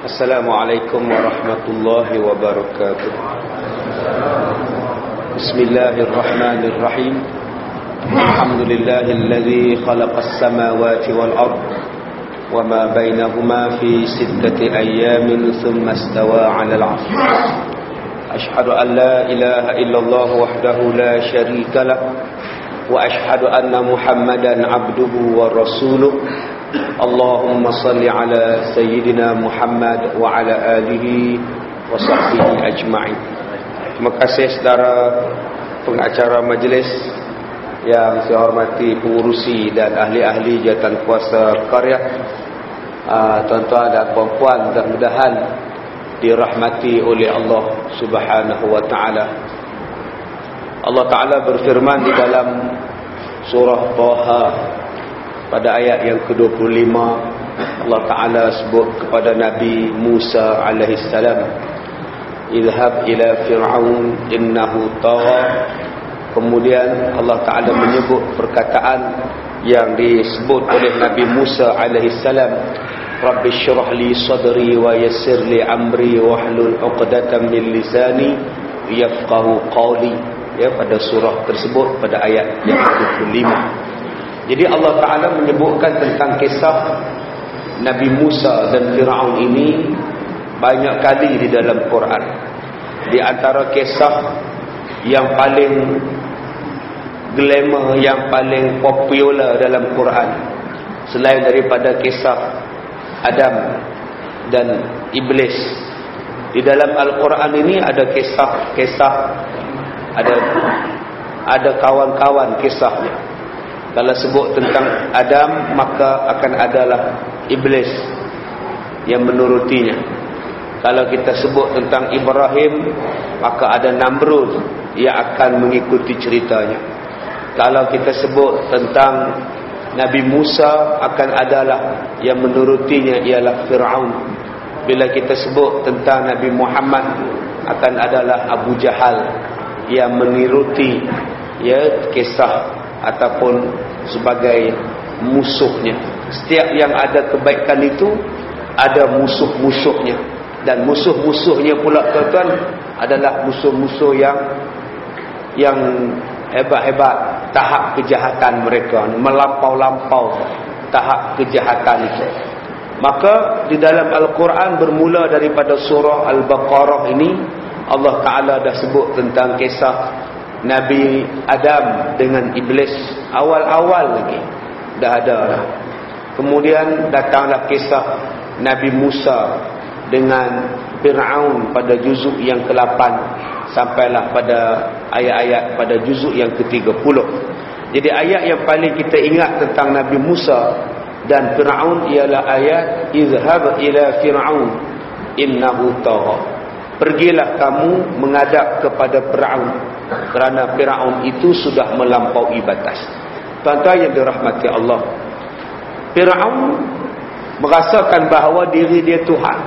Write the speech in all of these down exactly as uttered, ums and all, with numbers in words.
Assalamualaikum warahmatullahi wabarakatuh. Bismillahirrahmanirrahim. Alhamdulillahilladzi khalaqas samawati wal ard wa ma bainahuma fi sittati ayyamin thumma istawa 'alal 'arsy. Ashhadu an la ilaha illallah wahdahu la syarika lah wa ashhadu anna Muhammadan 'abduhu wa rasuluh. Allahumma salli ala sayyidina Muhammad wa ala alihi wa sahbihi ajma'in. Terima kasih saudara pengacara majlis yang saya hormati, pengurusi dan ahli-ahli jawatan kuasa karya, uh, tuan-tuan dan puan-puan, mudah-mudahan dirahmati oleh Allah Subhanahu wa taala. Allah Taala berfirman di dalam surah Taha pada ayat yang ke dua puluh lima, Allah Ta'ala sebut kepada Nabi Musa alaihi salam, idhab ila fir'aun innahu tagha. Kemudian Allah Ta'ala menyebut perkataan yang disebut oleh Nabi Musa alaihi salam, rabbi syrah li sadri wa yassir li amri wahlul 'uqdatam min lisani yafqahu qawli, ya, pada surah tersebut pada ayat yang ke dua puluh lima. Jadi Allah Ta'ala menyebutkan tentang kisah Nabi Musa dan Fir'aun ini banyak kali di dalam Quran. Di antara kisah yang paling glamour, yang paling popular dalam Quran, selain daripada kisah Adam dan Iblis, di dalam Al-Quran ini ada kisah-kisah, ada ada kawan-kawan kisahnya. Kalau sebut tentang Adam, maka akan adalah Iblis yang menurutinya. Kalau kita sebut tentang Ibrahim, maka ada Namrud yang akan mengikuti ceritanya. Kalau kita sebut tentang Nabi Musa, akan adalah yang menurutinya ialah Fir'aun. Bila kita sebut tentang Nabi Muhammad, akan adalah Abu Jahal yang menuruti, ya, kisah ataupun sebagai musuhnya. Setiap yang ada kebaikan itu ada musuh-musuhnya, dan musuh-musuhnya pula, tuan-tuan, adalah musuh-musuh yang yang hebat-hebat tahap kejahatan mereka, melampau-lampau tahap kejahatan itu. Maka di dalam Al-Quran bermula daripada surah Al-Baqarah ini, Allah Ta'ala dah sebut tentang kisah Nabi Adam dengan Iblis. Awal-awal lagi dah ada lah. Kemudian datanglah kisah Nabi Musa dengan Fir'aun pada juzuk yang ke lapan, sampailah pada ayat-ayat pada juzuk yang ke tiga puluh. Jadi ayat yang paling kita ingat tentang Nabi Musa dan Fir'aun ialah ayat izhab ila fir'aun innahu tagha. Pergilah kamu menghadap kepada Fir'aun, kerana Fir'aun itu sudah melampaui batas. Tuan-tuan yang dirahmati Allah, Fir'aun merasakan bahawa diri dia Tuhan,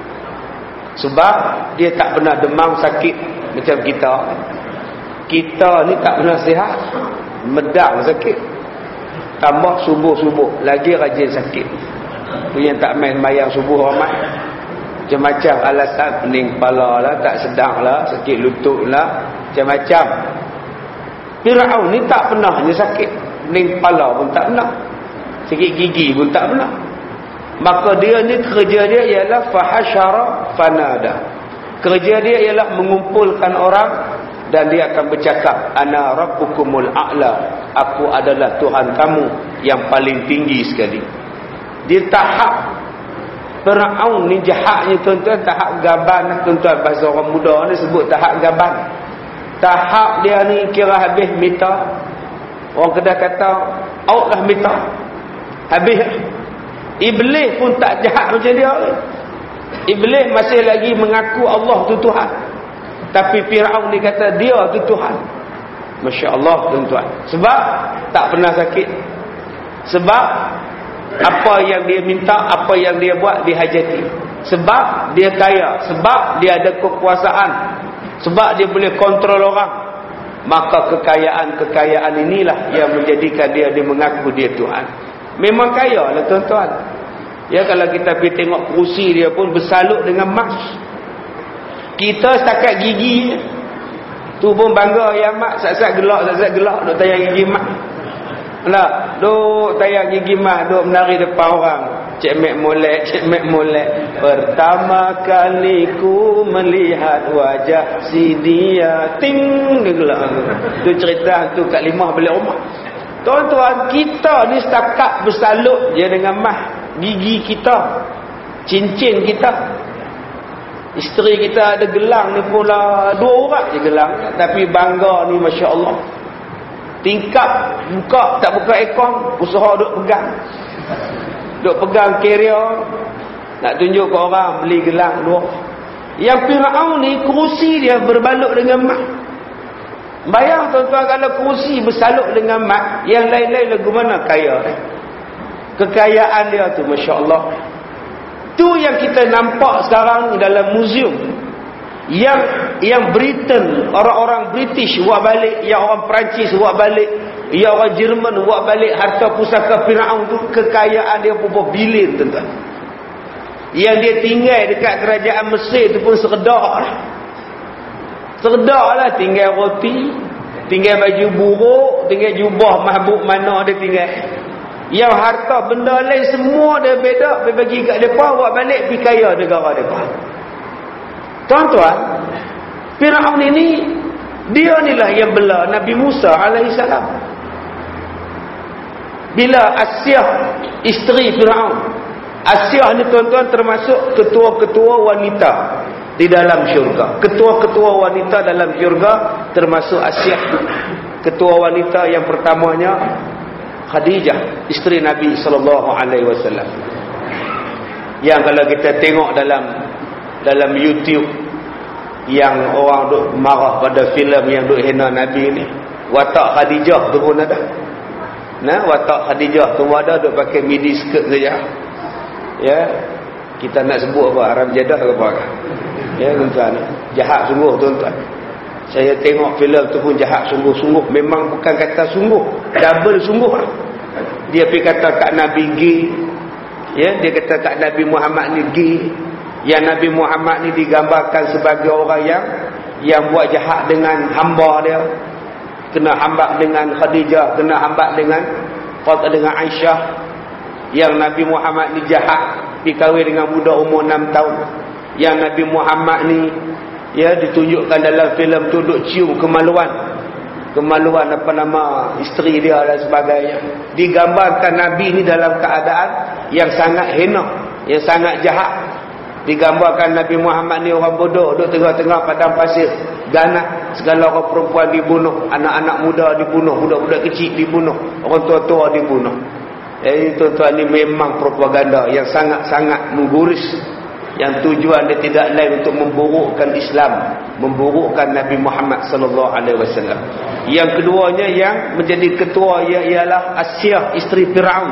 sebab dia tak pernah demam sakit macam kita. Kita ni tak pernah sihat, medang sakit, tambah subuh-subuh lagi rajin sakit. Tu yang tak main mayang subuh ramai, macam-macam alasan, pening kepala lah, tak sedang lah, sakit lutut lah, macam-macam. Fir'aun ni tak pernah dia sakit, pening kepala pun tak pernah, sakit gigi pun tak pernah. Maka dia ni kerja dia ialah fahasyara fanada. Kerja dia ialah mengumpulkan orang, dan dia akan bercakap, ana rabbukumul a'la, aku adalah Tuhan kamu yang paling tinggi sekali. Dia tahap Fir'aun ni jahatnya, tuan-tuan, tahap gaban, tuan-tuan, bahasa orang muda ni sebut tahap gaban. Tahap dia ni kira habis mita. Orang Kedah kata out lah mita, habis. Iblis pun tak jahat macam dia. Iblis masih lagi mengaku Allah tu Tuhan, tapi Fir'aun ni kata dia tu Tuhan. Masya Allah, tuan-tuan. Sebab tak pernah sakit, sebab apa yang dia minta, apa yang dia buat dihajati, sebab dia kaya, sebab dia ada kekuasaan, sebab dia boleh kontrol orang. Maka kekayaan-kekayaan inilah yang menjadikan dia dia mengaku dia Tuhan. Memang kaya lah, tuan-tuan. Ya, kalau kita pergi tengok kerusi dia pun bersalut dengan emas. Kita setakat gigi tu pun bangga ya mak, sat-sat gelak, sat-sat gelak duk tayar gigi mak. Lah, duk tayar gigi mak, duk menari depan orang. Cik Mek molek, Cik Mek molek. Pertama kali ku melihat wajah si dia, ting dia gelak. Tu cerita tu kat Limah balik rumah. Tuan-tuan, kita ni setakat bersalut je dengan mah gigi kita, cincin kita. Isteri kita ada gelang ni pula dua orang je gelang, tapi bangga ni Masya Allah. Tingkap buka tak buka akaun, usaha duk pegang. Duk pegang carrier, nak tunjuk ke orang beli gelang dua. Yang Firaun ni kerusi dia berbalut dengan mat. Bayang tuan-tuan, kalau kerusi bersalut dengan mat, yang lain-lain lagu mana kaya eh? Kekayaan dia tu Masya Allah. Tu yang kita nampak sekarang dalam muzium. Yang yang Britain, orang-orang British buat balik, yang orang Perancis buat balik, yang orang Jerman buat balik harta pusaka Firaun tu, kekayaan dia berapa bilion tuan-tuan. Yang dia tinggal dekat kerajaan Mesir tu pun seredak lah. Seredak lah, tinggal roti, tinggal baju buruk, tinggal jubah mahbub mana dia tinggal. Yang harta benda lain semua dia beda, dia bagi kat mereka, buat balik pergi kaya negara mereka. Tuan-tuan, Firaun ini, dia inilah yang bela Nabi Musa alaihissalam. Bila Asyah, isteri Firaun. Asyah ni tuan-tuan termasuk ketua-ketua wanita di dalam syurga. Ketua-ketua wanita dalam syurga termasuk Asyah. Ketua wanita yang pertamanya Khadijah, isteri Nabi sallallahu alaihi wasallam. Yang kalau kita tengok dalam dalam YouTube yang orang duk marah pada filem yang duk hina Nabi ni, watak Khadijah tu pun ada. Nah, watak Khadijah tu ada, duk pakai midi skirt saja. Ya, kita nak sebut apa, haram jadah ke apa? Ya tuan-tuan, jahat sungguh tuan-tuan. Saya tengok filem tu pun jahat sungguh-sungguh. Memang bukan kata sungguh, double sungguh lah. Dia pergi kata kat Nabi gay. Ya, dia kata kat Nabi Muhammad ni gay. Yang Nabi Muhammad ni digambarkan sebagai orang yang yang buat jahat dengan hamba dia. Kena hamba dengan Khadijah, kena hamba dengan dengan Aisyah. Yang Nabi Muhammad ni jahat, pergi kahwin dengan budak umur enam tahun. Yang Nabi Muhammad ni, ya, ditunjukkan dalam filem tu duk cium kemaluan. Kemaluan apa nama isteri dia dan sebagainya. Digambarkan Nabi ni dalam keadaan yang sangat hina, yang sangat jahat. Digambarkan Nabi Muhammad ni orang bodoh, duduk tengah-tengah padang pasir, ganas, segala orang perempuan dibunuh, anak-anak muda dibunuh, budak-budak kecil dibunuh, orang tua-tua dibunuh. Jadi tuan-tuan, ni memang propaganda yang sangat-sangat mengguris, yang tujuan dia tidak lain untuk memburukkan Islam, memburukkan Nabi Muhammad sallallahu alaihi wasallam. Yang keduanya yang menjadi ketua ialah Asyah, isteri Firaun.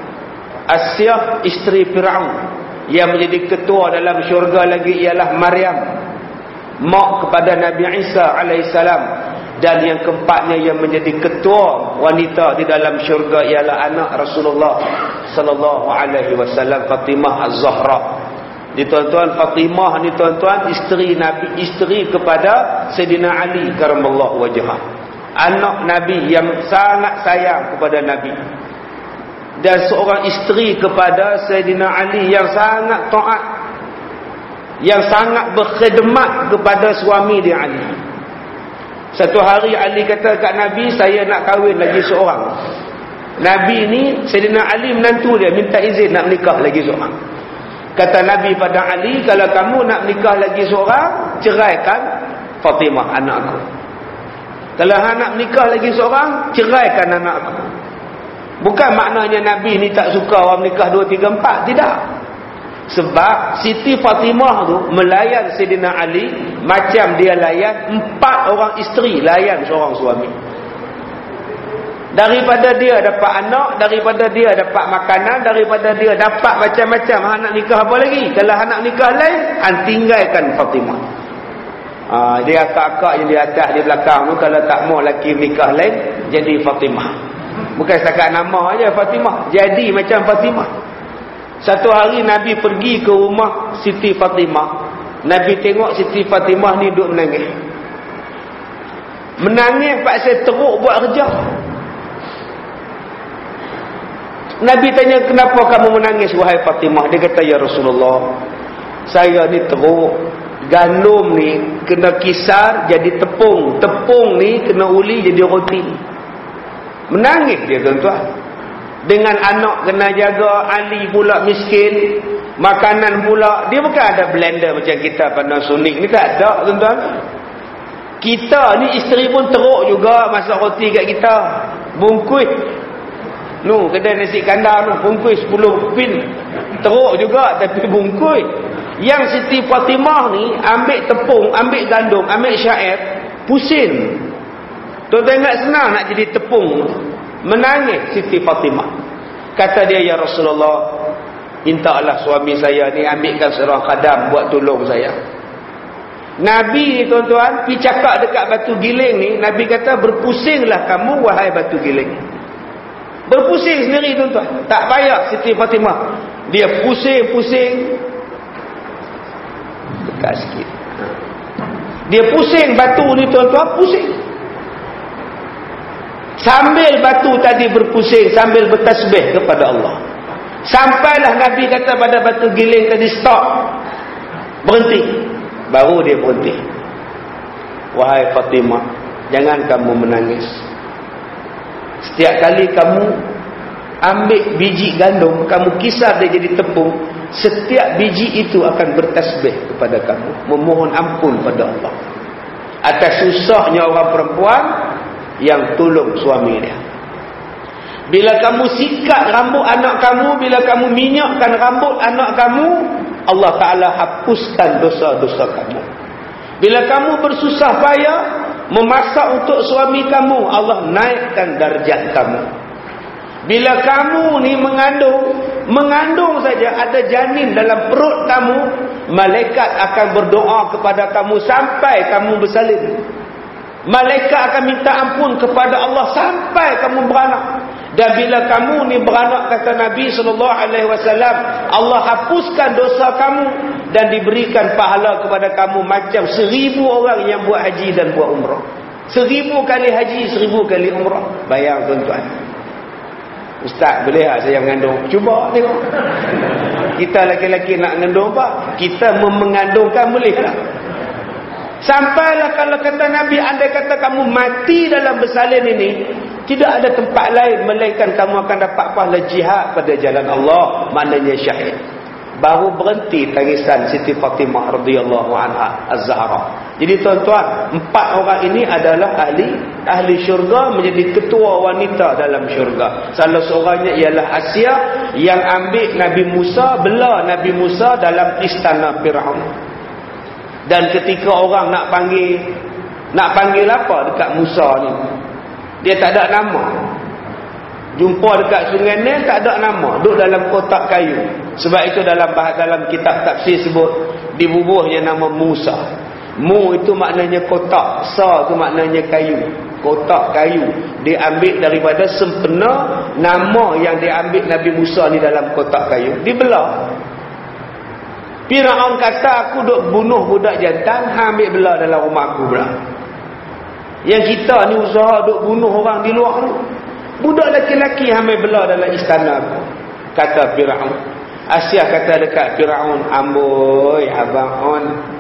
Asyah, isteri Firaun. Yang menjadi ketua dalam syurga lagi ialah Maryam, mak kepada Nabi Isa alaihissalam. Dan yang keempatnya yang menjadi ketua wanita di dalam syurga ialah anak Rasulullah sallallahu alaihi wasallam, Fatimah Az-Zahra. Di tuan-tuan, Fatimah ni tuan-tuan isteri Nabi, isteri kepada Sayyidina Ali karamallahu wajhah. Anak Nabi yang sangat sayang kepada Nabi. Dan seorang isteri kepada Sayyidina Ali yang sangat taat, yang sangat berkhidmat kepada suami dia Ali. Satu hari Ali kata kat Nabi, saya nak kahwin lagi seorang. Nabi ni, Sayyidina Ali menantu dia, minta izin nak menikah lagi seorang. Kata Nabi pada Ali, kalau kamu nak menikah lagi seorang, ceraikan Fatimah anak aku. Kalau hang nak menikah lagi seorang, ceraikan anak aku. Bukan maknanya Nabi ni tak suka orang menikah dua, tiga, empat. Tidak. Sebab Siti Fatimah tu melayan Sayyidina Ali macam dia layan empat orang isteri layan seorang suami. Daripada dia dapat anak, daripada dia dapat makanan, daripada dia dapat macam-macam. Hang nak nikah apa lagi? Kalau hang nak nikah lain, hang tinggalkan Fatimah. Ha, dia akak-akak yang di atas, di belakang tu, kalau tak mau lelaki nikah lain, jadi Fatimah. Bukan setakat nama aja Fatimah, jadi macam Fatimah. Satu hari Nabi pergi ke rumah Siti Fatimah. Nabi tengok Siti Fatimah ni duduk menangis. Menangis paksa teruk buat kerja. Nabi tanya, kenapa kamu menangis wahai Fatimah? Dia kata, ya Rasulullah, saya ni teruk. Gandum ni kena kisar jadi tepung. Tepung ni kena uli jadi roti. Menangis dia tuan-tuan. Dengan anak kena jaga, Ali pula miskin, makanan pula. Dia bukan ada blender macam kita Panasonic ni, tak ada tuan-tuan. Kita ni isteri pun teruk juga masak roti kat kita. Bungkus nu kedai nasi kandar tu, bungkus sepuluh pin. Teruk juga tapi bungkus. Yang Siti Fatimah ni ambil tepung, ambil gandum, ambil syair, pusing. Tuan-tuan ingat senang nak jadi tepung. Menangis Siti Fatimah. Kata dia, ya Rasulullah, mintalah suami saya ni ambilkan seorang khadam buat tolong saya. Nabi ni tuan-tuan pergi cakap dekat batu giling ni. Nabi kata, berpusinglah kamu wahai batu giling. Berpusing sendiri tuan-tuan. Tak payah Siti Fatimah. Dia pusing-pusing. Dekat sikit. Dia pusing batu ni tuan-tuan, pusing. Sambil batu tadi berpusing, sambil bertasbih kepada Allah. Sampailah Nabi kata pada batu giling tadi, stop. Berhenti. Baru dia berhenti. Wahai Fatimah, jangan kamu menangis. Setiap kali kamu ambil biji gandum, kamu kisar dia jadi tepung, setiap biji itu akan bertasbih kepada kamu, memohon ampun pada Allah atas susahnya orang perempuan yang tolong suami dia. Bila kamu sikat rambut anak kamu, bila kamu minyakkan rambut anak kamu, Allah Ta'ala hapuskan dosa-dosa kamu. Bila kamu bersusah payah memasak untuk suami kamu, Allah naikkan darjat kamu. Bila kamu ni mengandung, mengandung saja ada janin dalam perut kamu, malaikat akan berdoa kepada kamu sampai kamu bersalin. Malaikat akan minta ampun kepada Allah sampai kamu beranak. Dan bila kamu ni beranak, kata Nabi sallallahu alaihi wasallam, Allah hapuskan dosa kamu dan diberikan pahala kepada kamu macam seribu orang yang buat haji dan buat umrah. Seribu kali haji, seribu kali umrah. Bayang tuan-tuan. Ustaz, boleh tak saya mengandung? Cuba tengok. Kita laki-laki nak mengandung apa? Kita mengandungkan boleh tak? Sampailah kalau kata Nabi, andai kata kamu mati dalam bersalin ini, tidak ada tempat lain melainkan kamu akan dapat pahala jihad pada jalan Allah, maknanya syahid. Baru berhenti tangisan Siti Fatimah radhiyallahu anha Az-Zahra. Jadi tuan-tuan, empat orang ini adalah ahli ahli syurga, menjadi ketua wanita dalam syurga. Salah seorangnya ialah Asia yang ambil Nabi Musa, bela Nabi Musa dalam istana Firaun. Dan ketika orang nak panggil nak panggil apa dekat Musa ni, dia tak ada nama. Jumpa dekat sungai Nil tak ada nama, duduk dalam kotak kayu. Sebab itu dalam bahasa dalam kitab tafsir sebut dibubuhnya nama Musa. Mu itu maknanya kotak, sa itu maknanya kayu. Kotak kayu diambil daripada sempena nama yang diambil Nabi Musa ni dalam kotak kayu, dibelah. Firaun kata, aku duk bunuh budak jantan, hang ambil belah dalam rumah aku pula. Yang kita ni usaha duk bunuh orang di luar ni, budak laki-laki hang ambil belah dalam istana aku. Kata Firaun. Asia kata dekat Firaun, amboi abang on.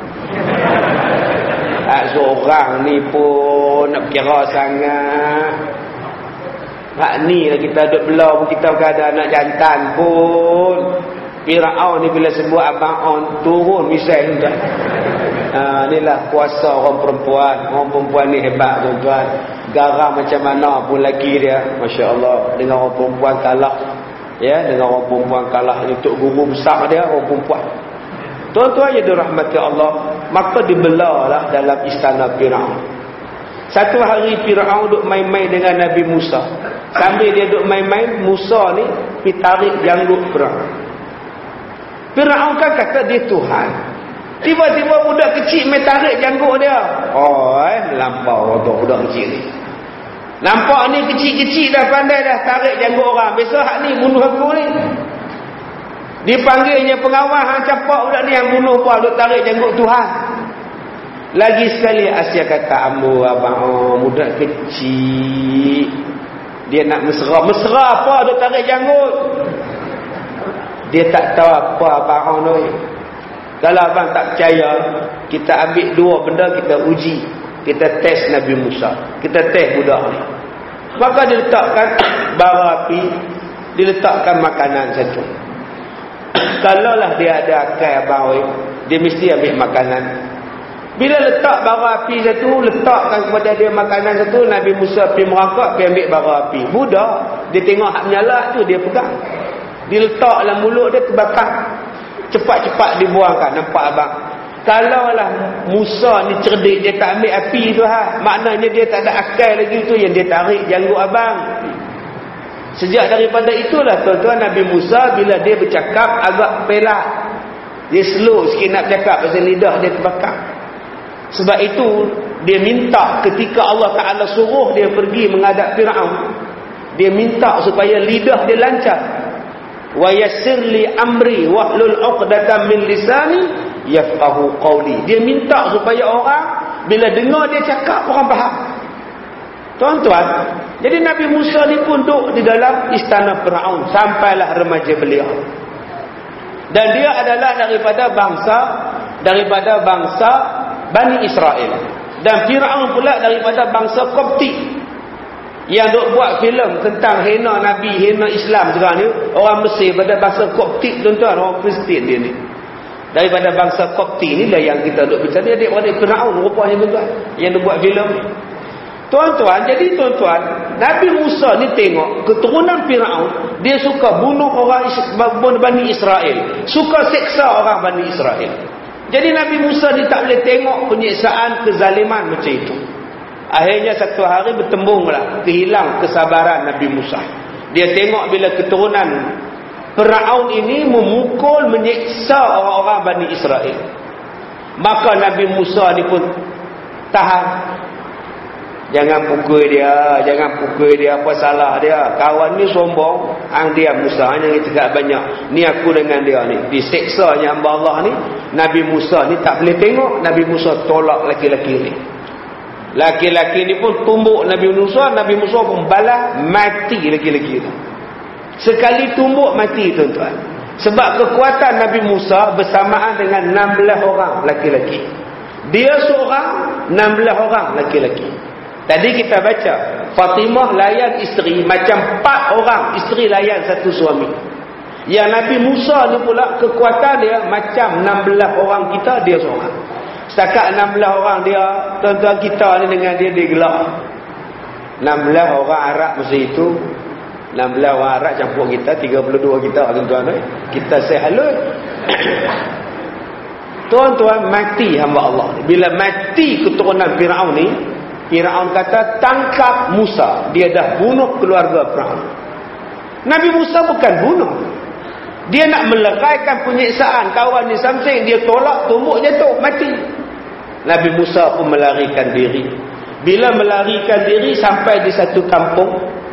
Tak seorang ni pun nak kira sangat. Hak ni lah kita duk belah pun kita bukan ada anak jantan pun. Firaun ni bila sebut abang on, turun misal tuan. Ha, inilah kuasa orang perempuan. Orang perempuan ni hebat tuan-tuan. Garang macam mana pun laki dia, masya-Allah. Dengan orang perempuan kalah. Ya, dengan orang perempuan kalah untuk guru besar dia orang perempuan. Tuan-tuan yang dirahmati Allah, maka dibelalah dalam istana Firaun. Satu hari Firaun duk main-main dengan Nabi Musa. Sambil dia duk main-main, Musa ni pergi tarik janggut Firaun. Firaun kan kata dia Tuhan. Tiba-tiba budak kecil main tarik janggut dia. Oh, eh, melampau tu budak kecil ni. Nampak ni kecil-kecil dah pandai dah tarik janggut orang. Besok hak ni bunuh aku ni. Dipanggilnya pengawal, hang capak budak ni yang bunuh apa, duk tarik janggut Tuhan. Lagi sekali Asia kata, ambo abang, oh, budak kecil. Dia nak mesra. Mesra apa, duk tarik janggut. Dia tak tahu apa abang tu. Kalau abang tak percaya, kita ambil dua benda, kita uji. Kita test Nabi Musa, kita test budak ni. Maka diletakkan bara api, diletakkan makanan satu. Kalaulah dia ada akal abang, dia mesti ambil makanan. Bila letak bara api satu, letakkan kepada dia makanan satu, Nabi Musa pergi merangkak, pergi ambil bara api. Budak, dia tengok hak menyala tu, dia pegang. Dia letak dalam mulut dia, terbakar. Cepat-cepat dibuangkan. Nampak abang? Kalaulah Musa ni cerdik, dia tak ambil api tu, ha, maknanya dia tak ada akal lagi tu, yang dia tarik janggut abang. Sejak daripada itulah tuan-tuan, Nabi Musa bila dia bercakap agak pelat. Dia slow sikit nak bercakap pasal lidah dia terbakar. Sebab itu dia minta ketika Allah Ta'ala suruh dia pergi menghadap Fir'aun, dia minta supaya lidah dia lancar. Wa yassir li amri wahlul 'uqdatam min lisani yafqahu qawli. Dia minta supaya orang bila dengar dia cakap, orang faham. Tuan-tuan, jadi Nabi Musa ni pun duduk di dalam istana Fir'aun sampailah remaja beliau. Dan dia adalah daripada bangsa daripada bangsa Bani Israel. Dan Fir'aun pula daripada bangsa Kopti. Yang duk buat filem tentang hina Nabi, hina Islam sekarang ni, orang Mesir pada bangsa Koptik, tuan-tuan, orang Kristian dia ni. Daripada bangsa Kopti ni lah yang kita duk bincang. Dia adik-adik Fir'aun rupanya, tuan-tuan, yang duk buat filem ni. Tuan-tuan, jadi tuan-tuan, Nabi Musa ni tengok keturunan Fir'aun, dia suka bunuh orang Bani Israel, suka seksa orang Bani Israel. Jadi Nabi Musa ni tak boleh tengok penyiksaan, kezaliman macam itu. Akhirnya satu hari bertembunglah, kehilang kesabaran Nabi Musa. Dia tengok bila keturunan Fir'aun ini memukul, menyiksa orang-orang Bani Israel. Maka Nabi Musa ni pun tahan. Jangan pukul dia, jangan pukul dia, apa salah dia. Kawan ni sombong, hang dia Musa, hanya cakap banyak. Ni aku dengan dia ni, diseksanya hamba Allah ni. Nabi Musa ni tak boleh tengok. Nabi Musa tolak laki-laki ni. Laki-laki ni pun tumbuk Nabi Musa. Nabi Musa pun balas, mati laki-laki tu. Sekali tumbuk mati, tuan-tuan. Sebab kekuatan Nabi Musa bersamaan dengan enam belas orang laki-laki. Dia seorang, enam belas orang laki-laki. Tadi kita baca Fatimah layan isteri macam empat orang isteri layan satu suami. Yang Nabi Musa ni pula kekuatan dia macam enam belas orang kita, dia seorang. Setakat enam belas orang dia, tuan-tuan, kita ni dengan dia, dia gelap. enam belas orang Arab masa itu, enam belas orang Arab campur kita, tiga puluh dua kita, tuan-tuan. Kita say hello. Tuan-tuan, mati hamba Allah. Bila mati keturunan Fir'aun ni, Fir'aun kata tangkap Musa. Dia dah bunuh keluarga Fir'aun. Nabi Musa bukan bunuh. Dia nak meleraikan penyiksaan kawan ni Samsing. Dia tolak, tumbuk, jatuh, mati. Nabi Musa pun melarikan diri. Bila melarikan diri sampai di satu kampung,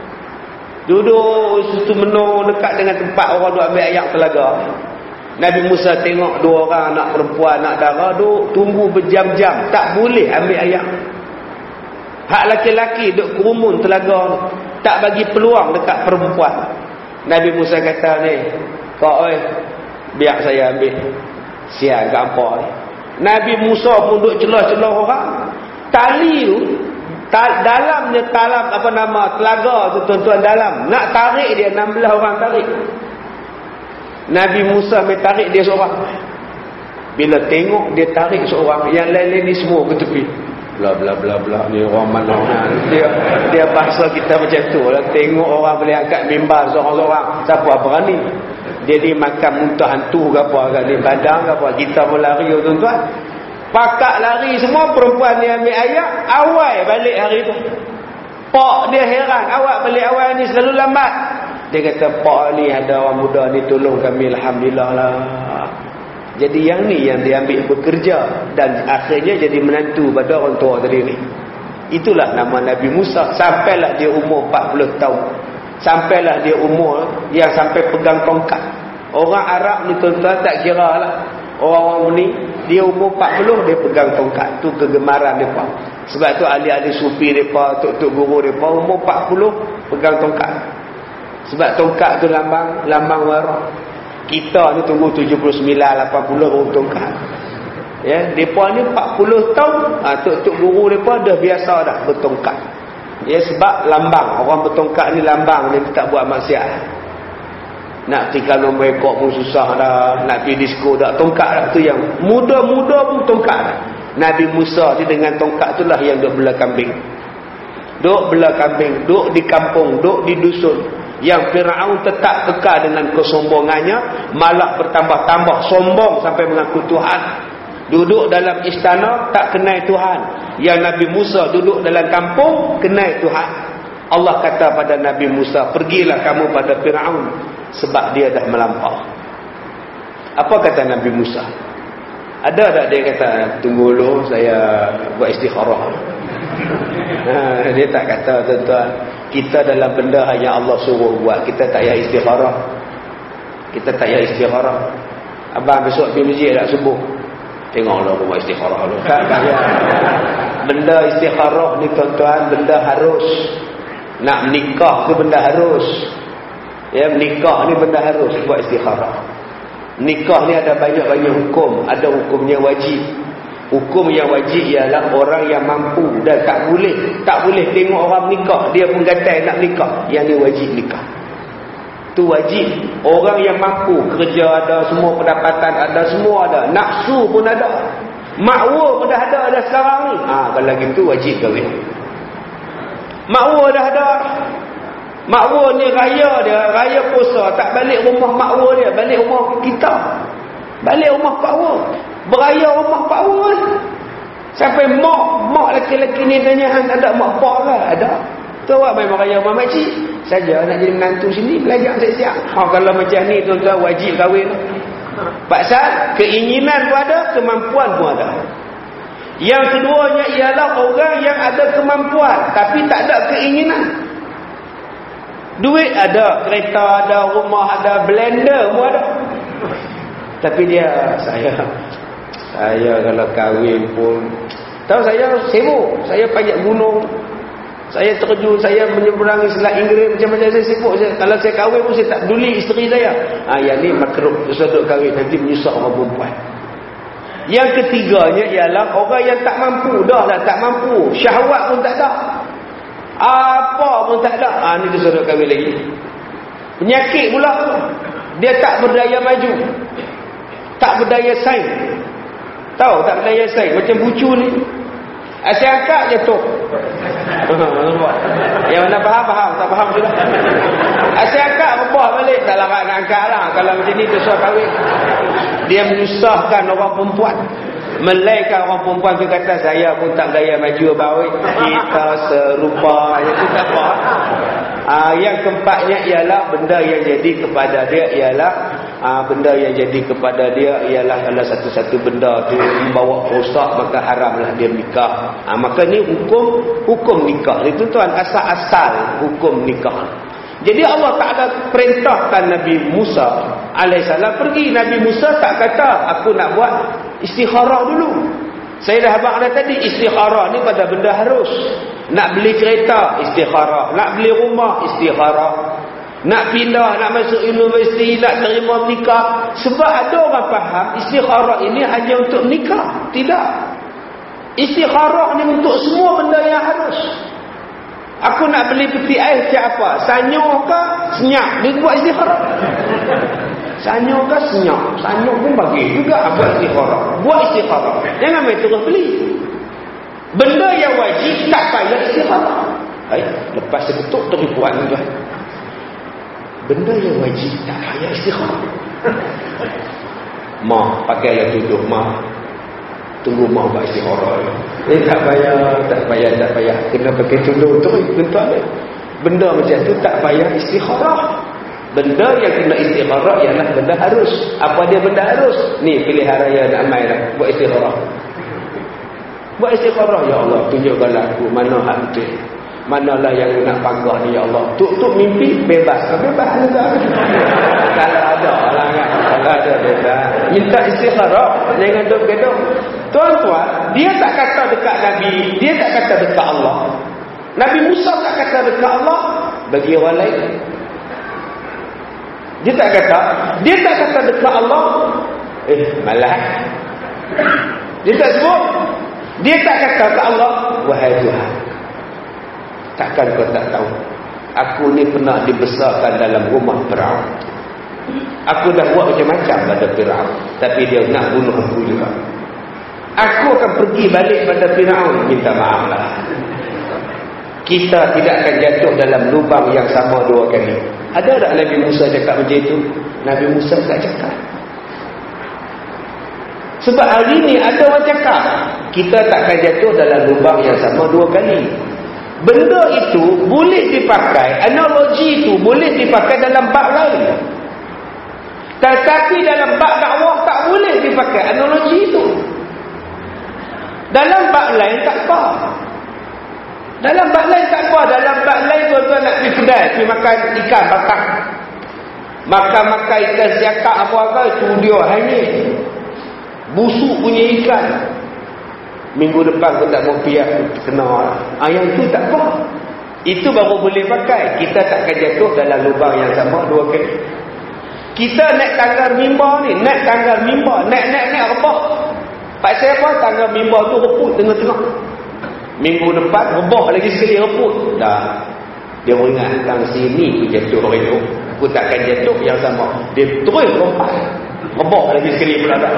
duduk situ menung dekat dengan tempat orang duk ambil ayak telaga. Nabi Musa tengok dua orang anak perempuan, anak dara duk tunggu berjam-jam, tak boleh ambil ayak. Hak laki-laki duk kerumun telaga, tak bagi peluang dekat perempuan. Nabi Musa kata ni, kau oi, biar saya ambil. Sial kat apa ni. Nabi Musa pun duk celah-celah orang. Tali tu, ta, dalamnya talam apa nama telaga tu, tuan-tuan, dalam. Nak tarik dia, enam belas orang tarik. Nabi Musa mai tarik dia seorang. Bila tengok dia tarik seorang, yang lain-lain ni semua ke tepi. Bla bla bla bla, ni orang mana dia dia bahasa kita macam tu lah. Tengok orang boleh angkat mimbar seorang-seorang, siapa berani. Dia ni makan muntah hantu ke apa kat ni, badang ke apa. Kita pun lari, tuan-tuan. Pakak lari semua, perempuan ni ambil ayak, awal balik hari tu. Pak dia heran, awak balik awal ni selalu lambat. Dia kata, pak ni ada orang muda ni tolong kami, alhamdulillah lah. Jadi yang ni yang dia ambil bekerja, dan akhirnya jadi menantu pada orang tua tadi ni. Itulah nama Nabi Musa. Sampailah dia umur empat puluh tahun. Sampailah dia umur yang sampai pegang tongkat. Orang Arab ni tuan-tuan tak kira lah. Orang-orang ni, dia umur empat puluh, dia pegang tongkat. Tu kegemaran mereka. Sebab tu ahli-ahli sufi mereka, tok-tok guru mereka, umur empat puluh, pegang tongkat. Sebab tongkat tu lambang, lambang warak. Kita ni tunggu tujuh puluh sembilan, lapan puluh baru tongkat. Ya, mereka ni empat puluh tahun, ha, tok-tok guru mereka dah biasa dah bertongkat. Ya, sebab lambang. Orang bertongkat ni lambang, dia tak buat maksiat. Nak pergi kalau mereka pun susah dah. Nak pergi disko dah. Tongkat dah tu yang muda-muda pun tongkat dah. Nabi Musa ni dengan tongkat tu lah yang duk bela kambing. Duk bela kambing. Duk di kampung. Duk di dusun. Yang Fir'aun tetap kekal dengan kesombongannya. Malah bertambah-tambah sombong sampai mengaku Tuhan. Duduk dalam istana tak kenal Tuhan. Yang Nabi Musa duduk dalam kampung kenal Tuhan. Allah kata pada Nabi Musa, pergilah kamu pada Fir'aun. Sebab dia dah melampau. Apa kata Nabi Musa? Ada tak dia kata, tunggu dulu saya buat istikharah. Ha, dia tak kata tuan-tuan, kita dalam benda hanya Allah suruh buat, kita tak payah istikharah. Kita tak payah istikharah. Abang besok pergi masjid tak subuh, tengoklah buat istikharah dulu. Tak payah. Benda istikharah ni tuan-tuan, benda harus. Nak menikah tu benda harus. Ya, nikah ni benda harus buat istikharah. Nikah ni ada banyak-banyak hukum. Ada hukumnya wajib. Hukum yang wajib ialah orang yang mampu dan tak boleh. Tak boleh tengok orang nikah, dia pun gatal nak nikah. Yang ni wajib nikah. Tu wajib. Orang yang mampu, kerja ada, semua pendapatan ada, semua ada. Nafsu pun ada. Makwa pun dah ada dah sekarang ni. Ha, kalau gitu wajib kahwin. Makwa dah ada. Makwa ni raya dia, raya puasa, tak balik rumah makwa dia, balik rumah kita. Balik rumah pakwa. Beraya rumah pakwa. Sampai mak, mak lelaki-lelaki ni tanya, "Han ada mak pak ke?" Ada. Tu awak main beraya rumah makcik. Saja nak jadi menantu sini, belajar siap-siap. Ha, kalau macam ni tuan-tuan wajib kahwin. Pasal keinginan pun ada, kemampuan pun ada. Yang keduanya ialah orang yang ada kemampuan tapi tak ada keinginan. Duit ada, kereta ada, rumah ada, blender pun ada. Tapi dia, saya saya kalau kahwin pun, tahu saya sibuk, saya panjat gunung, saya terjun, saya menyeberangi Selat Inggeris, macam-macam saya sibuk. Saya, kalau saya kahwin pun saya tak peduli isteri saya. Ah, yang ni makruh, sudut kahwin nanti menyusah orang perempuan. Yang ketiganya ialah orang yang tak mampu, dah lah tak mampu, syahwat pun tak ada. Apa pun tak ada. Ah, ni dia suruh kahwin lagi. Penyakit pula tu. Dia tak berdaya maju. Tak berdaya saing. Tahu tak berdaya saing? Macam bucu ni. Asyik angkat jatuh. Yang mana faham, faham. Tak faham juga. Asyik angkat, rebah balik. Tak larat nak angkat lah. Kalau macam ni, dia suruh kahwin. Dia menyusahkan orang perempuan. Melainkan orang perempuan tu kata, saya pun tak gaya maju baik, kita serupa. Itu tak apa. Aa, yang keempatnya ialah benda yang jadi kepada dia ialah aa, benda yang jadi kepada dia ialah kalau satu-satu benda tu membawa rosak, maka haramlah dia nikah. Aa, maka ni hukum hukum nikah. Itu tuan asal-asal hukum nikah. Jadi Allah Ta'ala perintahkan Nabi Musa alaihissalam pergi. Nabi Musa tak kata aku nak buat istikharah dulu. Saya dah abang dah tadi, istikharah ni pada benda harus. Nak beli kereta, istikharah. Nak beli rumah, istikharah. Nak pindah, nak masuk universiti, nak terima nikah. Sebab ada orang faham istikharah ini hanya untuk nikah. Tidak. Istikharah ni untuk semua benda yang harus. Aku nak beli peti air macam apa? Sanyo ke senyap? Dia buat istikharah. Sanyo ke senyap? Sanyo pun bagi juga buat istikharah. Buat istikharah. Jangan main terus beli. Benda yang wajib tak payah istikharah. Hai, lepas sebetul teripuan tuan. Benda yang wajib tak payah istikharah. Ma, pakailah tudung ma. Tunggu mak buat istikharah. Eh tak payah, tak payah, tak payah. Kena pakai tudung tu, tuan-tuan. Benda macam tu tak payah istikharah. Benda yang kena istikharah ialah benda harus. Apa dia benda harus? Ni pilihan raya nak main dah. Buat istikharah. Buat istikharah, ya Allah, tunjukkanlah aku mana hak betul. Manalah yang nak panggah ni, ya Allah. Tuk-tuk mimpi, bebas. Bebas juga. Kalau ada lah kan. Kalau ada, bebas. Minta istikharah. Jangan duduk-duduk. Tuan-tuan, dia tak kata dekat Nabi. Dia tak kata dekat Allah. Nabi Musa tak kata dekat Allah. Bagi orang lain. Dia tak kata. Dia tak kata dekat Allah. Eh, malah. Dia tak sebut. Dia tak kata ke Allah, wahai Tuhan, takkan kau tak tahu, aku ni pernah dibesarkan dalam rumah Firaun. Aku dah buat macam-macam pada Firaun, tapi dia nak bunuh aku juga. Aku akan pergi balik pada Firaun, minta maaf lah. Kita tidak akan jatuh dalam lubang yang sama dua kali. Ada tak Nabi Musa cakap macam itu? Nabi Musa tak cakap. Sebab hari ni ada orang cakap, kita takkan jatuh dalam lubang yang sama dua kali. Benda itu boleh dipakai, analogi itu boleh dipakai dalam bab lain. Tetapi dalam bab dakwah tak boleh dipakai analogi itu. Dalam bab lain tak apa. Dalam bab lain tak apa. Dalam bab lain tuan-tuan nak pergi kedai, pergi makan ikan bakar. Makan-makan ikan siakak apa-apa, itu dia hanyut. Busuk punya ikan. Minggu depan aku tak mau piak, kena lah. Ah, yang tu tak apa. Itu baru boleh pakai. Kita takkan jatuh dalam lubang yang sama dua kali. Kita naik tangga mimbar ni, naik tangga mimbar, naik-naik-naik rebah. Pasal apa? Tangga mimbar tu reput tengah-tengah. Minggu depan rebah lagi sekali reput. Dah. Dia ingat tang sini aku jatuh orang tu. Aku takkan jatuh yang sama. Dia terus lompat. Rebah lagi sekali pula tak.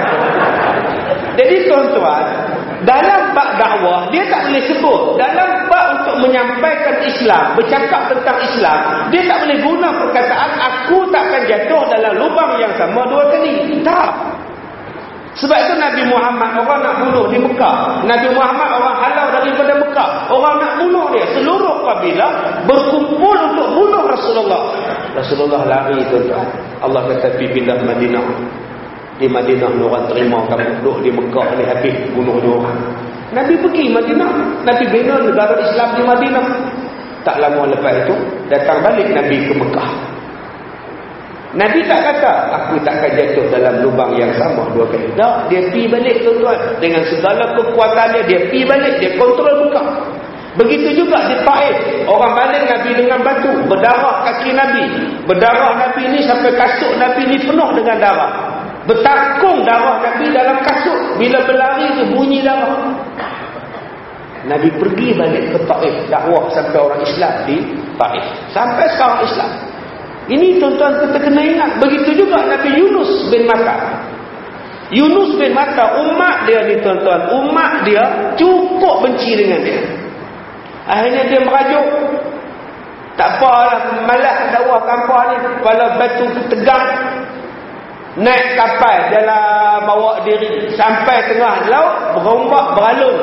Jadi tuan-tuan, dalam bab dakwah dia tak boleh sebut. Dalam bab untuk menyampaikan Islam, bercakap tentang Islam, dia tak boleh guna perkataan aku takkan jatuh dalam lubang yang sama dua kali. Tak. Sebab itu Nabi Muhammad orang nak bunuh di Mekah. Nabi Muhammad orang halau daripada Mekah. Orang nak bunuh dia. Seluruh kabilah berkumpul untuk bunuh Rasulullah. Rasulullah lari tuan-tuan. Allah kata pergi pindah Madinah. Di Madinah orang terima kamu duduk di Mekah ni habis bunuh dia orang. Nabi pergi Madinah. Nabi bina negara Islam di Madinah. Tak lama lepas itu datang balik Nabi ke Mekah. Nabi tak kata aku takkan jatuh dalam lubang yang sama dua kali. Tak, dia pergi balik tuan-tuan. Dengan segala kekuatannya dia pergi balik, dia kontrol Mekah. Begitu juga di Taif. Orang balik Nabi dengan batu, berdarah kaki Nabi. Berdarah Nabi ni sampai kasut Nabi ni penuh dengan darah. Bertakung darah Nabi dalam kasut. Bila berlari tu bunyi darah. Nabi pergi balik ke Taif, dakwah sampai orang Islam di Taif. Sampai sekarang Islam. Ini tuan-tuan kita kena ingat. Begitu juga Nabi Yunus bin Matta. Yunus bin Matta, umat dia ni tuan-tuan, umat dia cukup benci dengan dia. Akhirnya dia merajuk, tak apalah, malas dakwah kampung ni, kepala batu tu tegang. Naik kapal, jalan bawa diri sampai tengah laut, berombak beralun.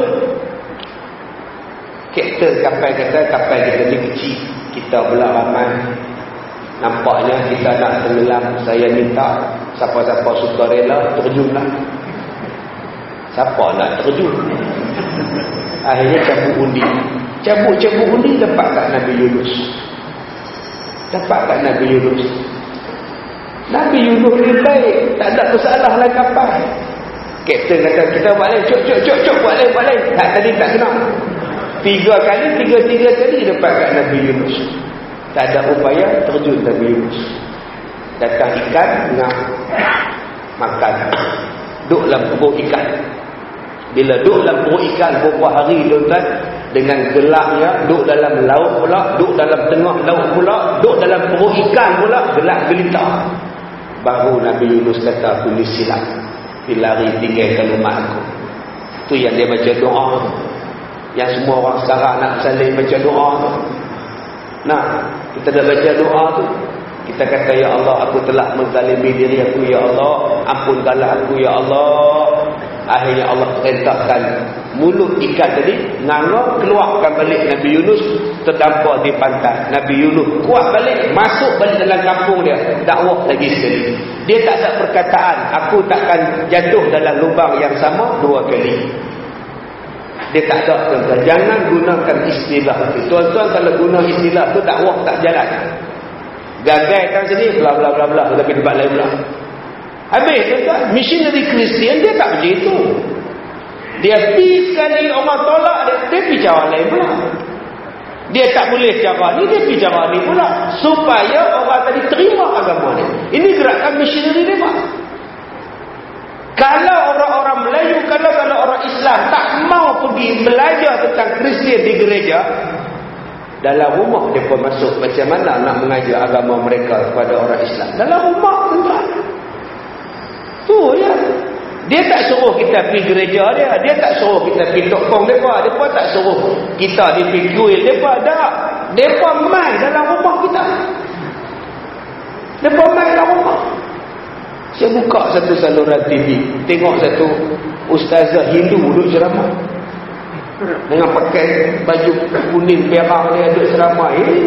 Kapten kapal kata, kapal kita ni kecil, kita pula ramai. Nampaknya kita nak tenggelam. Saya minta siapa-siapa suka rela terjunlah. Siapa nak terjun? Akhirnya cabut undi. Cabut-cabut undi dapat kat Nabi Yunus. Dapat kat Nabi Yunus. Nabi Yunus ni baik, tak ada masalah lah kapal. Kapten kata kita buat lain, cuk cuk cuk cuk buat lain buat lain. Tak, tadi tak kena. Tiga kali, tiga-tiga kali dapat kat Nabi Yunus. Tak ada upaya terjun Nabi Yunus. Datang ikan dengan makan. Duduk dalam perut ikan. Bila duduk dalam perut ikan beberapa hari tuan-tuan, dengan gelapnya duduk dalam laut pula, duduk dalam tengah laut pula, duduk dalam perut ikan pula, gelap gelita. Baru Nabi Yunus kata aku ni silap. Dilari tinggalkan umat aku. Itu yang dia baca doa. Yang semua orang sekarang nak saling baca doa tu. Nah, kita dah baca doa tu. Kita kata, ya Allah, aku telah menzalimi diri aku, ya Allah, ampunkanlah aku, ya Allah. Akhirnya Allah perintahkan mulut ikan tadi nganga, keluarkan balik Nabi Yunus, terdampar di pantai. Nabi Yunus kuat balik, masuk balik dalam kampung dia, dakwah lagi sekali. Dia tak ada perkataan aku takkan jatuh dalam lubang yang sama dua kali. Dia tak ada, tuan-tuan. Jangan gunakan istilah itu. Tuan-tuan kalau guna istilah tu, dakwah tak jalan. Gagalkan sini, bla bla bla bla, tapi tempat lain pula. Habis, tuan-tuan. Missionary Kristian, dia tak begitu. Dia pergi sekali, orang tolak, dia, dia pergi cara lain pula. Dia tak boleh cara ni, dia pergi cara ni pula. Supaya orang tadi terima agama ni. Ini gerakan missionary dia, Pak. Kalau orang-orang Melayu, kalau kalau orang Islam tak mau pergi belajar tentang Kristian di gereja, dalam rumah mereka masuk macam mana nak mengajar agama mereka kepada orang Islam. Dalam rumah, tuan-tuan. Tu ya. Dia tak suruh kita pergi gereja dia. Dia tak suruh kita pergi tokong mereka. Mereka tak suruh kita pergi kuil mereka. Tak. Mereka main dalam rumah kita. Mereka main dalam rumah. Saya buka satu saluran T V, tengok satu ustazah Hindu duduk ceramah dengan pakai baju kuning perang, dia duduk ceramah. Eh,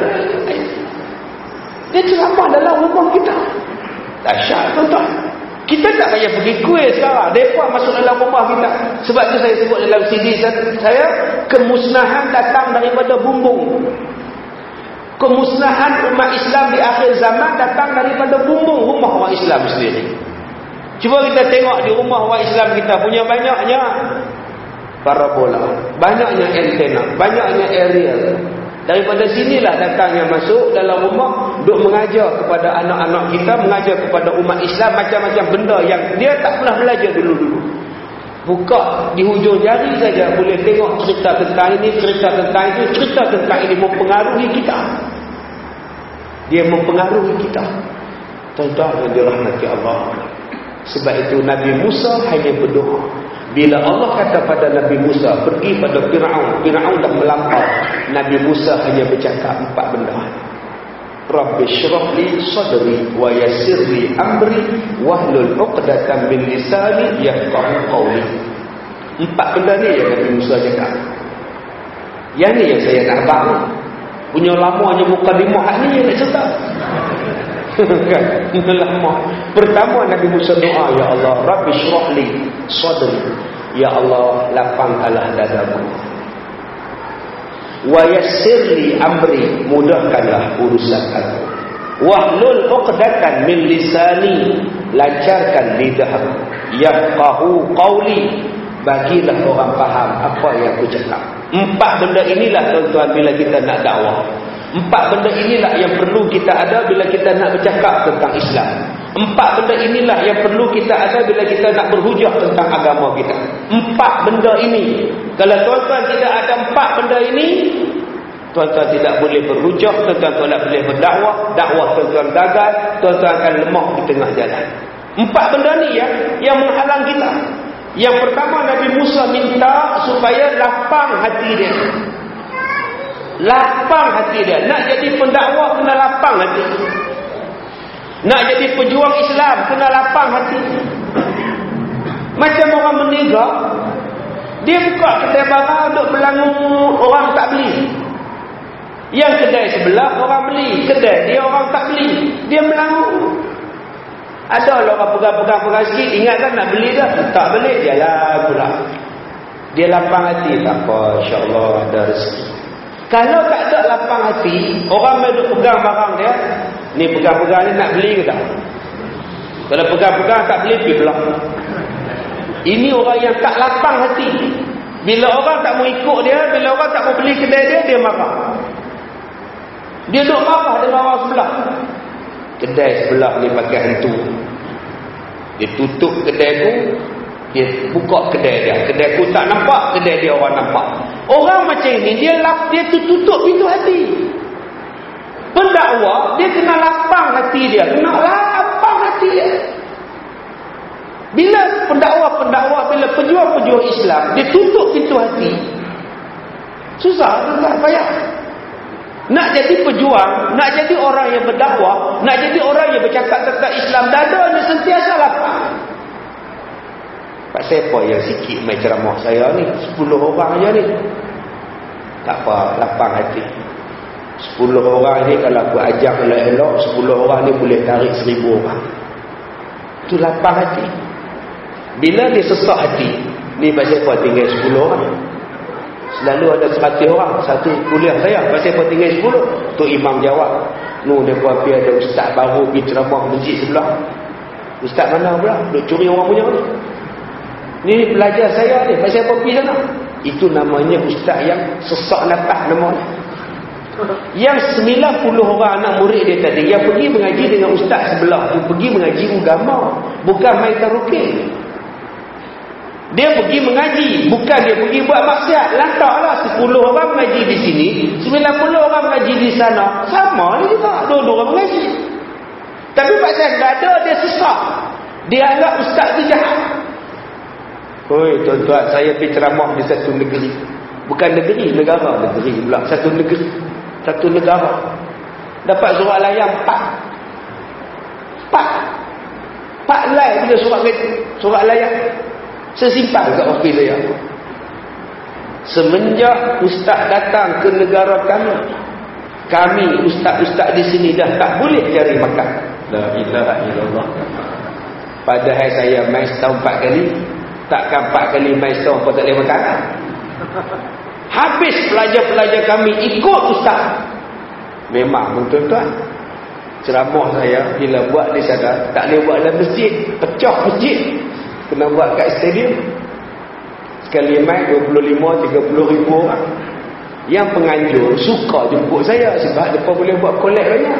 dia ceramah dalam rumah kita. Dahsyat, tuan-tuan. Kita tak payah pergi kuil sekarang. Mereka masuk dalam rumah kita. Sebab tu saya sebut dalam C D saya, kemusnahan datang daripada bumbung. Kemusnahan umat Islam di akhir zaman datang daripada bumbung rumah orang Islam sendiri. Cuba kita tengok di rumah orang Islam kita punya banyaknya parabola, banyaknya antena, banyaknya aerial. Daripada sinilah datangnya masuk dalam rumah, duk mengajar kepada anak-anak kita, mengajar kepada umat Islam macam-macam benda yang dia tak pernah belajar dulu-dulu. Buka di hujung jari saja boleh tengok cerita tentang ini, cerita tentang itu, cerita tentang ini mempengaruhi kita. Dia mempengaruhi kita. Tuan-tuan yang dirahmati Allah. Sebab itu Nabi Musa hanya berdoa. Bila Allah kata pada Nabi Musa, pergi pada Fir'aun, Fir'aun dah melampau. Nabi Musa hanya bercakap empat benda. Rabbi syrah li sadri wa yassir li amri wahlul 'uqdatam min lisani yafqahu qawli. Empat benda ni yang Nabi Musa cakap. Yang ni yang saya nak abang. Punya lamanya mukadimah hak ni yang nak cerita. Kan? Lama. Pertama Nabi Musa doa, ya Allah, Rabbi syrah li sadri. Ya Allah, lapangkanlah dadaku. Wa yassir li amri, mudahkanlah urusan aku. Wahlul 'uqdatan min lisani, lancarkan lidahku. Yafqahu qawli, bagilah orang faham apa yang aku cakap. Empat benda inilah, tuan-tuan, bila kita nak dakwah. Empat benda inilah yang perlu kita ada bila kita nak bercakap tentang Islam. Empat benda inilah yang perlu kita ada bila kita nak berhujah tentang agama kita. Empat benda ini. Kalau tuan-tuan tidak ada empat benda ini, tuan-tuan tidak boleh berhujah, tuan-tuan tidak boleh berdakwah, dakwah tuan-tuan gagal, tuan-tuan akan lemah di tengah jalan. Empat benda ni ya, yang menghalang kita. Yang pertama, Nabi Musa minta supaya lapang hati dia. Lapang hati dia. Nak jadi pendakwah kena lapang hati. Nak jadi pejuang Islam kena lapang hati. Macam orang meniaga, dia buka kedai barang untuk melangung orang tak beli. Yang kedai sebelah orang beli, kedai dia orang tak beli, dia melangung. Ada lah orang pegang-pegang-pegang sikit, ingatkan nak beli dah, tak beli, dia lah pula. Dia lapang hati, tak apa, insyaAllah ada rezeki. Kalau tak ada lapang hati, orang main duk pegang barang dia, ni pegang-pegang ni nak beli ke tak? Kalau pegang-pegang tak beli, pergi belah. Ini orang yang tak lapang hati. Bila orang tak mau ikut dia, bila orang tak mau beli kedai dia, dia marah. Dia duk marah dengan orang sebelah. Kedai sebelah ni pakai hantu. Dia tutup kedai tu, dia buka kedai dia. Kedai tu tak nampak, kedai dia orang nampak. Orang macam ni, dia lap, dia tutup pintu hati. Pendakwa, dia kena lapang hati dia. Kena lapang hati dia. Bila pendakwa-pendakwa, bila pejuang-pejuang Islam, dia tutup pintu hati, susah, tak payah. Nak jadi pejuang, nak jadi orang yang berdakwah, nak jadi orang yang bercakap tentang Islam, dadanya sentiasa lapang. Pak siapa yang sikit main ceramah saya ni? Sepuluh orang aja ni. Tak apa, lapang hati. Sepuluh orang ni kalau aku ajak elok-elok, sepuluh orang ni boleh tarik seribu orang. Itu lapang hati. Bila dia sesak hati, Ni pasal apa tinggal sepuluh orang? Selalu ada seratus orang satu kuliah saya. Pasal apa tinggal sepuluh? Tu imam jawab. Nu depa pi ada ustaz baru pergi ceramah masjid sebelah. Ustaz mana pula? Duk curi orang punya ni. Ni pelajar saya ni. Pasal apa pergi sana? Itu namanya ustaz yang sesak napas namanya. Yang sembilan puluh orang anak murid dia tadi yang pergi mengaji dengan ustaz sebelah tu pergi mengaji agama, bukan main karaoke. Dia pergi mengaji, bukan dia pergi buat maksiat. Lantaklah sepuluh orang mengaji di sini, sembilan puluh orang mengaji di sana. Sama ni juga, dua-dua orang mengaji. Tapi pasal tak ada dia sesak. Dia anggap ustaz tu jahat. Oi, tuan-tuan, saya pergi ceramah di satu negeri. Bukan negeri, negara. Negeri pula, satu negeri. Satu negara. Dapat surat layang empat. Empat. Empat lai punya surat, surat layang. Sesimpan kat ofis saya. Semenjak ustaz datang ke negara kami, kami ustaz-ustaz di sini dah tak boleh cari makan. La ilaha illallah. Padahal saya mai setahun empat kali. Takkan empat kali mai setahun pun tak boleh makan. Habis pelajar-pelajar kami ikut ustaz. Memang tuan-tuan, ceramah saya bila buat di sana tak boleh buat dalam masjid, pecah masjid. Kena buat kat stadium. Sekali mai dua puluh lima tiga puluh ribu orang. Yang penganjur suka jemput saya sebab mereka boleh buat kolek banyak.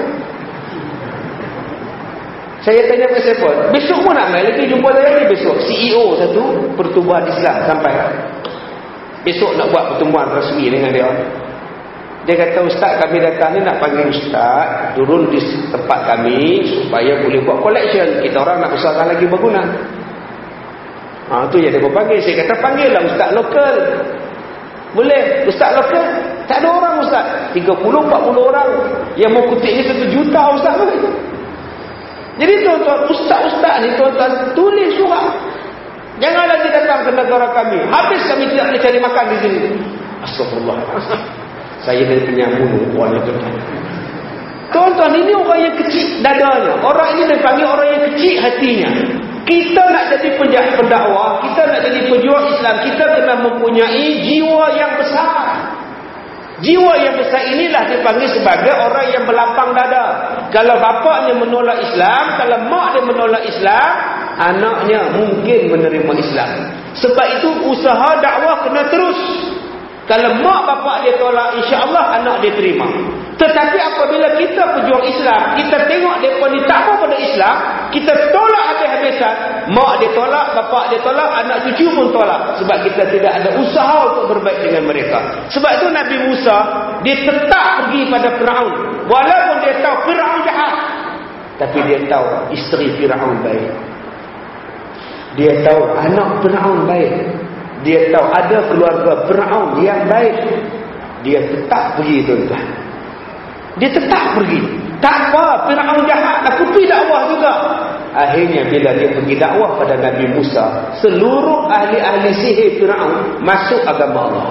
Saya tanya kat siapa? Besok pun nak mai lagi jumpa saya ni besok. C E O satu Pertubuhan Islam sampai. Besok nak buat pertemuan rasmi dengan dia. Dia kata, ustaz kami datang ni nak panggil ustaz turun di tempat kami supaya boleh buat collection. Kita orang nak besarkan lagi bangunan. Ha, tu yang dia panggil. Saya kata panggillah ustaz lokal. Boleh? Ustaz lokal? Tak ada orang ustaz. tiga puluh empat puluh orang. Yang mau kutip ni satu juta ustaz boleh. Jadi tuan-tuan, ustaz-ustaz ni tuan-tuan tulis surat. Jangan lagi datang ke negara kami. Habis kami tidak boleh cari makan di sini. Astagfirullah. Saya dari penyambung orang itu. Tuan-tuan, ini orang yang kecil dadanya. Orang ini dipanggil orang yang kecil hatinya. Kita nak jadi pendakwah, kita nak jadi pejuang Islam, kita kena mempunyai jiwa yang besar. Jiwa yang besar inilah dipanggil sebagai orang yang berlapang dada. Kalau bapaknya menolak Islam, kalau mak dia menolak Islam, anaknya mungkin menerima Islam. Sebab itu usaha dakwah kena terus. Kalau mak bapak dia tolak, insya-Allah anak dia terima. Tetapi apabila kita pejuang Islam, kita tengok mereka ni tak apa pada Islam, kita tolak habis-habisan, mak dia tolak, bapak dia tolak, anak cucu pun tolak. Sebab kita tidak ada usaha untuk berbaik dengan mereka. Sebab itu Nabi Musa, dia tetap pergi pada Firaun. Walaupun dia tahu Firaun jahat, tapi dia tahu isteri Firaun baik. Dia tahu anak Firaun baik. Dia tahu ada keluarga Firaun yang baik. Dia tetap pergi tuan-tuan. Dia tetap pergi. Tak apa, Firaun jahat, aku pergi dakwah juga. Akhirnya bila dia pergi dakwah pada Nabi Musa, seluruh ahli-ahli sihir Firaun masuk agama Allah.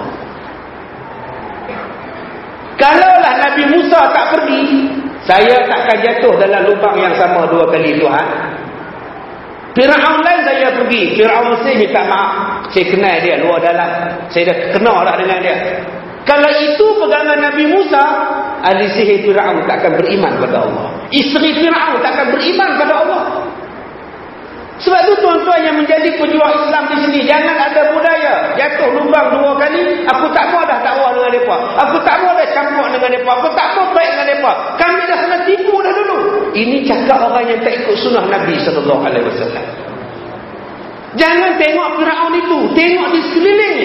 Kalaulah Nabi Musa tak pergi, saya takkan jatuh dalam lubang yang sama dua kali Tuhan. Firaun lain saya pergi, Firaun Mesir minta maaf. Saya kenal dia luar dalam. Saya dah kenal dah dengan dia. Kalau itu pegangan Nabi Musa, ahli sihir Firaun takkan beriman pada Allah. Isteri Firaun takkan beriman pada Allah. Sebab itu tuan-tuan yang menjadi pejuang Islam di sini, jangan ada budaya jatuh lubang dua kali. Aku tak mau dah dakwah dengan mereka. Aku tak mau dah campur dengan mereka. Aku tak mau baik dengan mereka. Kami dah kena tipu dah dulu. Ini cakap orang yang tak ikut sunnah Nabi sallallahu alaihi wasallam. Jangan tengok Firaun itu, tengok di sekelilingnya.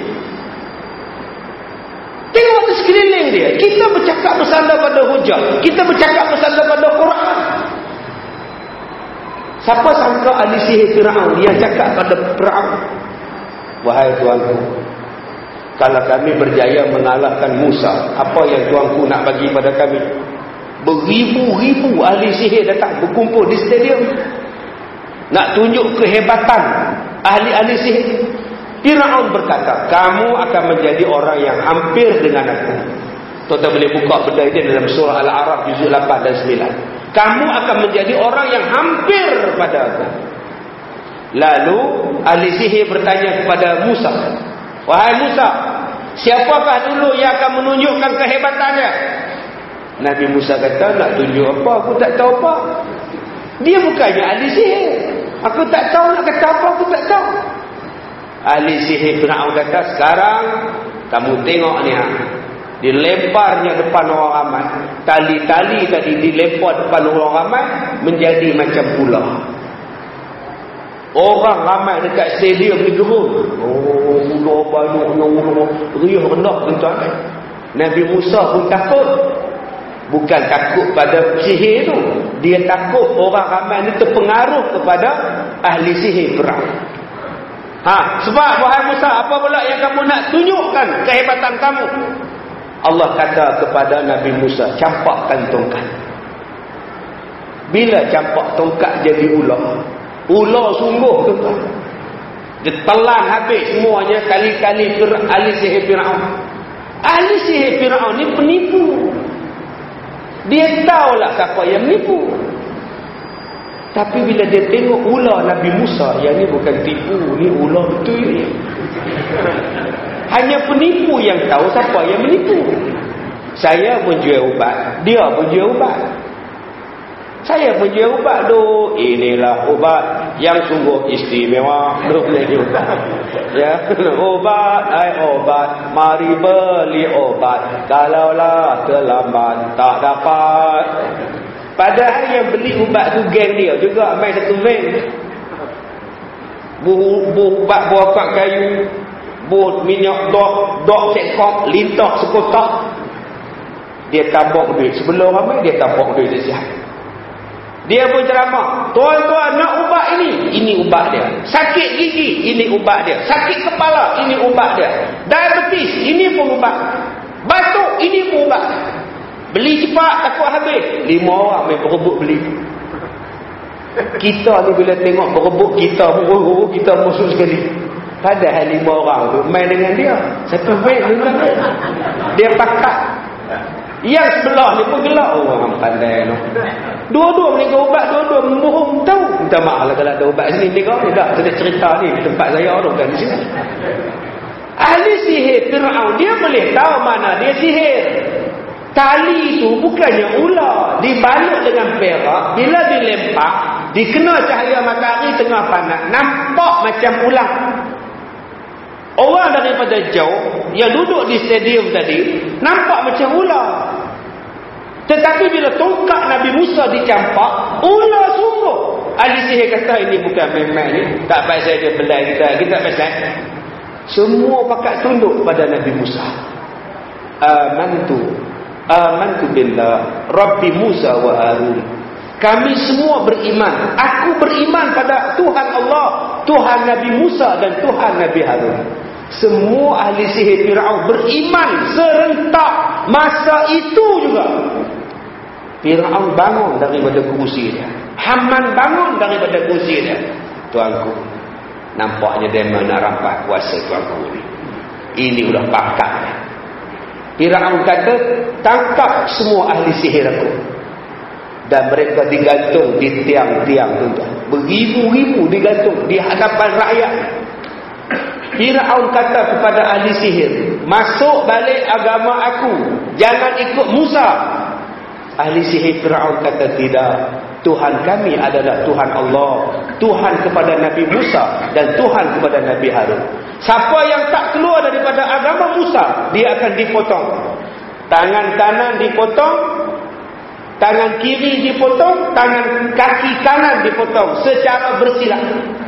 Tengok di sekeliling dia. Kita bercakap bersandar pada hujah. Kita bercakap bersandar pada Quran. Siapa sangka ahli sihir Firaun yang cakap pada Firaun, wahai tuanku, kalau kami berjaya mengalahkan Musa, apa yang tuanku nak bagi pada kami? Beribu-ribu ahli sihir datang berkumpul di stadium nak tunjuk kehebatan ahli-ahli sihir. Firaun berkata, kamu akan menjadi orang yang hampir dengan aku. Tuan-tuan boleh buka benda ini dalam surah Al-A'raf juzuk lapan dan sembilan. Kamu akan menjadi orang yang hampir pada aku. Lalu ahli sihir bertanya kepada Musa, wahai Musa, siapakah dulu yang akan menunjukkan kehebatannya? Nabi Musa kata, nak tunjuk apa? Aku tak tahu apa. Dia bukannya ahli sihir. Aku tak tahu nak kata apa, aku tak tahu. Ahli sihir Fir'aun kata, sekarang kamu tengok ni ha. Dilemparnya depan orang ramai. Tali-tali tadi dilempar depan orang ramai menjadi macam pula. Orang ramai dekat stadium ni gerung. Oh, mula banyak, mula riuh rendah tuan-tuan. Nabi Musa pun takut. Bukan takut pada sihir tu. Dia takut orang ramai ni terpengaruh kepada ahli sihir Fir'aun. Ha, sebab wahai Musa, apa pula yang kamu nak tunjukkan kehebatan kamu? Allah kata kepada Nabi Musa, campakkan tongkat. Bila campak tongkat jadi ular. Ular sungguh tuan-tuan. Dia telan habis semuanya kali-kali ahli sihir Fir'aun. Ahli sihir Fir'aun ni penipu. Dia tahulah siapa yang menipu. Tapi bila dia tengok ular Nabi Musa, yang ni bukan tipu, ni ular betul ni. Hanya penipu yang tahu siapa yang menipu. Saya pun jual ubat, dia pun jual ubat. Saya pun jual ubat tu. Inilah ubat yang sungguh istimewa. Belum lagi ubat. Ya, obat, ai obat. Mari beli obat. Kalaulah terlambat tak dapat. Padahal yang beli ubat tu geng dia juga main satu van. Bu bu ubat buah kat kayu, bu minyak dok, dok sekok, lintah sekotak. Dia tabok duit. Sebelum ramai dia tabok duit dia sihat. Dia pun ceramah, tuan-tuan nak ubat ini, ini ubat dia. Sakit gigi, ini ubat dia. Sakit kepala, ini ubat dia. Diabetes, ini pun ubat. Batuk, ini pun ubat. Beli cepat, takut habis. Lima orang main berebut beli. Kita ni bila tengok berebut, kita pun kita musuh sekali. Padahal lima orang tu main dengan dia. Satu main dengan dia. Dia pakat. Yang sebelah ni pun gelak. Oh, orang pandai tu. Dua-dua meninggal ubat, dua-dua membohong tahu. Minta maaf lah kalau ada ubat sini ni kau. Tak, saya cerita ni di tempat saya tu kan di sini. Ahli sihir Fir'aun dia boleh tahu mana dia sihir. Tali tu bukannya ular, dibalut dengan perak, bila dilempar, dikena cahaya matahari tengah panas, nampak macam ular. Orang daripada jauh yang duduk di stadium tadi nampak macam ular. Tetapi bila tongkat Nabi Musa dicampak, ular sungguh. Ahli sihir kata ini bukan main-main ni. Tak pasal dia belai kita, kita pasal. Semua pakat tunduk pada Nabi Musa. Amantu Amantu billah Rabbi Musa wa Harun. Kami semua beriman. Aku beriman pada Tuhan Allah, Tuhan Nabi Musa dan Tuhan Nabi Harun. Semua ahli sihir Fir'aun beriman serentak masa itu juga. Fir'aun bangun daripada kursi dia. Haman bangun daripada kursi dia. Tuanku, nampaknya dia nak rampas kuasa tuanku ni. Ini sudah pakat. Fir'aun kata, tangkap semua ahli sihir aku. Dan mereka digantung di tiang-tiang tuan. Beribu-ribu digantung di hadapan rakyat. Fir'aun kata kepada ahli sihir, masuk balik agama aku, jangan ikut Musa. Ahli sihir Fir'aun kata, tidak, Tuhan kami adalah Tuhan Allah, Tuhan kepada Nabi Musa dan Tuhan kepada Nabi Harun. Siapa yang tak keluar daripada agama Musa, dia akan dipotong. Tangan kanan dipotong, tangan kiri dipotong, tangan kaki kanan dipotong secara bersilang.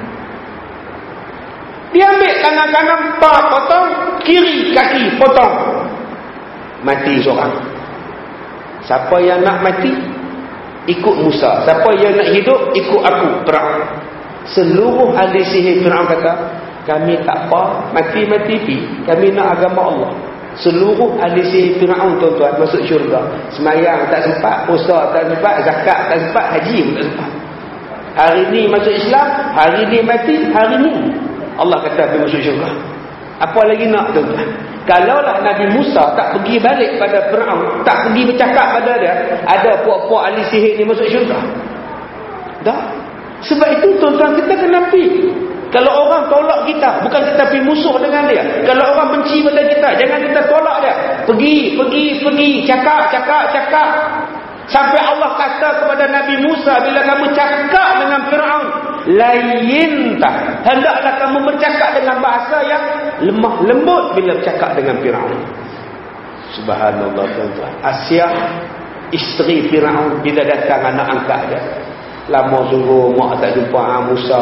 Dia ambil tangan kanan, potong, kiri kaki potong. Mati seorang. Siapa yang nak mati, ikut Musa. Siapa yang nak hidup, ikut aku, Fir'aun. Seluruh ahli sihir Fir'aun kata, kami tak apa, mati-mati pi. Kami nak agama Allah. Seluruh ahli sihir Fir'aun tuan-tuan masuk syurga. Semayang tak sempat, puasa tak sempat, zakat tak sempat, haji pun tak sempat. Hari ni masuk Islam, hari ni mati, hari ni Allah kata pergi masuk syurga. Apa lagi nak tuan-tuan? Kalaulah Nabi Musa tak pergi balik pada Fir'aun, tak pergi bercakap pada dia, ada puak-puak ahli sihir ni masuk syurga? Tak. Sebab itu tuan-tuan kita kena pergi. Kalau orang tolak kita, bukan kita pergi musuh dengan dia. Kalau orang benci pada kita, jangan kita tolak dia. Pergi, pergi, pergi, cakap, cakap, cakap. Sampai Allah kata kepada Nabi Musa, bila kamu cakap dengan Fir'aun, layintah, hendaklah kamu bercakap dengan bahasa yang lemah lembut bila bercakap dengan Fir'aun. Subhanallah tuan-tuan. Asyah, isteri Fir'aun, bila datang anak angkat dia, lama sungguh mak tak jumpa Musa.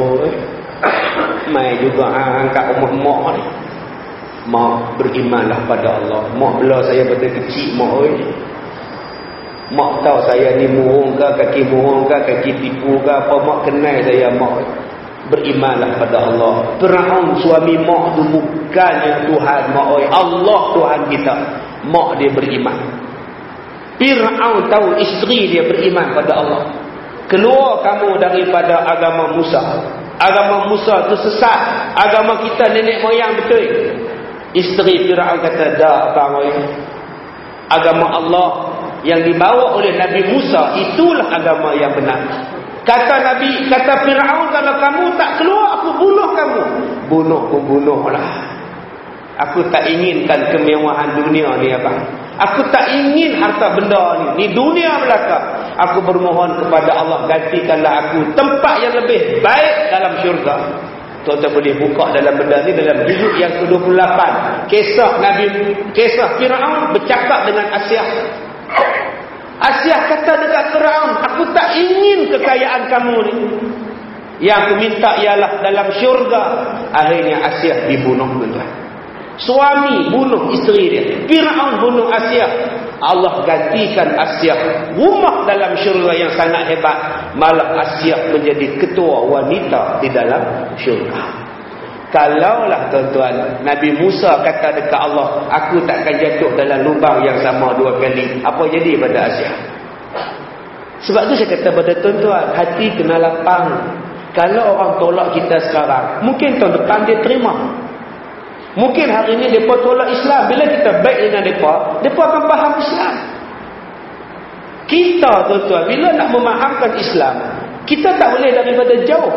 Mai juga angkat rumah mak ni. Mak berimanlah pada Allah. Mak bela saya pada kecil mak oi. Mak tahu saya ni murung ke, kaki murung ke, kaki tipu ke apa, mak kenal saya mak. Berimanlah pada Allah. Fir'aun suami mak tu bukannya Tuhan mak oi. Allah Tuhan kita. Mak dia beriman. Fir'aun tahu isteri dia beriman pada Allah. Keluar kamu daripada agama Musa. Agama Musa tu sesat. Agama kita nenek moyang betul. Isteri Fir'aun kata, dah abang oi. Agama Allah yang dibawa oleh Nabi Musa itulah agama yang benar. Kata Nabi, kata Fir'aun, kalau kamu tak keluar aku bunuh kamu. Bunuh pun bunuhlah. Aku tak inginkan kemewahan dunia ni abang. Aku tak ingin harta benda ni. Ni dunia belaka. Aku bermohon kepada Allah, gantikanlah aku tempat yang lebih baik dalam syurga. Tuan-tuan boleh buka dalam benda ni dalam juzuk yang ke dua puluh lapan. Kisah Nabi, kisah Fir'aun bercakap dengan Asyah. Asyah kata dekat Fir'aun, aku tak ingin kekayaan kamu ni. Yang aku minta ialah dalam syurga. Akhirnya Asyah dibunuh tuan-tuan. Suami bunuh isteri dia. Fir'aun bunuh Asyah. Allah gantikan Asyah rumah dalam syurga yang sangat hebat. Malah Asyah menjadi ketua wanita di dalam syurga. Kalaulah tuan-tuan Nabi Musa kata dekat Allah, aku takkan jatuh dalam lubang yang sama dua kali, apa jadi pada Asyah? Sebab tu saya kata pada tuan-tuan, hati kena lapang. Kalau orang tolak kita sekarang, mungkin tahun depan dia terima. Mungkin hari ini mereka tolak Islam. Bila kita baik dengan mereka, mereka akan faham Islam. Kita tuan-tuan, bila nak memahamkan Islam, kita tak boleh daripada jauh.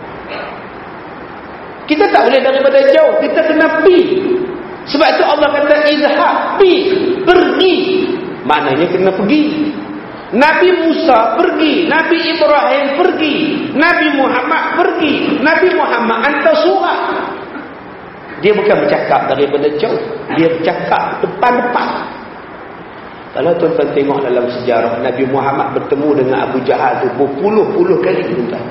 Kita tak boleh daripada jauh. Kita kena pi. Sebab itu Allah kata, izhab, pi, pergi. Maknanya kena pergi. Nabi Musa pergi, Nabi Ibrahim pergi, Nabi Muhammad pergi. Nabi Muhammad hantar surat. Dia bukan bercakap daripada jauh, dia bercakap depan-depan. Kalau tuan-tuan tengok dalam sejarah, Nabi Muhammad bertemu dengan Abu Jahal tu berpuluh-puluh kali tuan-tuan.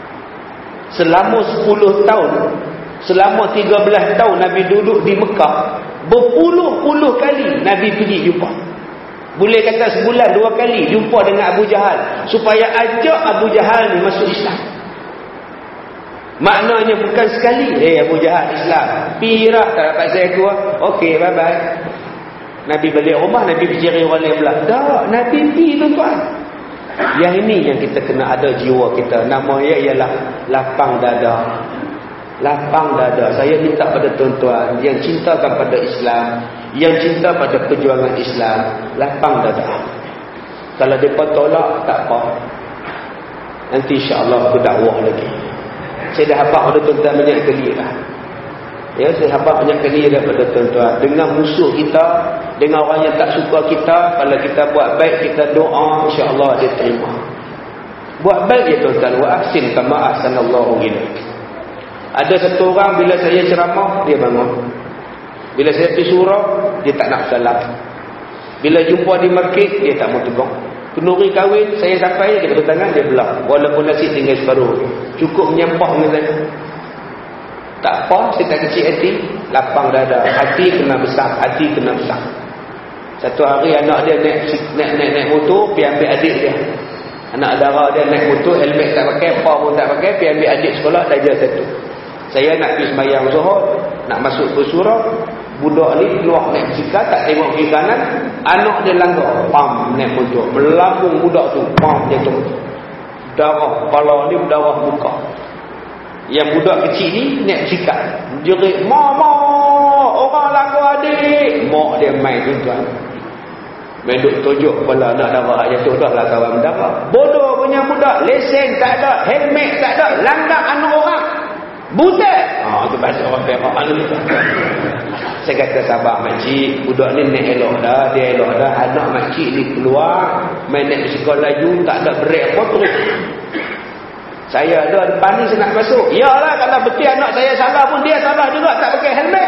Selama sepuluh tahun, selama tiga belas tahun Nabi duduk di Mekah, berpuluh-puluh kali Nabi pergi jumpa. Boleh kata sebulan dua kali jumpa dengan Abu Jahal, supaya ajak Abu Jahal ni masuk Islam. Maknanya bukan sekali, eh Abu Jahal Islam, pirah tak dapat saya aku, okey bye bye. Nabi balik rumah, Nabi bercari orang lain pula. Tak, Nabi pergi tuan-tuan. Yang ini yang kita kena ada jiwa kita. Nama dia ialah lapang dada. Lapang dada. Saya minta pada tuan-tuan yang cintakan pada Islam, yang cinta pada perjuangan Islam, lapang dada. Kalau mereka tolak, tak apa. Nanti insya-Allah aku dakwah lagi. Saya dah hafal pada tuan-tuan banyak kali lah. Ya, saya hafal banyak kali daripada tuan-tuan. Dengan musuh kita, dengan orang yang tak suka kita, kalau kita buat baik, kita doa, insya-Allah dia terima. Buat baik ya tuan-tuan. Wa ahsin kama ahsanallahu ilaik. Ada satu orang bila saya ceramah, dia bangun. Bila saya pergi surau, dia tak nak salam. Bila jumpa di masjid, dia tak mau tegur. Kenduri kahwin, saya sampai, dia kata tangan, dia belah. Walaupun nasi tinggal separuh, cukup menyampah dengan saya. Tak apa, saya tak kecil hati, lapang dada. Hati kena besar, hati kena besar. Satu hari anak dia naik naik naik, naik motor, pergi ambil adik dia. Anak dara dia naik motor, helmet tak pakai, apa pun tak pakai, pergi ambil adik sekolah, darjah satu. Saya nak pergi sembahyang zuhur, nak masuk ke surau, budak ni keluar naik bisikal, tak tengok kiri kanan, anak dia langgar, pam, naik motor, melambung budak tu, pam, jatuh. Darah kepala ni, darah muka. Yang budak kecil ni naik bisikal, jerit, "Mama, orang langgar adik." Mak dia main tuan-tuan. Main duk tunjuk kepala anak darah jatuh, dah lah kawan darah. Bodoh punya budak, lesen tak ada, helmet tak ada, langgar anak orang. Budak. Ha, tu bahasa orang Perak ni. Saya kata sabar makcik, budak ni nak elok dah, dia elok dah. Anak makcik ni keluar, main naik bisikal laju, tak ada brek apa terus. Saya ada depan ni saya nak masuk. Yalah, kalau betul anak saya salah pun dia salah juga, tak pakai helmet.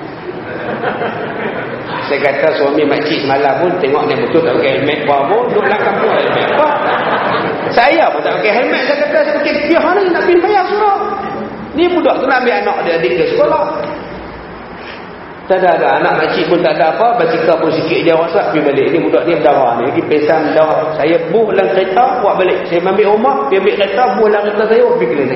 Saya kata suami makcik semalam pun tengok ni betul tak pakai helmet apa, duduk belakang pun helmet apa. Saya pun tak pakai helmet. Saya kata saya pakai piah ni nak pergi bayar surau. Ni budak tu nak ambil anak dia adik ke sekolah. Tak ada, ada anak makcik pun tak ada apa, basikal pun sikit dia rosak pergi balik. Ni budak ni berdarah ni, lagi pesan berdarah. Saya buh dalam kereta buat balik. Saya ambil rumah, dia ambil kereta, buh dalam kereta saya pergi klinik.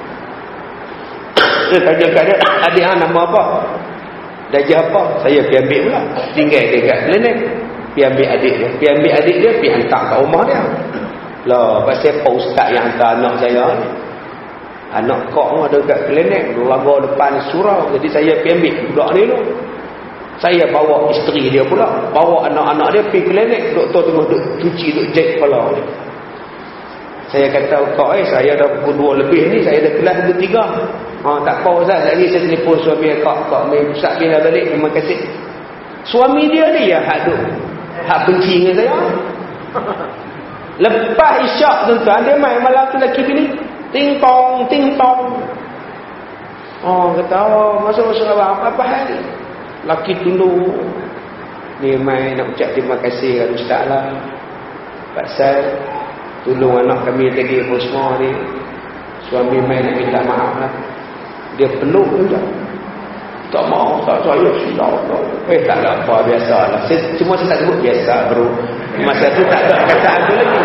Dia tanya kat dia, adik hang nama apa? Darjah apa? Saya pergi ambil pula. Tinggal dia kat klinik. Pergi ambil adik dia. Pergi ambil adik dia, pergi hantar kat rumah dia. Lah, pasal apa ustaz yang hantar anak saya ni? Anak kok tu ada kat klinik, laga depan surau. Jadi saya pergi ambil budak ni tu. Saya bawa isteri dia pula, bawa anak-anak dia pergi klinik. Doktor tengah duk cuci, duk jack kepala dia. Saya kata, kok eh, saya dah pukul dua lebih ni, saya dah kelas pukul tiga. Ha, tak apa Ustaz, lagi saya telefon suami kak, kak main Ustaz bila balik, terima kasih. Suami dia ni ya hak duk, hak benci dengan saya. Lepas isyak tuan-tuan, dia main malam tu lelaki bini. Ting tong, ting tong. Oh, kata, oh, masuk-masuk abang, apa-apa hal? Laki tunduk. Ni main nak ucap terima kasih kepada Ustaz lah. Pasal tolong anak kami tadi pun semua ni. Suami main nak minta maaf lah. Dia peluk juga. Tak maaf, tak saya silap. Eh, tak ada apa, biasa lah. Saya, cuma saya tak sebut biasa bro. Masa tu tak ada perkataan tu lagi.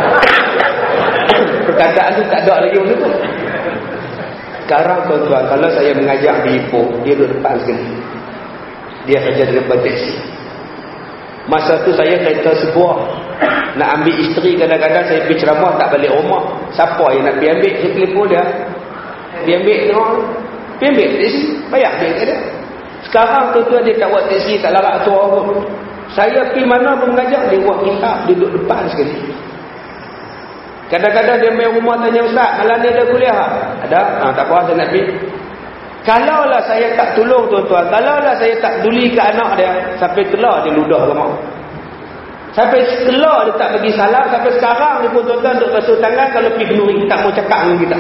Perkataan tu tak ada lagi masa tu. Sekarang tuan-tuan, kalau saya mengajar di Ipoh, dia duduk depan sekali. Dia kerja dengan berteksi. Masa tu saya kereta sebuah. Nak ambil isteri, kadang-kadang saya pergi ceramah tak balik rumah. Siapa yang nak pergi ambil? Saya telefon dia. Dia ambil tengok. Dia ambil teksi. Bayar dia kat dia. Sekarang tuan-tuan dia tak buat teksi, tak larat tu pun. Saya pergi mana pun mengajar, dia buat kitab, dia duduk depan sekali. Kadang-kadang dia main rumah tanya Ustaz, malam ni ada kuliah tak? Ada? Ha, tak apa, saya nak pergi. Kalaulah saya tak tolong tuan-tuan, kalaulah saya tak peduli ke anak dia, sampai kelar dia ludah ke mak. Sampai kelar dia tak bagi salam, sampai sekarang dia pun tuan-tuan duduk basuh tangan, kalau pergi kenduri, tak mau cakap dengan kita.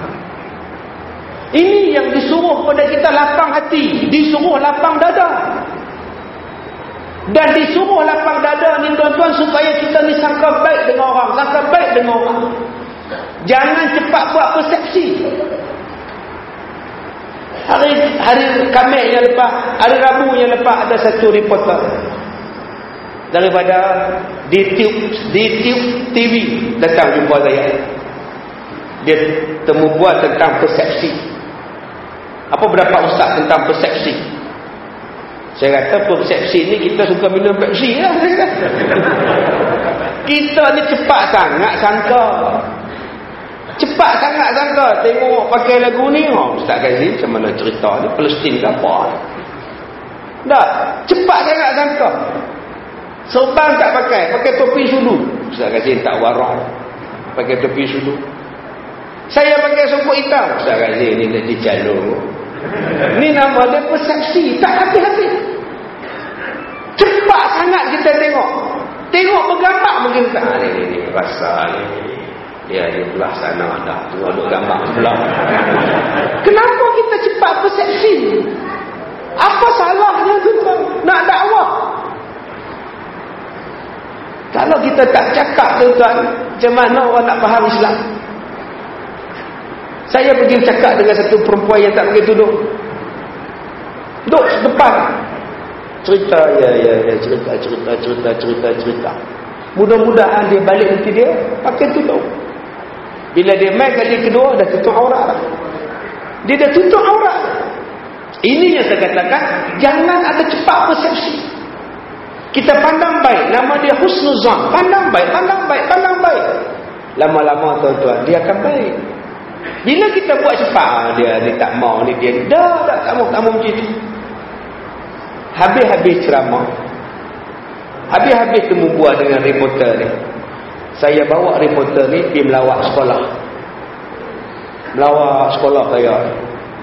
Ini yang disuruh pada kita lapang hati, disuruh lapang dada. Dan disuruh lapang dada ni tuan-tuan supaya kita ni sangka baik dengan orang, sangka baik dengan orang. Jangan cepat buat persepsi. Hari hari Khamis yang lepas, hari Rabu yang lepas ada satu reporter daripada di YouTube T V datang jumpa saya. Dia temu buat tentang persepsi. Apa berapa ustaz tentang persepsi? Saya kata persepsi ni kita suka minum Pepsi lah. Kita ni cepat sangat sangka. Cepat sangat sangka. Tengok pakai lagu ni. Oh, Ustaz Kazim macam mana cerita ni? Palestin ke apa? Dah. Cepat sangat sangka. Serban tak pakai. Pakai topi sudu. Ustaz Kazim tak warang. Pakai topi sudu. Saya pakai sokok hitam. Ustaz Kazim ni nak dijalur. Ni nama dia persepsi. Tak habis-habis. Cepat sangat kita tengok. Tengok bergambar mungkin tak. Ha, ni, ni, ni. Rasa ni. Dia dia belah sana dah. Tengok duk gambar belah. Kenapa kita cepat persepsi? Apa salahnya tuan-tuan? Nak dakwah. Kalau kita tak cakap tuan-tuan, macam mana orang nak faham Islam? Saya pergi cakap dengan satu perempuan yang tak pakai tudung. Duduk depan. Cerita, ya, ya, ya, cerita, cerita, cerita, cerita, cerita. Mudah-mudahan dia balik nanti dia pakai tudung. Bila dia main kali kedua, dah tutup aurat lah. Dia dah tutup aurat. Ini yang saya katakan, jangan ada cepat persepsi. Kita pandang baik, nama dia husnuzan. Pandang baik, pandang baik, pandang baik. Lama-lama tuan-tuan, dia akan baik. Bila kita buat cepat, dia ni tak mau, ni dia dah tak, tak mau, tak mau macam itu. Habis-habis ceramah, habis-habis temu buat dengan reporter ni. Saya bawa reporter ni pergi melawat sekolah. Melawat sekolah saya.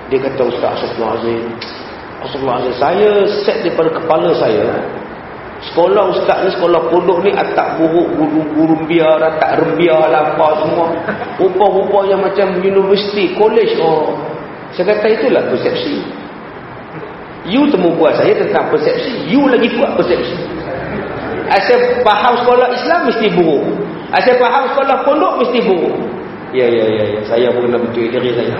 Dia kata, Ustaz, Astagfirullahaladzim, Astagfirullahaladzim, saya set daripada kepala saya, sekolah ustaz ni, sekolah pondok ni atak buruk, guru-guru biar, atak rembiar lah, apa semua. Rupa-rupa yang macam universiti, college. Oh, saya kata itulah persepsi. You temu buat saya tentang persepsi, you lagi kuat persepsi. Asal faham sekolah Islam mesti buruk, asal faham sekolah pondok mesti buruk. Ya, ya, ya, ya. Saya pun kena betul diri saya.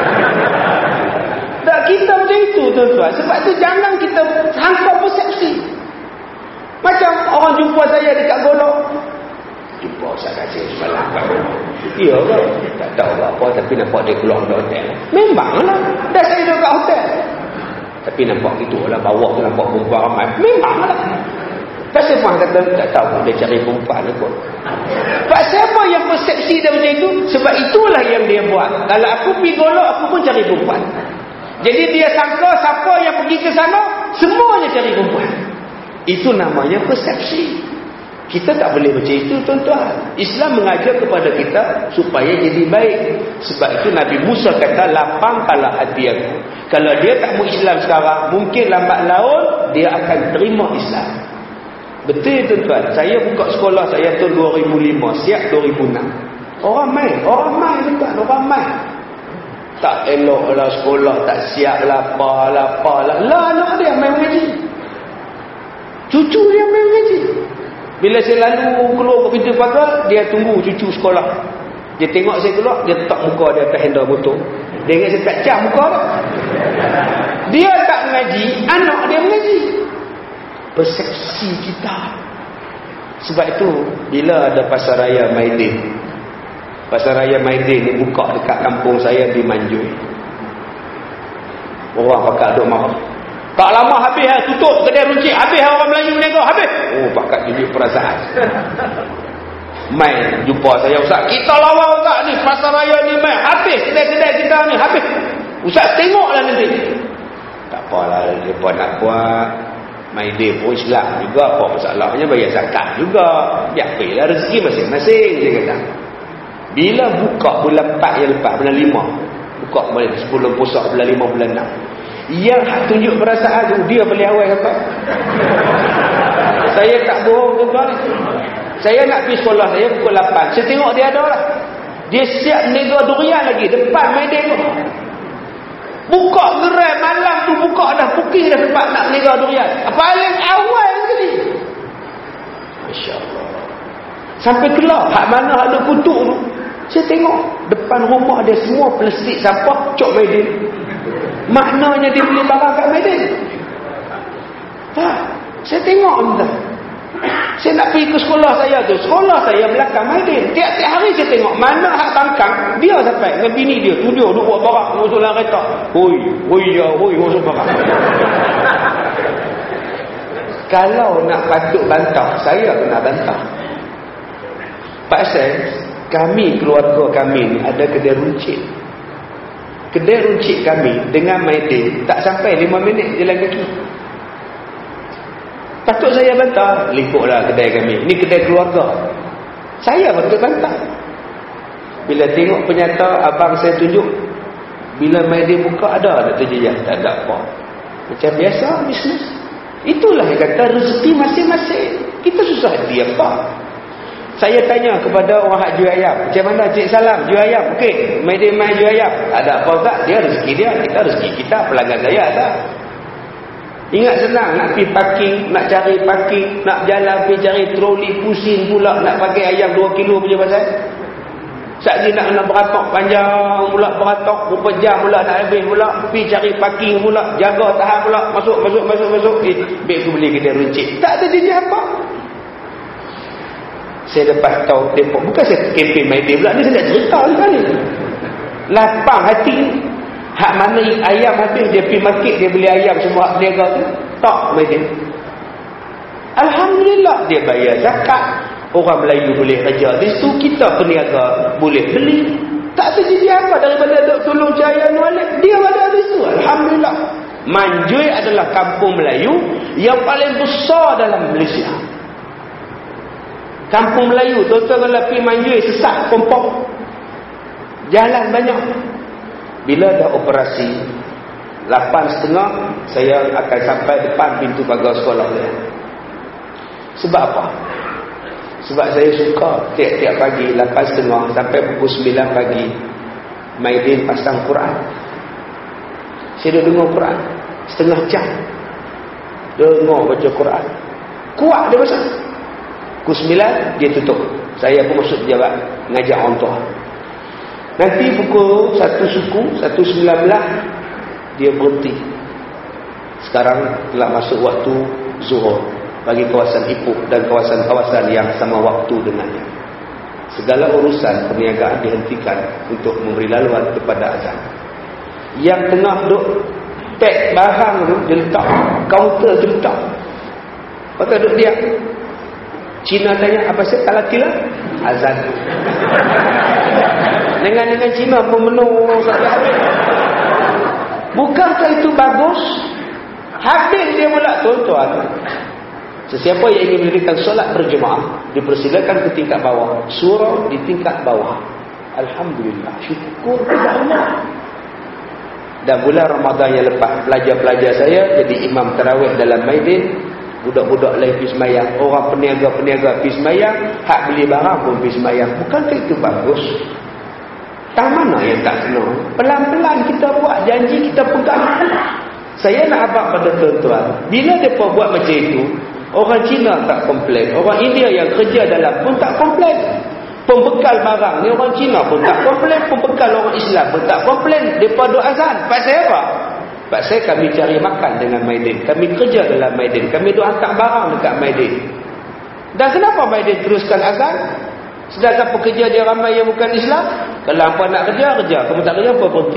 Tak, kita macam itu, tuan-tuan. Sebab tu jangan kita hantar persepsi. Macam orang jumpa saya dekat Golok. Jumpa Ustaz Kasih semalam kat Golok. Ya ke? Tak tahu apa, tapi nampak dia keluar dari hotel. Memanglah. Dah saya duduk kat hotel. Tapi nampak gitu lah, bawah tu nampak perempuan ramai. Memanglah. Pasal Faham kata, tak tahu dia cari perempuan kot. Pasal apa yang persepsi dia macam itu? Sebab itulah yang dia buat. Kalau aku pergi Golok, aku pun cari perempuan. Jadi dia sangka siapa yang pergi ke sana, semuanya cari perempuan. Itu namanya persepsi. Kita tak boleh macam itu, tuan-tuan. Islam mengajar kepada kita supaya jadi baik. Sebab itu Nabi Musa kata, lapangkanlah hati aku. Kalau dia tak mau Islam sekarang, mungkin lambat laun dia akan terima Islam. Betul, tuan-tuan. Saya buka sekolah saya tu dua ribu lima, siap dua ribu enam. Orang main, orang main, tuan-tuan, orang main. Tak elok lah sekolah, tak siap lah, apa lah, apa lah. Lah anak dia main mengaji. Cucu dia main mengaji. Bila saya lalu keluar ke pintu pagar, dia tunggu cucu sekolah. Dia tengok saya keluar, dia letak muka dia atas handle motor. Dia ingat saya tak cam muka dia. Dia tak mengaji, anak dia mengaji. Persepsi kita. Sebab itu, bila ada pasar raya Maidin, pasar raya Maidin ni buka dekat kampung saya di Manjui. Orang pakat duk marah. Tak lama habis lah, tutup kedai runcit. Habis lah orang Melayu nego, habis. Oh, pakat tunjuk perasaan. Main jumpa saya, Ustaz, kita lawan Ustaz ni, pasar raya ni main. Habis kedai-kedai kita ni, habis. Ustaz tengoklah nanti. Tak apalah, mereka nak buat. Maidin pun Islam juga, apa masalahnya, bayar zakat juga. Biar pilih rezeki masing-masing, dia kata. Bila buka bulan empat yang lepas, bulan lima, buka bulan sepuluh pusak, bulan lima, bulan enam, yang tunjuk perasaan tu, dia beli awal apa? Saya tak bohong, tuan-tuan. Saya nak pergi sekolah saya pukul lapan, saya tengok dia ada lah. Dia siap nego durian lagi depan Maidin tu. Buka gerai malam tu, buka dah, pukul dah tempat nak nego durian. Paling awal sekali. Masya Allah. Sampai keluar, hak mana ada kutuk tu, saya tengok depan rumah dia semua plastik sampah cok Maidin. Maknanya dia beli barang kat Maidin. Ha, saya tengok entah. Saya nak pergi ke sekolah saya tu, sekolah saya belakang Maidin. Tiap-tiap hari saya tengok mana hak bangkang, dia sampai dengan bini dia tu, dia duk buat barang masuk dalam kereta. Hoi, hoi ya, hoi masuk barang. Kalau nak patut bantah, saya kena bantah. Pasal kami, keluarga kami ni ada kedai runcit. Kedai runcit kami dengan Maidin tak sampai lima minit jalan kaki. Patut saya bantah, lingkuplah kedai kami. Ini kedai keluarga. Saya patut bantah. Bila tengok penyata abang saya tunjuk, bila Maidin buka ada ada terjejak, tak ada apa. Macam biasa bisnes. Itulah yang kata rezeki masing-masing. Kita susah hati apa. Saya tanya kepada orang hak jual ayam, macam mana Cik Salam jual ayam? Okey, Maidin main jual ayam. Tak ada apa tak? Dia rezeki dia, kita rezeki kita, pelanggan saya tak. Ingat senang nak pergi parking, nak cari parking, nak jalan pergi cari troli, pusing pula nak pakai ayam dua kilo punya pasal. Sekali nak kena beratok panjang pula, beratok berapa jam pula nak habis pula, pergi cari parking pula, jaga tahan pula, masuk masuk masuk masuk. Eh, baik aku beli kedai runcit. Tak ada jenis apa. Saya lepas tahu tempoh, bukan saya kempen Maidin pula, ni saya nak cerita sekali. Lapang hati. Hak mana ayam habis, dia pergi market, dia beli ayam semua hak berniaga tu, tak Maidin. Alhamdulillah, dia bayar zakat. Orang Melayu boleh kerja di situ, kita peniaga boleh beli. Tak terjadi apa daripada duk tolong cahaya nualik, dia ada di situ. Alhamdulillah. Manjui adalah kampung Melayu yang paling besar dalam Malaysia. Kampung Melayu, tuan-tuan kalau pergi Manjui, sesak, pompok. Jalan banyak. Bila dah operasi, lapan setengah saya akan sampai depan pintu pagar sekolah saya. Sebab apa? Sebab saya suka tiap-tiap pagi lapan setengah sampai pukul sembilan pagi Maidin pasang Quran. Saya dah dengar Quran setengah jam, dengar baca Quran, kuat dia pasal. Pukul sembilan dia tutup, saya pun masuk pejabat mengajar orang tua. Nanti pukul satu suku, satu sembilan belas dia berhenti. Sekarang telah masuk waktu zuhur bagi kawasan Ipoh dan kawasan-kawasan yang sama waktu dengannya. Segala urusan perniagaan dihentikan untuk memberi laluan kepada azan. Yang tengah duduk pack barang tu, dia letak kaunter, dia letak. Lepas duduk dia, Cina tanya, apa sih tak laki lah? Azan. Dengan-dengan Cina memenuh habis. Bukankah itu bagus? Habis dia pula, tuan-tuan, sesiapa yang ingin mendirikan solat berjemaah dipersilakan ke tingkat bawah, surau di tingkat bawah. Alhamdulillah, syukur kepada Allah. Dan bulan Ramadan yang lepas, pelajar-pelajar saya jadi imam tarawih dalam Maidin. Budak-budak lain pergi semayang, orang peniaga-peniaga pergi semayang, hak beli barang pun pergi semayang. Bukankah itu bagus? Tak mana yang tak kena? Pelan-pelan kita buat, janji kita pegang. Saya nak abang pada tuan-tuan, bila mereka buat macam itu, orang Cina tak komplain, orang India yang kerja dalam pun tak komplain. Pembekal barang ni orang Cina pun tak komplain, pembekal orang Islam pun tak komplain. Mereka duk azan. Pasal apa? Pasal kami cari makan dengan Maidin, kami kerja dalam Maidin, kami duk hantar barang dekat Maidin. Dan kenapa Maidin teruskan azan? Sedangkan pekerja dia ramai yang bukan Islam. Kalau hampa nak kerja, kerja. Kamu tak kerja, apa berhenti.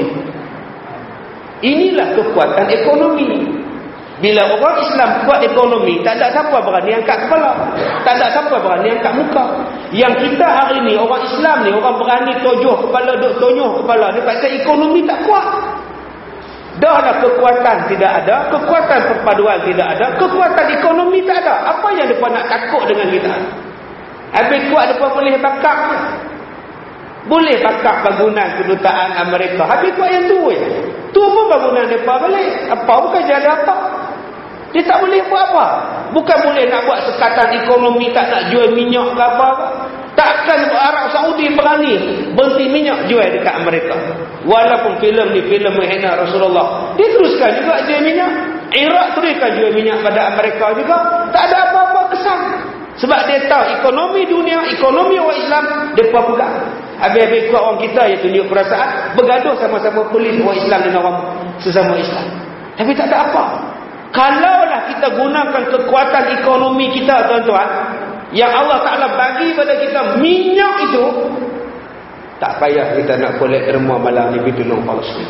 Inilah kekuatan ekonomi. Bila orang Islam kuat ekonomi, tak ada siapa berani angkat kepala, tak ada siapa berani angkat muka. Yang kita hari ni, orang Islam ni, orang berani tojoh kepala, duk tonyoh kepala ni pasal ekonomi tak kuat. Dah lah kekuatan tidak ada, kekuatan perpaduan tidak ada, kekuatan ekonomi tak ada. Apa yang mereka nak takut dengan kita? Habis kuat mereka boleh bakar, boleh bakar bangunan kedutaan Amerika. Habis kuat yang tu ya. Tu pun bangunan mereka balik. Apa? Bukan dia ada apa. Dia tak boleh buat apa. Bukan boleh nak buat sekatan ekonomi, tak nak jual minyak ke apa. Takkan Arab Saudi berani berhenti minyak jual dekat Amerika. Walaupun filem ni filem menghina Rasulullah, dia teruskan juga jual minyak. Iraq teruskan jual minyak pada Amerika juga. Tak ada apa-apa kesan. Sebab dia tahu ekonomi dunia, ekonomi orang Islam, dia pegang. Habis-habis kuat orang kita yang tunjuk perasaan, bergaduh sama-sama polis orang Islam dan orang sesama Islam. Tapi tak ada apa. Kalaulah kita gunakan kekuatan ekonomi kita, tuan-tuan, yang Allah Ta'ala bagi pada kita minyak itu, tak payah kita nak kolek derma malam ni pergi tolong Palestin.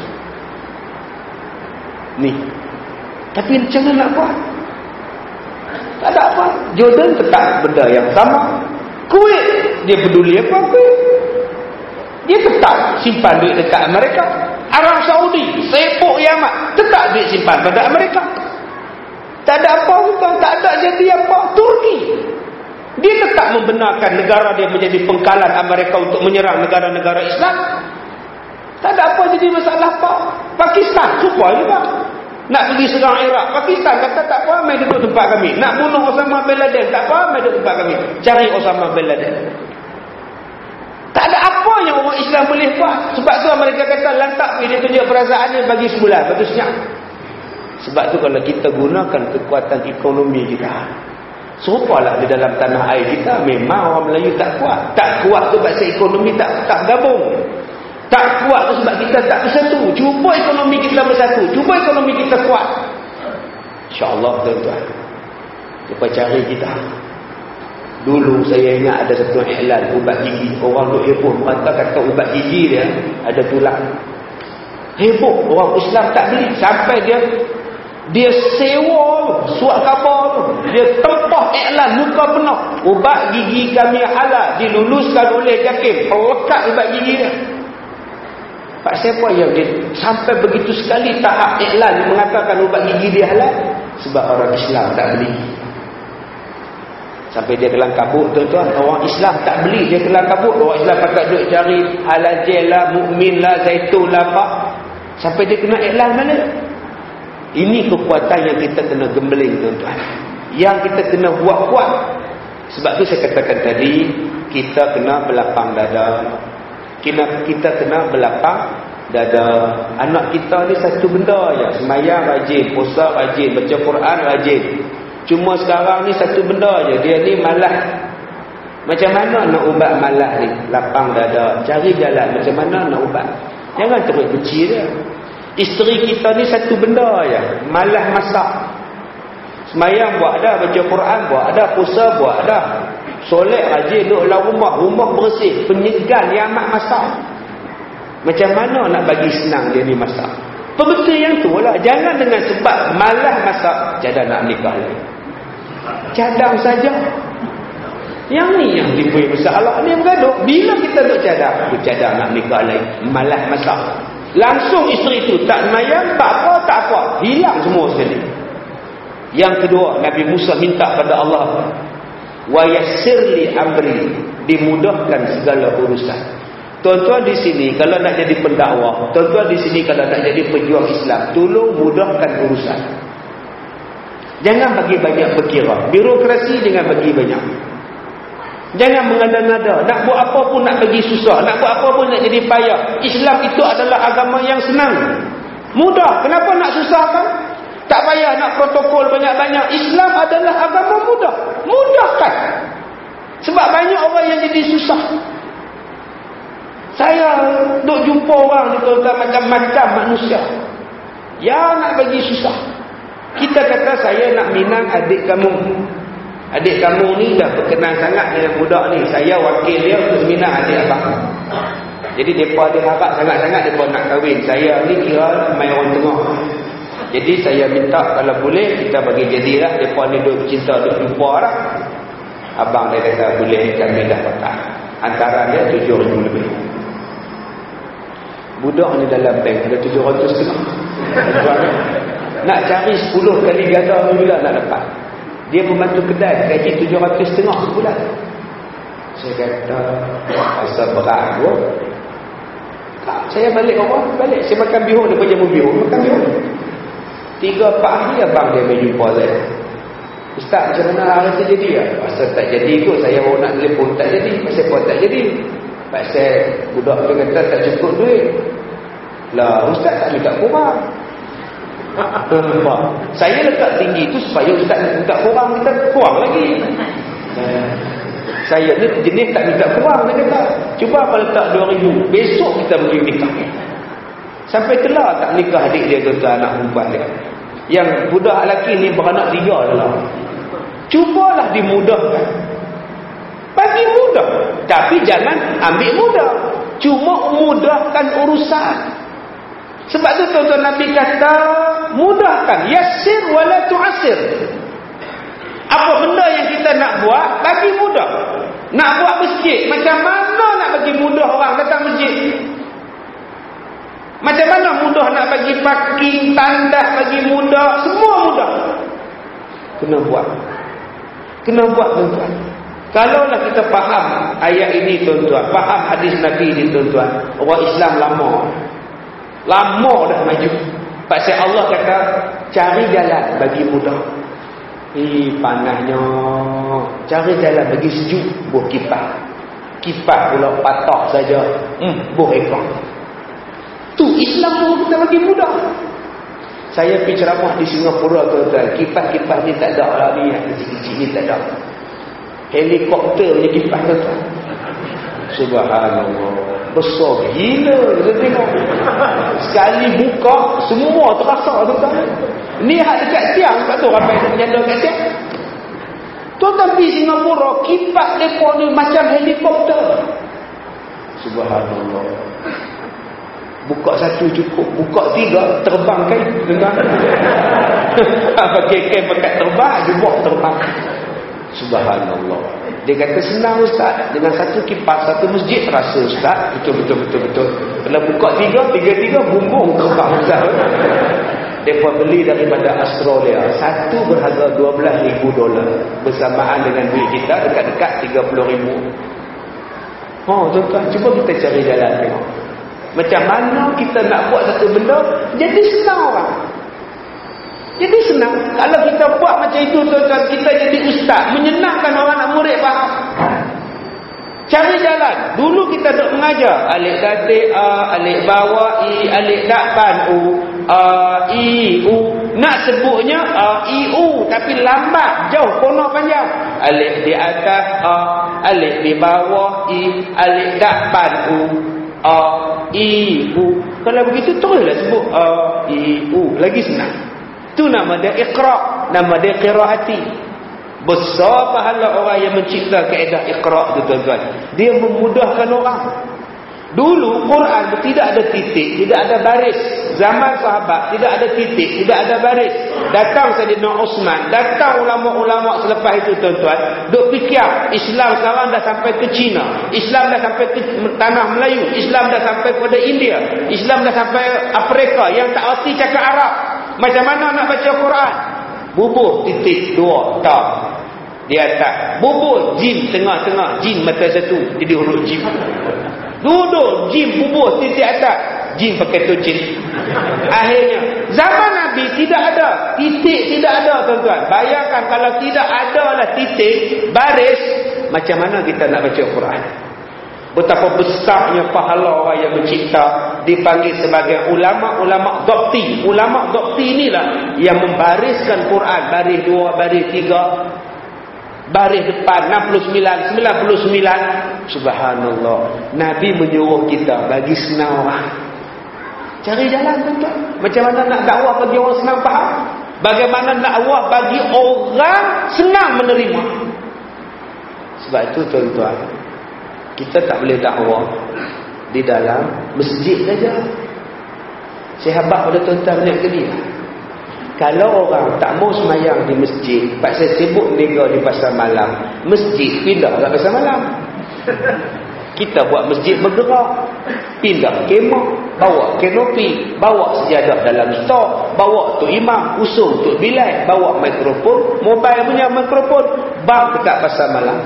Ni. Tapi macam mana nak buat? Tak ada apa. Jordan tetap benda yang sama. Kuwait, dia peduli apa Kuwait? Dia tetap simpan duit dekat Amerika. Arab Saudi, sepuk yang amat, tetap duit simpan pada Amerika. Tak ada apa bukan, tak ada jadi apa. Turki, dia tetap membenarkan negara dia menjadi pengkalan Amerika untuk menyerang negara-negara Islam. Tak ada apa jadi masalah apa. Pakistan, supaya juga nak pergi serang Iraq. Pakistan kata tak apa, mai duduk tempat kami. Nak bunuh Osama bin Laden, tak apa, mai duduk tempat kami. Cari Osama bin Laden. Tak ada apa yang orang Islam boleh buat. Sebab tu mereka kata lantak dia tunjuk perasaan dia bagi sebulan, lepas tu senyap. Sebab tu kalau kita gunakan kekuatan ekonomi kita, serupalah di dalam tanah air kita, memang orang Melayu tak kuat. Tak kuat tu pasal ekonomi tak tak gabung. Tak kuat tu sebab kita tak bersatu. Cuba ekonomi kita bersatu, cuba ekonomi kita kuat, InsyaAllah tuan-tuan, kita cari kita. Dulu saya ingat ada satu iklan ubat gigi. Orang duk heboh merata kata ubat gigi dia ada tulang. Heboh, orang Islam tak beli. Sampai dia dia sewa suat khabar tu, dia tempah iklan muka penuh, ubat gigi kami halal, diluluskan oleh JAKIM. Perekat ubat gigi dia. Pak siapa yang dia sampai begitu sekali tahap iklan mengatakan ubat gigi dia halal? Sebab orang Islam tak beli. Sampai dia kelang kabut, tuan-tuan. Orang Islam tak beli, dia kelang kabut. Orang Islam pakai duk cari halal jel lah, mukmin lah, zaitun lah, apa. Sampai dia kena iklan mana? Ini kekuatan yang kita kena gembeling, tuan-tuan. Yang kita kena buat kuat. Sebab tu saya katakan tadi, kita kena belakang dada. Kita, kita kena belakang dada. Anak kita ni satu benda je. Semayang rajin, puasa rajin, baca Quran rajin. Cuma sekarang ni satu benda je. Dia ni malas. Macam mana nak ubat malas ni? Lapang dada. Cari jalan. Macam mana nak ubat? Jangan terus benci dia. Isteri kita ni satu benda je. Malas masak. Semayang buat dah, baca Quran buat dah, puasa buat dah, solat rajin, duduk dalam rumah, rumah bersih, penyegan yang amat masak. Macam mana nak bagi senang dia ni masak? Betul yang tu lah. Jangan dengan sebab malas masak cadang nak nikah lagi. Cadang saja. Yang ni yang timbul masalah ni bergaduh. Bila kita duduk cadang, duduk cadang nak nikah lagi, malas masak. Langsung isteri tu tak semayang, tak apa, tak apa, hilang semua sekali. Yang kedua, Nabi Musa minta pada Allah, wa yassirli amri, dimudahkan segala urusan. Tuan-tuan di sini kalau nak jadi pendakwah, tuan-tuan di sini kalau nak jadi pejuang Islam, tolong mudahkan urusan. Jangan bagi banyak perkira. Birokrasi jangan bagi banyak. Jangan mengada-ngada. Nak buat apa pun nak bagi susah, nak buat apa pun nak jadi payah. Islam itu adalah agama yang senang, mudah. Kenapa nak susahkan? Tak payah nak protokol banyak-banyak. Islam adalah agama mudah. Mudahkan. Sebab banyak orang yang jadi susah. Saya duk jumpa orang ni, macam-macam manusia yang nak bagi susah. Kita kata saya nak minang adik kamu. Adik kamu ni dah berkenan sangat dengan budak ni. Saya wakil dia untuk minang adik abang. Jadi mereka dia harap sangat-sangat mereka nak kahwin. Saya ni kira main orang tengah. Jadi saya minta kalau boleh kita bagi jadilah. Mereka ni duk cinta, duk jumpa lah. Abang dia kata boleh, kami dah patah. Antara dia tujuh ribu lebih. Budak ni dalam bank ada tujuh ratus setengah. Nak cari sepuluh kali gada bila nak dapat. Dia membantu kedai gaji tujuh ratus setengah sebulan. Saya kata asal berat pun. Saya balik orang, balik saya makan bihun, dia berjamu bihun, makan bihun. Tiga empat hari abang dia main jumpa saya. Ustaz, macam mana hari tu jadi? Pasal tak jadi kot, saya baru nak telefon tak jadi. Pasal apa tak jadi? Pasal budak tu kata tak cukup duit. Lah, Ustaz tak minta kurang. Saya letak tinggi tu supaya Ustaz minta kurang, kita kurang lagi. Saya ni jenis tak minta kurang, dia kata. Cuba apa letak dua ribu, besok kita pergi nikah. Sampai telah tak nikah adik dia tu, anak perempuan dia. Yang budak lelaki ni beranak tiga adalah. Cubalah dimudahkan. Bagi mudah. Tapi jangan ambil mudah. Cuma mudahkan urusan. Sebab tu tuan-tuan Nabi kata, mudahkan. Yassir wala tu'asir. Apa benda yang kita nak buat, bagi mudah. Nak buat masjid, macam mana nak bagi mudah orang datang masjid? Macam mana mudah nak bagi parking, tandas bagi mudah, semua mudah. Kena buat. Kena buat tuan-tuan. Kalaulah kita faham ayat ini tuan-tuan, faham hadis Nabi ini tuan-tuan, orang Islam lama. Lama dah maju. Pasal Allah kata, cari jalan bagi mudah. Eh, panasnya. Cari jalan bagi sejuk, buh kipas. Kipas pula patok saja. Hmm, buh ekor. Tu Islam pun kita bagi mudah. Saya pergi ceramah di Singapura tuan-tuan, kipas-kipas ni tak ada lah ni, yang kecil-kecil ni tak ada. Helikopter punya kipas tuan-tuan. Subhanallah, besar gila kita tengok. Sekali buka semua terasa tuan-tuan. Ni hak dekat tiang, sebab tu ramai nak menyandar kat tiang. Tuan-tuan pergi Singapura, kipas mereka ni macam helikopter. Subhanallah. Buka satu cukup, buka tiga terbang kan, dengar. Pakai kain pakai terbang, jubah terbang. Subhanallah. Dia kata senang Ustaz, dengan satu kipas satu masjid terasa Ustaz. Betul betul betul betul. Kalau buka tiga, tiga-tiga bumbung terbang Ustaz. Mereka beli daripada Australia, satu berharga dua belas ribu dolar, bersamaan dengan duit kita dekat-dekat tiga puluh ribu. Oh tuan-tuan, cuba kita cari jalan tengok. Macam mana kita nak buat satu benda jadi senang orang. Kalau kita buat macam itu, tuan-tuan, kita jadi ustaz, menyenangkan orang nak murid faham. Cari jalan. Dulu kita duk mengajar alif datik a, alif bawah i, alif dakban u, a, i, u. Nak sebutnya a, i, u, tapi lambat, jauh, kono panjang. Alif di atas a, alif di bawah i, alif dakban u, a, i, u. Kalau begitu teruslah sebut a, i, u. Lagi senang. Itu nama dia iqra', nama dia qiraati. Besar pahala orang yang mencipta kaedah iqra' tu, tuan-tuan. Dia memudahkan orang. Dulu Quran tidak ada titik, tidak ada baris. Zaman sahabat tidak ada titik, tidak ada baris. Datang Sayyidina Osman, datang ulama-ulama selepas itu, tuan-tuan, duk fikir Islam sekarang dah sampai ke China, Islam dah sampai ke tanah Melayu, Islam dah sampai kepada India, Islam dah sampai Afrika yang tak erti cakap Arab. Macam mana nak baca Quran? Bubuh titik dua tak di atas, bubuh jim tengah-tengah, jim mata satu, jadi huruf jim. Duduk jim bubuh titik atas, jim pakai tucin. Akhirnya zaman Nabi tidak ada titik, tidak ada, tuan-tuan. Bayangkan kalau tidak ada lah titik baris, macam mana kita nak baca Quran? Betapa besarnya pahala orang yang mencipta, dipanggil sebagai ulama-ulama dhabti. Ulama dhabti inilah yang membariskan Quran, baris dua, baris tiga, baris depan enam puluh sembilan, sembilan puluh sembilan. Subhanallah. Nabi menyuruh kita bagi senang orang. Cari jalan, tuan-tuan. Macam mana nak dakwah bagi orang senang faham? Bagaimana nak dakwah bagi orang senang menerima? Sebab itu, tuan-tuan, kita tak boleh dakwah di dalam masjid saja. Saya habaq pada tuan-tuan lihat ke dia. Kalau orang tak mau semayang di masjid, pasal sibuk niaga di pasar malam, masjid pindah ke pasar malam. Kita buat masjid bergerak, pindah kemah, bawa kanopi, bawa sejadah dalam stok, bawa tok imam, usung tok bilal, bawa mikrofon, mobile punya mikrofon, bang dekat pasar malam.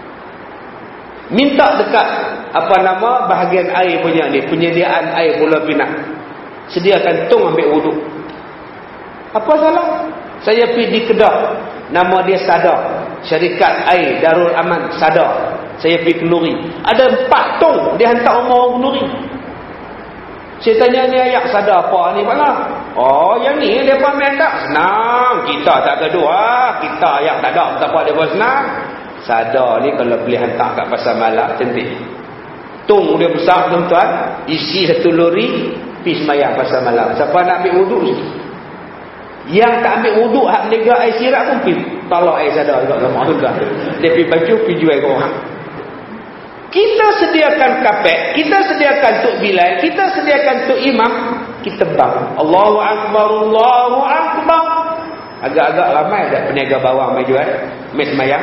Minta dekat apa nama bahagian air punya ni, penyediaan air Pulau Pinang, sediakan tong ambil wuduk. Apa salah? Saya pergi di Kedah, nama dia Sadar, syarikat air Darul Aman Sadar. Saya pergi Kenduri, ada empat tong dia hantar orang Kenduri. Saya tanya ni ayat Sadar apa ni mana? Oh yang ni dia pamit tak? Senang, kita tak gaduh, kita ayat tak ada, tak apa dia buat senang. Sadar ni kalau boleh hantar kat pasar malam cantik. Tong dia besar, tuan-tuan, isi satu lori, pergi semayang pasar malam. Siapa nak ambil wuduk situ? Yang tak ambil wuduk, hak menega air sirap pun pergi talak air Sadar juga lama tuan. Dia pergi baju, pergi jual ke orang. Kita sediakan kapek, kita sediakan tok bilal, kita sediakan tok imam, kita bang Allahu Akbar, Allahu Akbar. Agak-agak ramai ada peniaga bawang mai jual, mai semayang.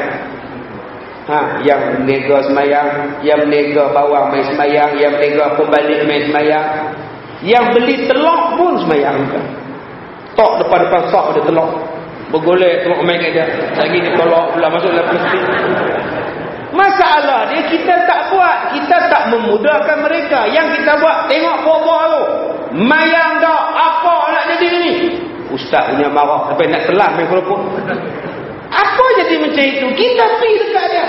Ha, yang menega semayang, yang menega bawang mai semayang, yang menega pembalik mai semayang, yang beli telur pun semayang juga. Tok depan-depan sok ada telur, bergolek telur main kat dia, lagi dia tolak pula masuk dalam plastik. Masalah dia kita tak buat, kita tak memudahkan mereka. Yang kita buat, tengok buah-buah tu mayang dah, apa nak jadi ni? Ustaz punya marah sampai nak telan mikrofon. Apa jadi macam itu? Kita pergi dekat dia,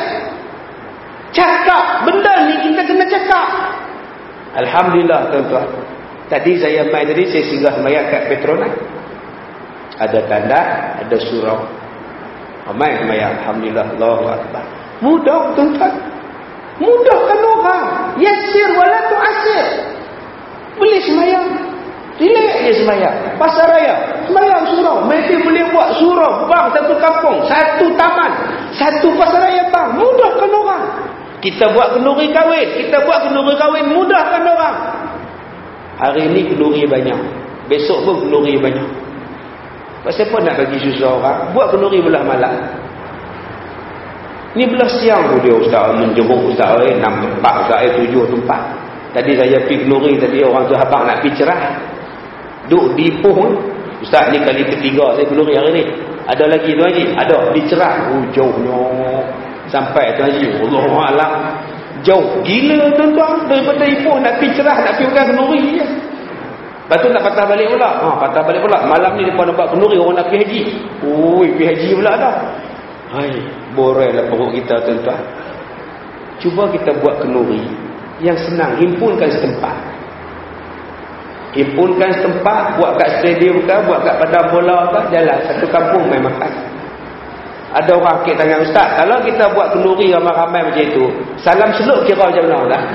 cakap benda ni, kita kena cakap. Alhamdulillah, tuan-tuan, tadi saya main tadi saya singgah semayang kat Petronas, ada tanda, ada surau, main semayang. Alhamdulillah, Allahu Akbar. Mudah, tuan-tuan, mudahkan orang. Yasir wala tu'asir. Boleh semayang, relax dia semayang. Pasar raya, semayang surau. Mereka boleh buat surau, bang, satu kampung, satu taman, satu pasar raya, bang. Mudahkan orang. Kita buat kenduri kahwin, kita buat kenduri kahwin, mudahkan orang. Hari ni kenduri banyak, besok pun kenduri banyak. Pasal apa nak bagi susah orang? Buat kenduri belah malam. Ni belah siang tu dia ustaz menjemput ustaz eh, enam tempat ustaz eh, tujuh tempat. Tadi saya pergi kenduri, tadi orang tu habang nak pergi cerah, duk di Ipoh. Ustaz ni kali ketiga saya kenduri hari ni. Ada lagi tu lagi? Ada di cerah. Oh jauhnya sampai tu lagi. Allahuakbar. Jauh gila, tuan-tuan, daripada Ipoh nak pergi cerah, nak pergi kenduri je. Lepas tu nak patah balik pula. Ha, patah balik pula. Malam ni mereka nak buat kenduri, orang nak pergi haji. Ui, pergi haji pula dah. Hai, borel lah perut kita tuan-tuan. Cuba kita buat kenduri yang senang, himpunkan setempat. Himpunkan setempat, buat kat stadium ke, buat kat padang bola ke, jalan satu kampung main makan. Ada orang akik tanya, ustaz, kalau kita buat kenduri ramai-ramai macam itu, salam seluk kira macam mana lah?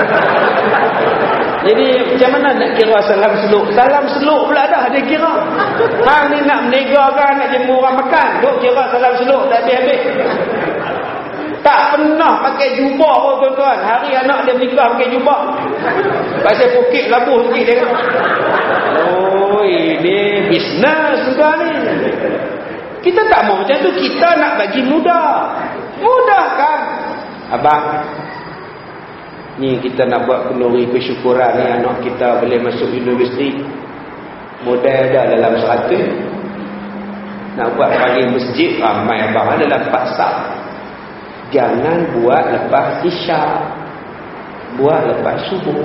Jadi macam mana nak kira salam seluk? Salam seluk pula dah dia kira. Hang ni nak menegakan, nak jemput orang makan, duk kira salam seluk tak habis-habis. Tak pernah pakai jubah pun tuan-tuan. Hari anak dia menikah pakai jubah. Pasal pukit labuh sikit tengok. Oh, ini bisnes juga ni. Kita tak mau macam tu. Kita nak bagi mudah. Mudah kan? Abang, ni kita nak buat kenduri kesyukuran ni. Anak kita boleh masuk universiti. Modal dah dalam seratus. Nak buat pagi masjid, ramai abang. Dalam empat sab. Jangan buat lepas isyak. Buat lepas subuh.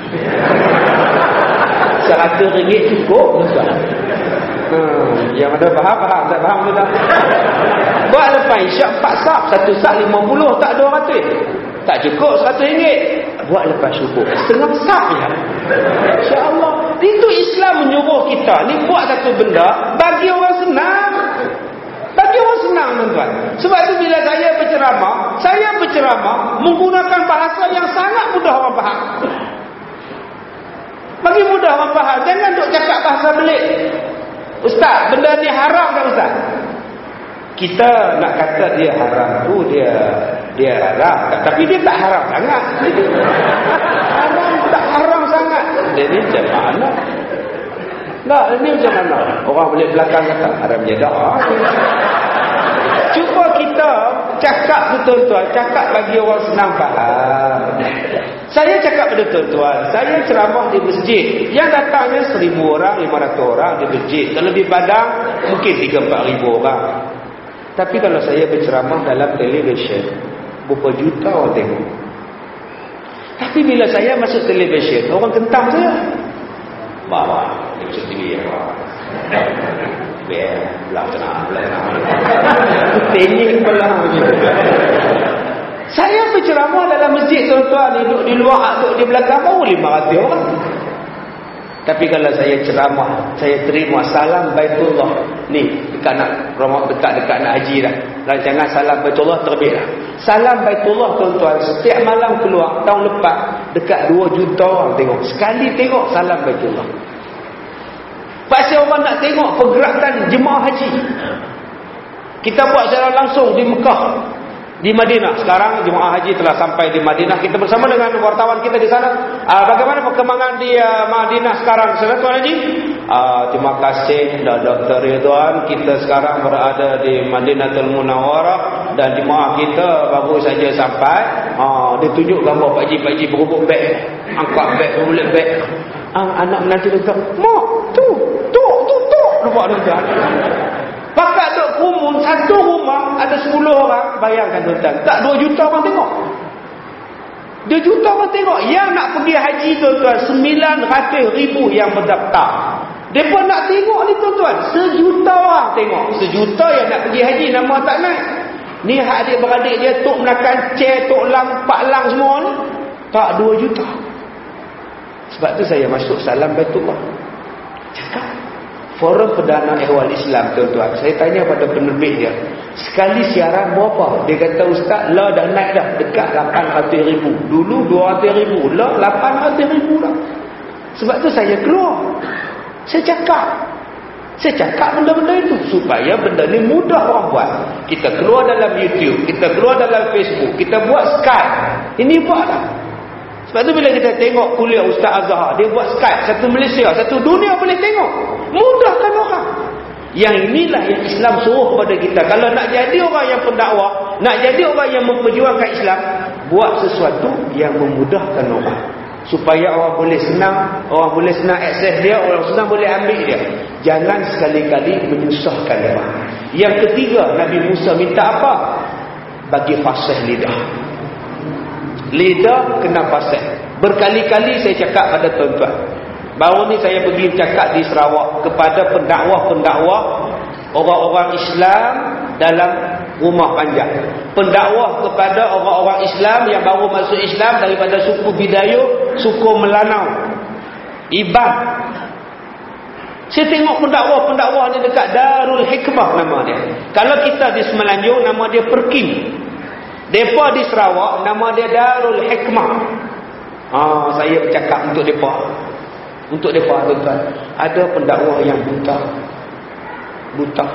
Seratus ringgit cukup tuan. Hmm, yang ada faham-faham, tak faham ke tak? Buat lepas isyak empat sab, satu sab lima puluh, tak dua ratus. Tak cukup seratus ringgit. Buat lepas subuh, setengah sab ya. Insya-Allah. Itu Islam menyuruh kita ni buat satu benda bagi orang senang. Bagi orang senang tuan-tuan. Sebab itu bila saya berceramah, saya berceramah menggunakan bahasa yang sangat mudah orang faham. Bagi mudah orang faham. Jangan duk cakap bahasa belik. Ustaz, benda ni haram tak ustaz? Kita nak kata dia haram tu, dia dia haram. Tapi dia tak haram sangat. Haram tak haram sangat. Jadi macam mana? Tak, ini macam mana? Orang boleh belakang kata haram jadah. Cuba kita cakap betul-betul, cakap bagi orang senang faham. Saya cakap pada tuan-tuan, saya ceramah di masjid. Yang datangnya seribu orang, lima ratus orang di masjid. Kalau di Padang, mungkin tiga empat ribu orang. Tapi kalau saya berceramah dalam televisyen, berapa juta orang tengok. Tapi bila saya masuk televisyen, orang kentang saya. Bawa, dia masuk T V ya. Biar, belah tenang, belah tenang. Tenyik belah macam. Saya berceramah dalam masjid tuan-tuan, duduk di luar, duduk di belakang baru lima ratus orang. Tapi kalau saya ceramah, saya terima salam Baitullah. Ni, dekat nak rumah dekat-dekat nak haji dah. Rancangan salam Baitullah terbit dah. Salam Baitullah tuan-tuan, setiap malam keluar, tahun lepas, dekat dua juta orang tengok. Sekali tengok salam Baitullah. Pasti orang nak tengok pergerakan jemaah haji. Kita buat secara langsung di Mekah, di Madinah. Sekarang jemaah haji telah sampai di Madinah. Kita bersama dengan wartawan kita di sana. Uh, bagaimana perkembangan di uh, Madinah sekarang, saudara Tuan Haji? Uh, terima kasih Doktor Ridwan. Kita sekarang berada di Madinatul Munawwarah dan jemaah kita baru saja sampai. Uh, dia tunjuk gambar Pak Haji, Pak Haji berhubung beg, angkat beg, berbulat beg. Uh, anak menantu kata, "Mak, tu, tu, tu, tu." Nampak tuan. Pakat duk kumun, satu rumah ada sepuluh orang. Bayangkan tuan-tuan, tak dua juta orang tengok. Dua juta orang tengok. Yang nak pergi haji tuan-tuan, sembilan ratus ribu yang berdaftar. Mereka nak tengok ni tuan-tuan, sejuta orang tengok. Sejuta yang nak pergi haji, nama tak naik. Ni hak adik-beradik dia, tok menakan chair, tok lang, pak lang semua ni. Tak dua juta. Sebab tu saya masuk salam Baitullah. Cakap. Forum Perdana Ehwal Islam tuan-tuan. Saya tanya pada penerbit dia, sekali siaran berapa? Dia kata, ustaz, lah dah naik dah dekat lapan ratus ribu. Dulu dua ratus ribu, lah lapan ratus ribu dah. Sebab tu saya keluar. Saya cakap. Saya cakap benda-benda itu supaya benda ni mudah orang buat. Kita keluar dalam YouTube, kita keluar dalam Facebook, kita buat Skype. Ini buat dah. Sebab tu bila kita tengok kuliah Ustaz Azhar, dia buat Skype, satu Malaysia, satu dunia boleh tengok. Mudahkan orang. Yang inilah yang Islam suruh kepada kita. Kalau nak jadi orang yang pendakwah, nak jadi orang yang memperjuangkan Islam, buat sesuatu yang memudahkan orang. Supaya orang boleh senang, orang boleh senang akses dia, orang senang boleh ambil dia. Jangan sekali-kali menyusahkan orang. Yang ketiga, Nabi Musa minta apa? Bagi fasih lidah. Lidah kena fasih. Berkali-kali saya cakap pada tuan-tuan, Baru ni saya pergi cakap di Sarawak kepada pendakwah-pendakwah orang-orang Islam dalam rumah panjang. Pendakwah kepada orang-orang Islam yang baru masuk Islam daripada suku Bidayuh, suku Melanau, Iban. Saya tengok pendakwah-pendakwah ni dekat Darul Hikmah nama dia. Kalau kita di Semenanjung nama dia Perkim. Depa di Sarawak nama dia Darul Hikmah. Ah, saya bercakap untuk depa. Untuk depa tuan-tuan, ada pendakwah yang buta. Buta.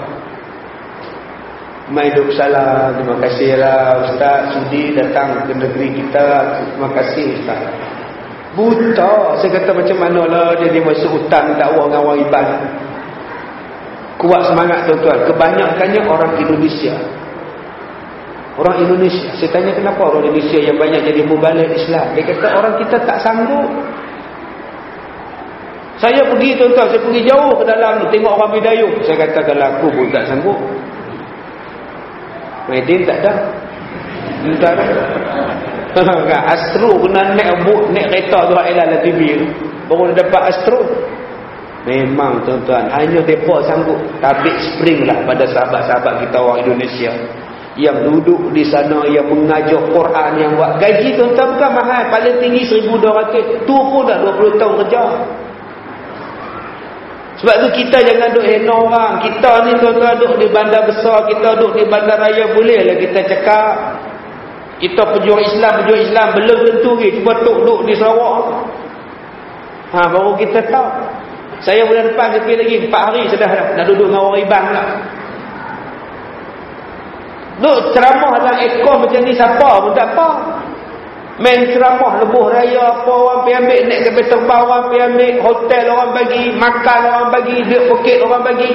Mai duk salah, terima kasihlah Ustaz sudi datang ke negeri kita. Terima kasih Ustaz. Buta. Saya kata macam manalah dia, dia masuk hutan dakwah dengan orang Iban. Kuat semangat tuan-tuan. Kebanyakannya orang Indonesia. Orang Indonesia. Saya tanya kenapa orang Indonesia yang banyak jadi mubalik Islam. Dia kata orang kita tak sanggup. Saya pergi tuan-tuan, saya pergi jauh ke dalam tengok orang Bidayuh. Saya kata kalau aku pun tak sanggup. Maidin tak ada. Entah dah. Astro kena naik bot, naik kereta tu Ailan T V baru dapat Astro. Memang tuan-tuan, hanya depa sanggup tabik spring lah pada sahabat-sahabat kita orang Indonesia yang duduk di sana, yang mengajar Quran, yang buat gaji tuan-tuan bukan mahal, paling tinggi seribu dua ratus. Tu pun dah dua puluh tahun kerja. Sebab tu kita jangan duk hina orang. Kita ni tuan-tuan duk di bandar besar, kita duk di bandar raya, bolehlah kita cakap. Kita pejuang Islam, pejuang Islam belum tentu ke. Cuba tok duk di Sarawak. Ha, baru kita tahu. Saya bulan depan pergi lagi empat hari sudah dah nak duduk dengan orang Iban lah. Duk ceramah dalam ekor macam ni siapa pun tak apa. Main ceramah lebuh raya apa orang pergi ambil, naik kapal terbang orang pergi ambil, hotel orang bagi, makan orang bagi, duit poket orang bagi.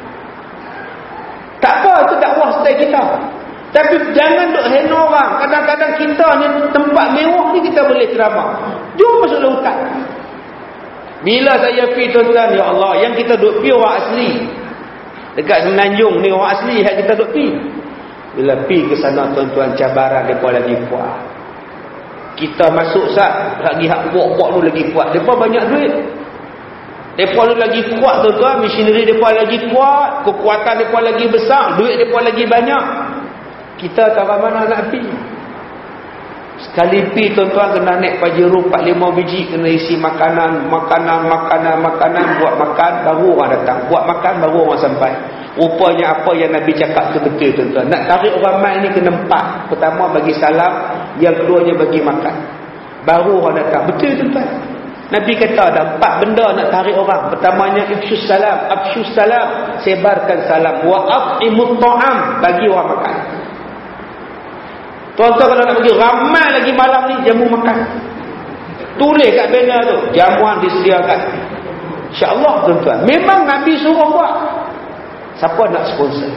Tak apa, itu dakwah style kita. Tapi jangan duk hina orang. Kadang-kadang kita ni tempat mewah ni kita boleh ceramah. Jom masuk lautan. Bila saya pergi tuan-tuan, ya Allah, yang kita duk pergi orang asli. Dekat Semenanjung ni orang asli yang kita duk pergi. Bila pergi ke sana tuan-tuan, cabaran mereka lagi puas. Kita masuk sat, lagi hak buat-buat tu lagi kuat. Mereka banyak duit. Mereka tu lagi kuat tuan-tuan. Machinery mereka lagi kuat. Kekuatan mereka lagi besar. Duit mereka lagi banyak. Kita tak mana nak pergi. Sekali pergi tuan-tuan kena naik Pajero empat lima biji. Kena isi makanan, makanan, makanan, makanan. Buat makan, baru orang datang. Buat makan, baru orang sampai. Rupanya apa yang Nabi cakap tu betul tuan-tuan. Nak tarik orang mai ni kena empat. Pertama bagi salam, yang keduanya bagi makan. Baru orang datang. Betul tuan-tuan. Nabi kata ada empat benda nak tarik orang. Pertamanya ifsyus salam, afsyus salam, sebarkan salam, wa at'imut ta'am, bagi orang makan. Tuan-tuan kalau nak pergi ramai lagi malam ni jamu makan. Tulis kat banner tu, jamuan disediakan. Insya-Allah tuan-tuan. Memang Nabi suruh buat. Siapa nak sponsor?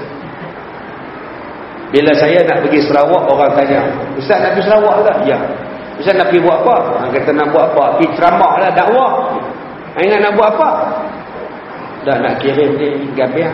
Bila saya nak pergi Sarawak, orang tanya, Ustaz nak pergi Sarawak tak? Ya. Ustaz nak pergi buat apa? Orang kata nak buat apa? Pergi ceramah lah, dakwah. Ingat nak buat apa? Dah nak kirim ni gambar.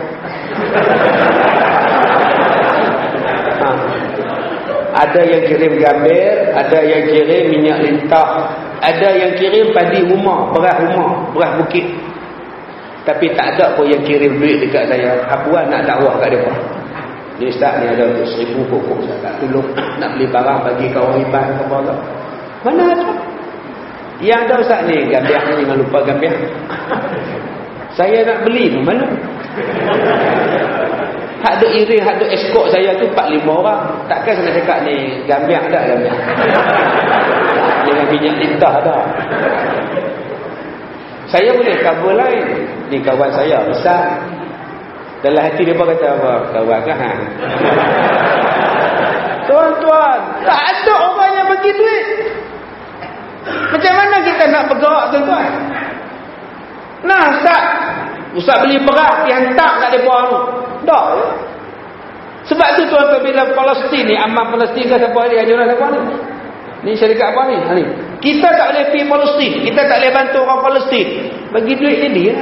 Ha. Ada yang kirim gambar, ada yang kirim minyak lintah, ada yang kirim padi rumah, beras rumah, beras bukit. Tapi tak ada pun yang kirim duit dekat saya. Apuan nak dakwah kat mereka. Ni Ustaz ni ada seribu pokok Ustaz tak tolong nak beli barang bagi kawan Iban ke apa tak. Mana ada? Yang ada Ustaz ni gambar ni, jangan lupa gambar. Saya nak beli pun mana? Hak duk iring, hak duk escort saya tu empat lima orang. Takkan saya nak cakap ni gambar tak gambar. Dengan minyak lintah dah. Saya boleh cover lain. Ni kawan saya besar. Dalam hati dia kata apa? Kawan kan? Tuan-tuan, tak ada orang yang bagi duit. Macam mana kita nak bergerak tuan-tuan? Nah, Ustaz. Ustaz beli beras, dia hantar kat mereka tu. Tak. Sebab tu tuan-tuan bila Palestin ni, aman Palestin kan siapa dia? Ajuran siapa ni? Ni syarikat apa ni? Ha, ni. Kita tak boleh pergi Palestin. Kita tak boleh bantu orang Palestin. Bagi duit dia dia.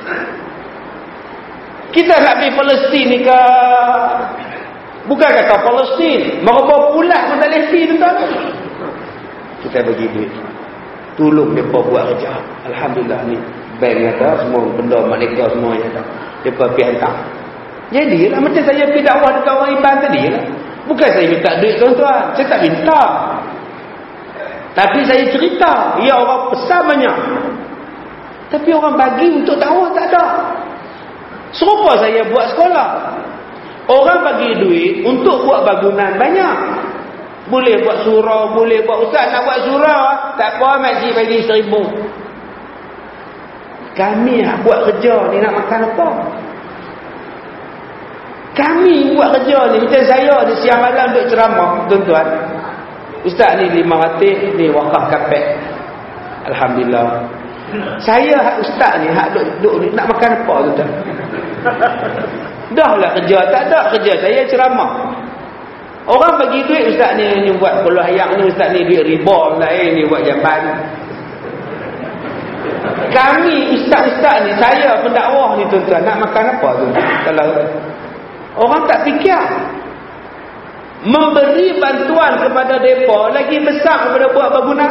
Kita nak pergi Palestin ni ke... Bukan kata Palestin. Mereka pulang pun tak boleh pergi tuan-tuan. Kita bagi duit. Tolong mereka buat kerja. Alhamdulillah ni bank ada, semua benda mereka semua ada. Mereka pergi hantar. Jadilah macam saya pergi dakwah dekat orang Iban tadi lah. Bukan saya minta duit tuan-tuan. Saya tak minta. Tapi saya cerita. Ya, orang pesan banyak. Tapi orang bagi untuk dakwah tak ada. Serupa saya buat sekolah. Orang bagi duit untuk buat bangunan banyak. Boleh buat surau, boleh buat ustaz nak buat surau, tak apa, makcik bagi seribu. Kami nak buat kerja ni nak makan apa? Kami buat kerja ni, macam saya di siang malam duduk ceramah, tuan-tuan. Ustaz ni lima ratus, ni wakaf kapek. Alhamdulillah. Saya hak ustaz ni, hak duduk, duduk ni, nak makan apa tuan-tuan? Dah lah kerja, tak ada kerja, saya ceramah. Orang bagi duit, ustaz ni, ni buat puluh ayam ni, ustaz ni duit riba lah, eh, ni buat jamban. Kami ustaz-ustaz ni, saya pendakwah ni tuan-tuan, nak makan apa tuan-tuan? Kalau orang tak fikir, memberi bantuan kepada mereka lagi besar daripada buat bangunan.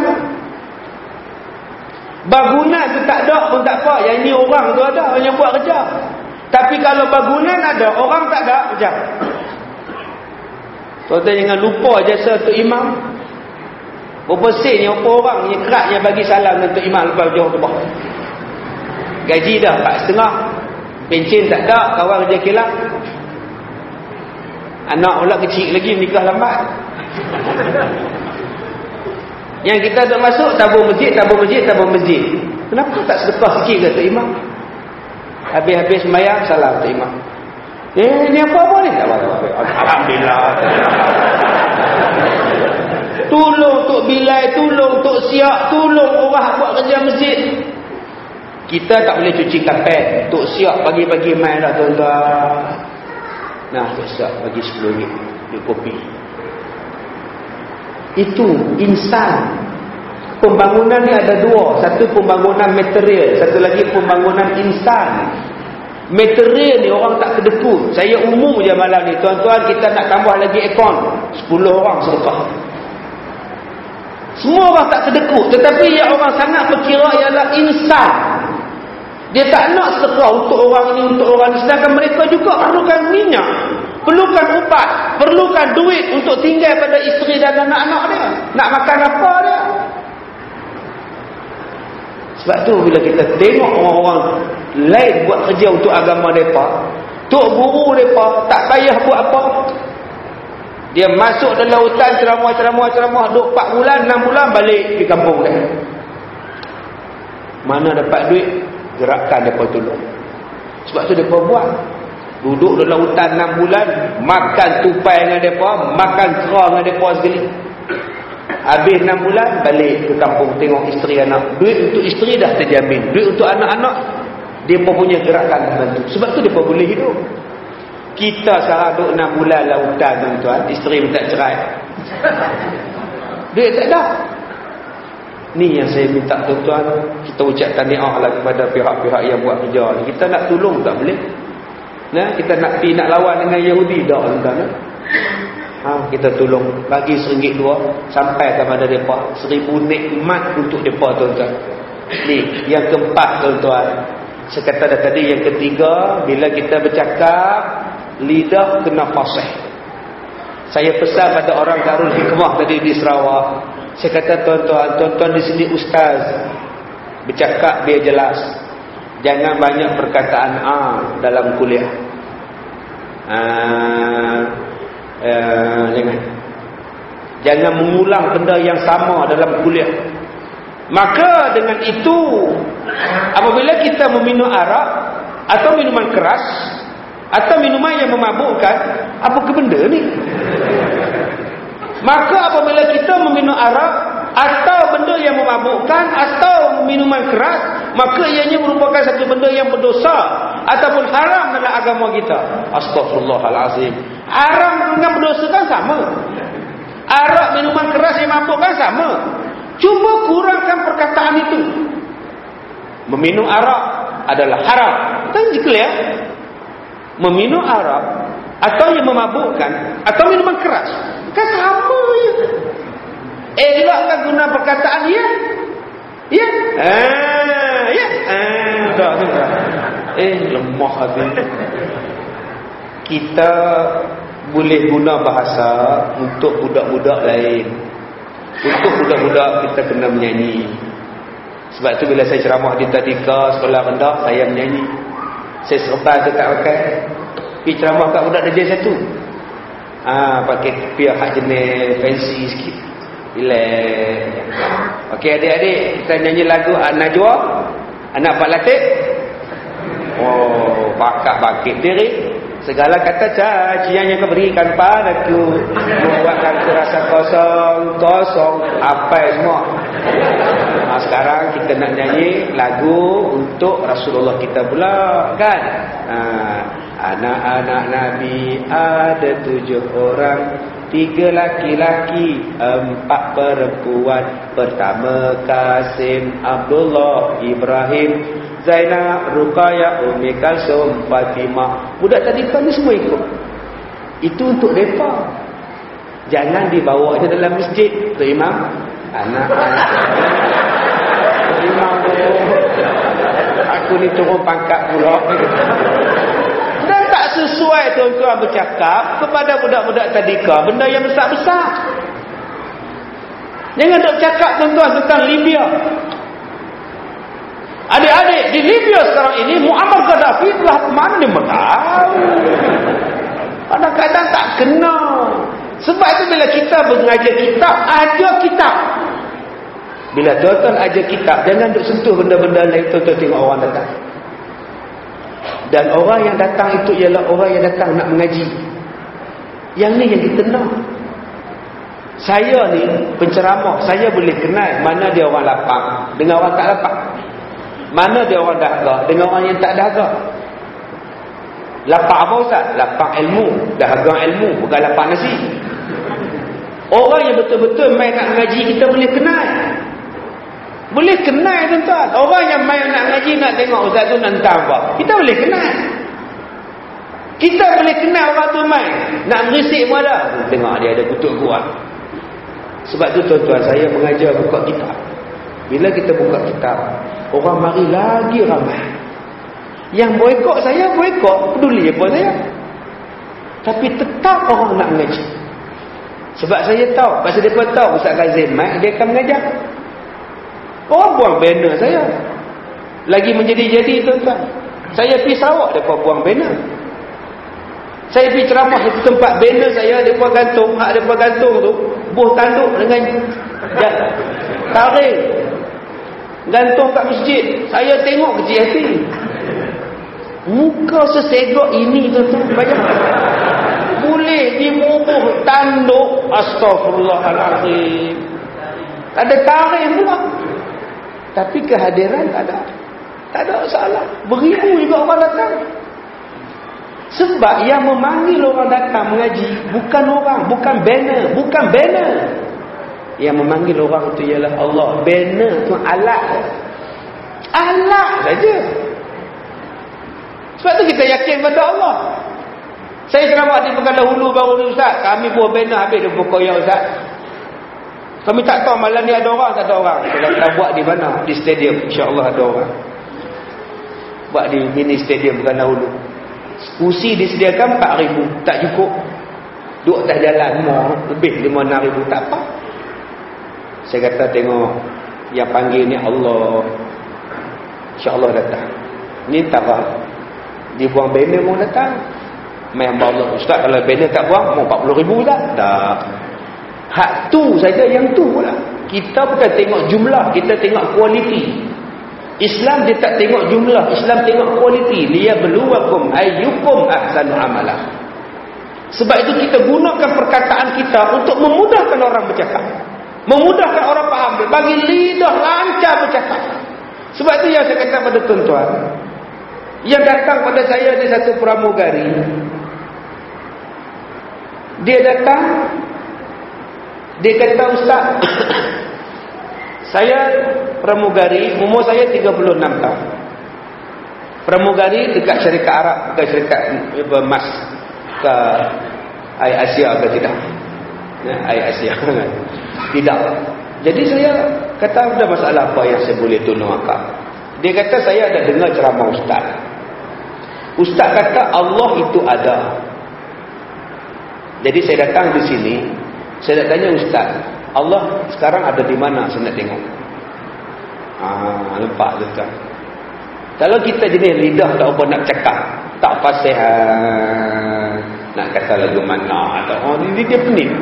Bangunan tu tak ada pun tak apa, yang ni orang tu ada yang buat kerja. Tapi kalau bangunan ada, orang tak ada kerja. Tuan-tuan jangan lupa jasa Tok Imam. Berapa sen yang berapa orang yang kerat yang bagi salam dengan Tok Imam lepas jauh tu. Gaji dah empat setengah. Pencen tak ada, kawan kerja kilang. Anak pula kecil lagi, nikah lambat. Yang kita dah masuk, tabung masjid, tabung masjid, tabung masjid. Kenapa tak sedekah sikit ke Tok Imam? Habis-habis sembahyang, salam Tok Imam. Eh, ni apa-apa ni? Tak apa-apa. Alhamdulillah. Tolong Tok Bilal, tolong Tok Siak, tolong orang buat kerja masjid. Kita tak boleh cuci kapet. Tok Siak pagi-pagi main dah tuan-tuan. Nah, Tok Siak bagi sepuluh ringgit di kopi. Itu insan. Pembangunan ni ada dua. Satu pembangunan material, satu lagi pembangunan insan. Material ni orang tak kedekut. Saya umum je malam ni, tuan-tuan, kita nak tambah lagi akaun sepuluh orang sedekah. Semua orang tak kedekut, tetapi yang orang sangat berkira ialah insan. Dia tak nak sedekah untuk orang ni, untuk orang ni, sedangkan mereka juga perlukan minyak, perlukan ubat, perlukan duit untuk tinggal pada isteri dan anak-anak dia. Nak makan apa dia? Sebab tu bila kita tengok orang-orang lain buat kerja untuk agama mereka, tok guru mereka tak payah buat apa. Dia masuk dalam hutan ceramah-ceramah-ceramah, duduk empat bulan, enam bulan, balik di kampung dia. Mana dapat duit, gerakkan mereka tolong. Sebab tu mereka buat. Duduk dalam hutan enam bulan, makan tupai dengan mereka, makan kerang dengan mereka sekali. Habis enam bulan, balik ke kampung tengok isteri anak. Duit untuk isteri dah terjamin. Duit untuk anak-anak, dia pun punya gerakan bantu. Sebab tu dia pun boleh hidup. Kita sekarang duduk enam bulan lah hutan tuan-tuan, isteri minta cerai. Duit tak ada. Ni yang saya minta tuan-tuan, kita ucap tahniah lah kepada pihak-pihak yang buat kerja ni. Kita nak tolong tak boleh. Nah, kita nak pergi nak lawan dengan Yahudi dah tuan-tuan. Ha, kita tolong bagi seringgit dua sampai kepada mereka seribu nikmat untuk mereka tuan-tuan. Ni yang keempat tuan-tuan. Saya kata dah tadi, yang ketiga, bila kita bercakap lidah kena fasih. Saya pesan pada orang Darul Hikmah tadi di Sarawak, saya kata tuan-tuan, tuan-tuan di sini ustaz, bercakap biar jelas. Jangan banyak perkataan ah dalam kuliah. Ah Uh, jangan jangan mengulang benda yang sama dalam kuliah. Maka dengan itu, apabila kita meminum arak atau minuman keras atau minuman yang memabukkan, apa ke benda ni? Maka apabila kita meminum arak atau benda yang memabukkan atau minuman keras, maka ianya merupakan satu benda yang berdosa ataupun haram dalam agama kita. Astaghfirullahalazim. Haram dengan berdosa kan sama. Arak, minuman keras yang mabukkan sama. Cuba kurangkan perkataan itu. Meminum arak adalah haram. Kan clear? Meminum arak atau yang memabukkan atau minuman keras kan sama je. Elakkan guna perkataan dia. Ya. Ah, ya. Ah, tak tak. Eh, lemah habis. Kita boleh guna bahasa untuk budak-budak lain. Untuk budak-budak kita kena menyanyi. Sebab tu bila saya ceramah di tadika sekolah rendah, saya menyanyi. Saya serba tu tak pakai. Pergi ceramah kat budak darjah satu. Ah, pakai kepiah hak jenis fancy sikit. Relax. Okey adik-adik, kita nyanyi lagu Najwa, Anak Pak Latif. Oh, bakat bakit diri. Segala kata caci yang kau berikan padaku membuatkan aku rasa kosong, kosong, apa semua. Nah, sekarang kita nak nyanyi lagu untuk Rasulullah kita pula, kan? Nah, anak-anak Nabi ada tujuh orang, tiga laki-laki, empat perempuan. Pertama Kasim, Abdullah, Ibrahim, Zainab, Ruqayyah, Ummi Kalsum, Fatimah. Budak tadi kan ni semua ikut. Itu untuk mereka. Jangan dibawa je dalam masjid. Tok Imam, anak-anak Tok Imam tu, aku ni turun pangkat pula. Dan tak sesuai tuan-tuan bercakap kepada budak-budak tadika benda yang besar-besar. Jangan duk cakap tuan-tuan tentang Libya. Adik-adik, di Libya sekarang ini Muammar Gaddafi telah mana dia tahu. Kadang-kadang tak kena. Sebab itu bila kita mengajar kitab, ajar kitab. Bila tuan-tuan ajar kitab, jangan duk sentuh benda-benda lain. Tuan-tuan tengok orang datang. Dan orang yang datang itu ialah orang yang datang nak mengaji. Yang ni yang kita nak. Saya ni penceramah, saya boleh kenal mana dia orang lapang dengan orang tak lapang. Mana dia orang dahaga dengan orang yang tak dahaga. Lapang apa Ustaz? Lapang ilmu, dahaga ilmu, bukan lapang nasi. Orang yang betul-betul main nak mengaji kita boleh kenal. Boleh kenal tuan-tuan. Orang yang main nak mengaji nak tengok Ustaz tu nentang apa, kita boleh kenal. Kita boleh kenal orang tu main nak merisik pun ada. Tengok dia ada kutuk kuat. Sebab tu tuan-tuan, saya mengajar buka kitab. Bila kita buka kitab, orang mari lagi ramai. Yang boikot saya, boikot, peduli apa saya. Tapi tetap orang nak mengaji. Sebab saya tahu, pasal mereka tahu Ustaz Kazim mai, dia akan mengajar. Orang buang banner saya. Lagi menjadi-jadi tuan-tuan. Saya pergi Sarawak, mereka buang banner. Saya pergi ceramah di tempat banner saya, mereka gantung, hak mereka gantung tu, buah tanduk dengan taring. Gantung kat masjid. Saya tengok kecil hati. Muka sesegok ini tuan-tuan, banyak. Boleh dibubuh tanduk. Astaghfirullahalazim. Tak ada taring pula. Tapi kehadiran tak ada. Tak ada masalah. Beribu juga orang datang. Sebab yang memanggil orang datang mengaji bukan orang, bukan banner, bukan banner. Yang memanggil orang itu ialah Allah. Banner tu alat. Alat saja. Sebab tu kita yakin pada Allah. Saya ceramah di Pekan Dahulu baru ni Ustaz, kami buat banner habis dia buat koyak Ustaz. Kami tak tahu malam ni ada orang tak ada orang. Kita dah buat di mana? Di stadium. InsyaAllah ada orang. Buat di mini stadium Pekan Dahulu. Kursi disediakan empat ribu. Tak cukup. Duduk atas jalan mau lebih lima enam ribu. Tak apa. Saya kata tengok yang panggil ni Allah. InsyaAllah datang. Ni tarah. Dia buang banner mau datang. Main Allah. Ustaz kalau banner tak buang mau empat puluh ribu tak? Tak. Hak tu saja yang tu pula. Kita bukan tengok jumlah, kita tengok kualiti. Islam dia tak tengok jumlah, Islam tengok kualiti. Liyabluwakum ayyukum ahsanu amala. Sebab itu kita gunakan perkataan kita untuk memudahkan orang bercakap. Memudahkan orang faham, bagi lidah lancar bercakap. Sebab itu yang saya kata pada tuan-tuan, yang datang pada saya di satu pramugari, dia datang, dia kata Ustaz, saya pramugari, umur saya tiga puluh enam tahun. Pramugari dekat syarikat Arab, bukan syarikat emas ke Air Asia ke tidak? Air Asia. Tidak. Jadi saya Kata, ada masalah apa yang saya boleh tolong akak? Dia kata, saya ada dengar ceramah ustaz. Ustaz kata Allah itu ada. Jadi saya datang di sini, saya nak tanya ustaz, Allah sekarang ada di mana? Saya nak tengok. Ah, nampak tu kan? Kalau kita jenis lidah tak apa nak cakap, tak fasihan, nak kata lagu mana atau oh, ini dia pening.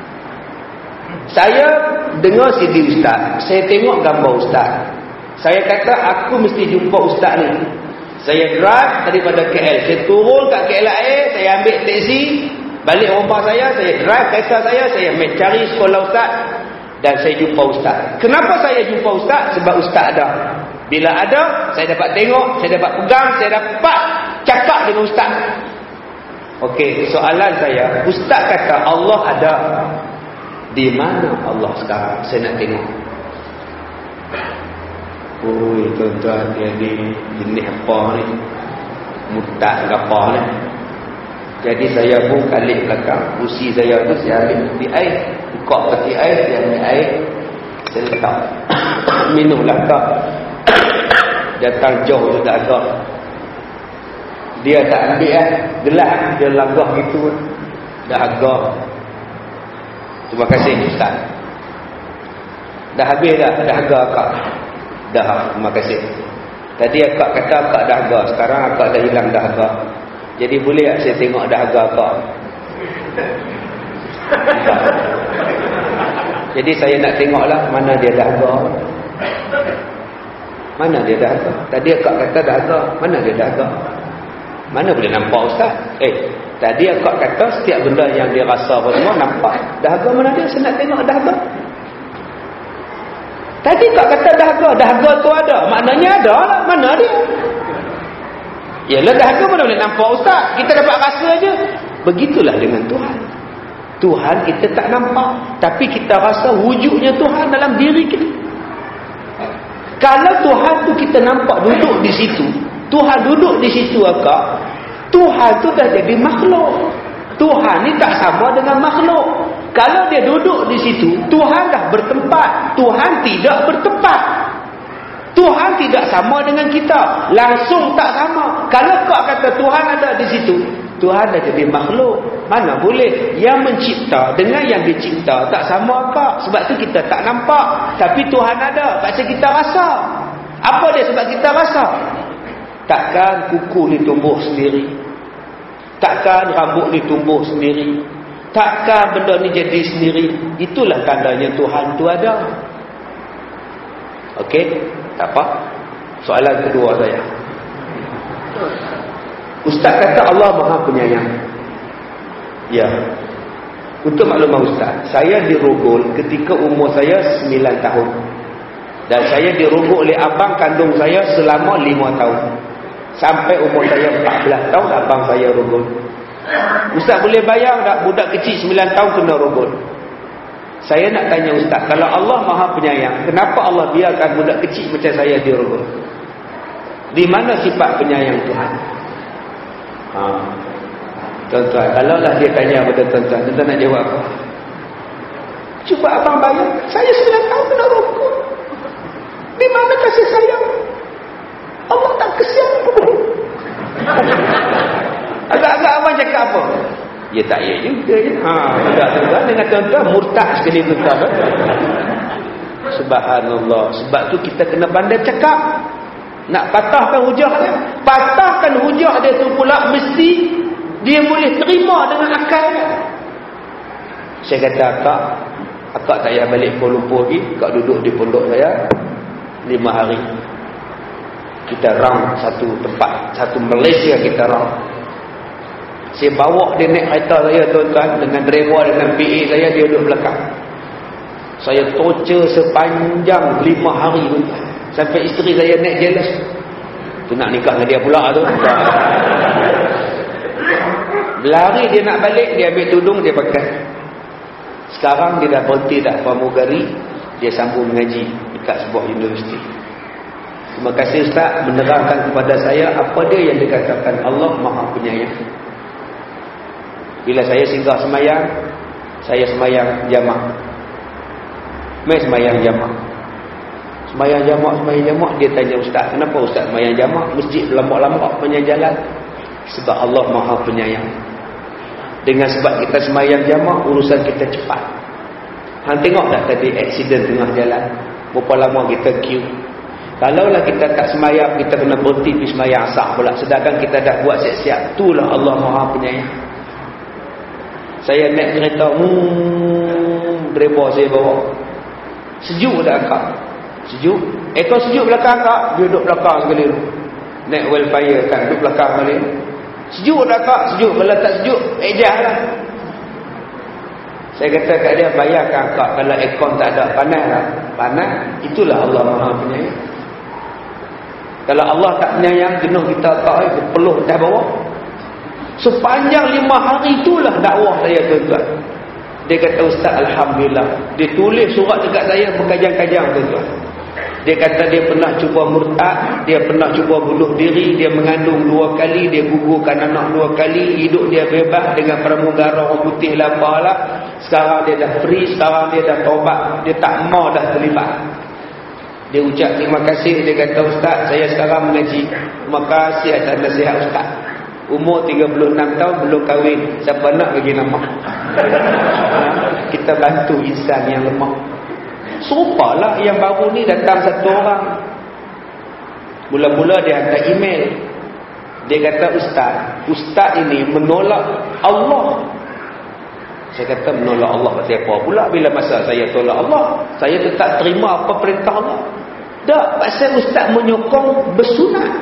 Saya dengar C D ustaz, saya tengok gambar ustaz. Saya kata aku mesti jumpa ustaz ni. Saya drive daripada K L, saya turun kat K L A, saya ambil teksi balik rumah saya, saya drive kereta saya, saya ambil cari sekolah ustaz dan saya jumpa ustaz. Kenapa saya jumpa ustaz? Sebab ustaz ada. Bila ada, saya dapat tengok, saya dapat pegang, saya dapat cakap dengan ustaz. Okey, soalan saya, ustaz kata Allah ada. Di mana Allah sekarang? Saya nak tengok. Oi, tuan-tuan, dia ni jenis apa ni? Mutat ke apa ni? Jadi saya pun kalik belakang, kursi saya tu saya ambil peti air, buka peti air, saya ambil air, saya letak. Minumlah tak. Datang jauh tu tak agak. Dia tak ambil eh, gelas dia langgah gitu. Dah agak. Terima kasih ustaz. Dah habis dah, dah agak akak. Dah, terima kasih. Tadi akak kata akak dah agak, sekarang akak dah hilang dah agak. Jadi boleh tak saya tengok dah agak akak? Jadi saya nak tengoklah mana dia dah agak. Mana dia dah agak? Tadi akak kata dah agak, mana dia dah agak? Mana boleh nampak ustaz? Eh, tadi akak kata setiap benda yang dia rasa apa semua nampak. Dahaga mana dia? Saya nak tengok dahaga. Tadi akak kata dahaga. Dahaga tu ada. Maknanya ada lah. Mana dia? Yalah dahaga mana boleh nampak ustaz? Kita dapat rasa je. Begitulah dengan Tuhan. Tuhan kita tak nampak. Tapi kita rasa wujudnya Tuhan dalam diri kita. Kalau Tuhan tu kita nampak duduk di situ. Tuhan duduk di situ akak, Tuhan tu dah jadi makhluk. Tuhan ni tak sama dengan makhluk. Kalau dia duduk di situ, Tuhan dah bertempat. Tuhan tidak bertempat. Tuhan tidak sama dengan kita. Langsung tak sama. Kalau kau kata Tuhan ada di situ, Tuhan dah jadi makhluk. Mana boleh? Yang mencipta dengan yang dicipta tak sama akak. Sebab tu kita tak nampak. Tapi Tuhan ada. Pasal kita rasa. Apa dia sebab kita rasa? Takkan kuku ni tumbuh sendiri. Takkan rambut ni tumbuh sendiri. Takkan benda ni jadi sendiri. Itulah tandanya Tuhan tu ada. Okey? Tak apa. Soalan kedua saya. Ustaz kata Allah Maha Penyayang. Ya. Untuk maklumat Ustaz, saya dirogol ketika umur saya sembilan tahun. Dan saya dirogol oleh abang kandung saya selama lima tahun. Sampai umur saya empat belas tahun abang saya rogol. Ustaz boleh bayang tak budak kecil sembilan tahun kena rogol? Saya nak tanya Ustaz, kalau Allah Maha Penyayang, kenapa Allah biarkan budak kecil macam saya dirogol? Di mana sifat penyayang Tuhan? Ha. Tuan-tuan, kalau lah dia tanya pada tuan-tuan, tuan-tuan nak jawab apa? Cuba abang bayang, saya sembilan tahun kena rogol. Di mana kasih sayang? Allah tak kesian pun. Agak-agak abang cakap apa? Ya tak ya juga je. Ha, agak tuan-tuan dengan tuan-tuan murtad sekali tuan-tuan. Subhanallah. Sebab tu kita kena pandai cakap. Nak patahkan hujah dia. Patahkan hujah dia tu pula mesti dia boleh terima dengan akal dia. Saya kata akak, akak tak payah balik Kuala Lumpur lagi. Akak duduk di pondok saya lima hari. Kita round satu tempat, satu Malaysia kita round. Saya bawa dia naik kereta saya tuan-tuan, dengan driver dengan P A saya, dia duduk belakang. Saya torture sepanjang lima hari tuan-tuan. Sampai isteri saya naik jealous. Tu nak nikah dengan dia pula tu. Berlari dia nak balik, dia ambil tudung dia pakai. Sekarang dia dah berhenti dah pramugari, dia sambung mengaji dekat sebuah universiti. Terima kasih Ustaz menerangkan kepada saya apa dia yang dikatakan Allah Maha Penyayang. Bila saya singgah semayang, saya semayang jamak. Mai semayang jamak. Sembahyang jamak, sembahyang jamak. Dia tanya ustaz, kenapa ustaz sembahyang jamak? Masjid lambak-lambak panjang jalan. Sebab Allah Maha Penyayang. Dengan sebab kita sembahyang jamak, urusan kita cepat. Hang tengok tak tadi aksiden tengah jalan? Berapa lama kita queue? Kalaulah kita tak sembahyang, kita kena berhenti pergi sembahyang asar pula. Sedangkan kita dah buat siap-siap. Itulah Allah Maha Penyayang. Saya naik kereta, hmm, driver saya bawa. Sejuk dah akak. Sejuk. Ekor sejuk belakang akak, dia duduk belakang sekali. Naik wildfire kan, duduk belakang sekali. Sejuk dah akak, sejuk. Kalau tak sejuk, ejah lah. Saya kata kat dia, bayarkan akak kalau aircon tak ada, panas lah. Panas, itulah Allah Maha Penyayang. Kalau Allah tak penyayang, jenuh kita tak, dia peluh dah bawah. Sepanjang lima hari itulah dakwah saya, tuan-tuan. Dia kata, ustaz, alhamdulillah. Dia tulis surat dekat saya berkajang-kajang, tuan-tuan. Dia kata dia pernah cuba murtad, dia pernah cuba bunuh diri, dia mengandung dua kali, dia gugurkan anak dua kali, hidup dia bebas dengan pramugara orang putih lah apalah. Sekarang dia dah free, sekarang dia dah taubat, dia tak mau dah terlibat. Dia ucap terima kasih, dia kata, ustaz, saya sekarang mengaji. Terima kasih atas nasihat ustaz. Umur tiga puluh enam tahun, belum kahwin. Siapa nak bagi nama? Kita bantu insan yang lemah. Serupalah yang baru ni datang satu orang. Mula-mula dia hantar email. Dia kata, ustaz, ustaz ini menolak Allah. Saya kata, menolak Allah pasal apa pula? Bila masa saya tolak Allah, saya tetap terima apa perintah Allah. Tak, pasal ustaz menyokong bersunat.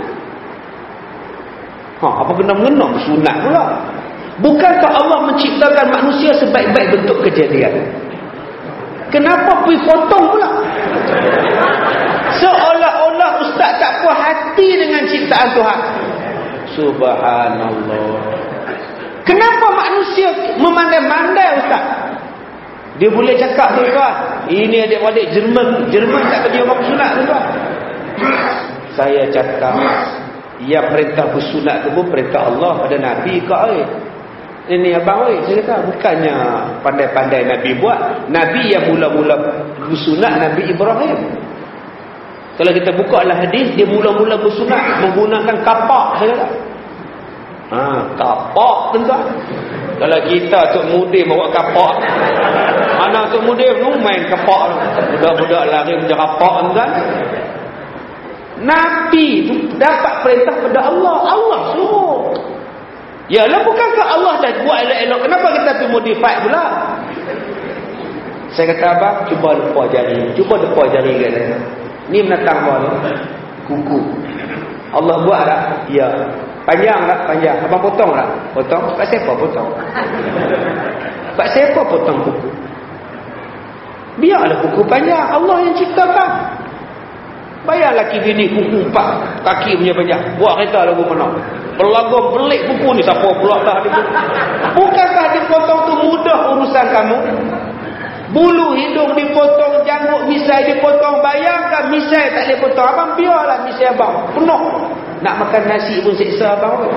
Ha, apa kena-mengena bersunat pula? Bukankah Allah menciptakan manusia sebaik-baik bentuk kejadian? Kenapa pergi potong pula? Seolah-olah ustaz tak puas hati dengan ciptaan Tuhan. Subhanallah. Kenapa manusia memandai-mandai ustaz? Dia boleh cakap tuan-tuan, ini adik-adik Jerman, Jerman tak bagi orang bersunat tuan-tuan. Saya cakap, yang perintah bersunat tu pun perintah Allah pada Nabi ke ai. Ini abang oi, saya kata bukannya pandai-pandai Nabi buat. Nabi yang mula-mula bersunat Nabi Ibrahim. Kalau kita buka lah hadis, dia mula-mula bersunat menggunakan kapak, saya kata. Ha, kapak tuan-tuan. Kalau kita Tok Mudin bawa kapak, mana Tok Mudin tu main kapak, budak-budak lari macam kapak tuan-tuan. Nabi tu dapat perintah pada Allah, Allah suruh. Yalah, bukankah Allah dah buat elok-elok, kenapa kita pergi modify pula? Saya kata, abang, cuba lepas jari, cuba lepas jari kan. Ni menatang apa ni? Kuku. Allah buat tak? Ya. Panjang tak? Panjang. Abang potong tak? Potong? Pak siapa potong? Pak siapa potong kuku? Biarlah kuku panjang, Allah yang ciptakan. Bayar laki bini kuku empat kaki punya banyak, buat kereta lagu mana pelagom belik kuku ni, siapa pula dah dia. Bukankah dipotong tu mudah urusan kamu? Bulu hidung dipotong, janggut misai dipotong. Bayangkan misai tak boleh potong, abang biarlah misai abang penuh, nak makan nasi pun siksa abang.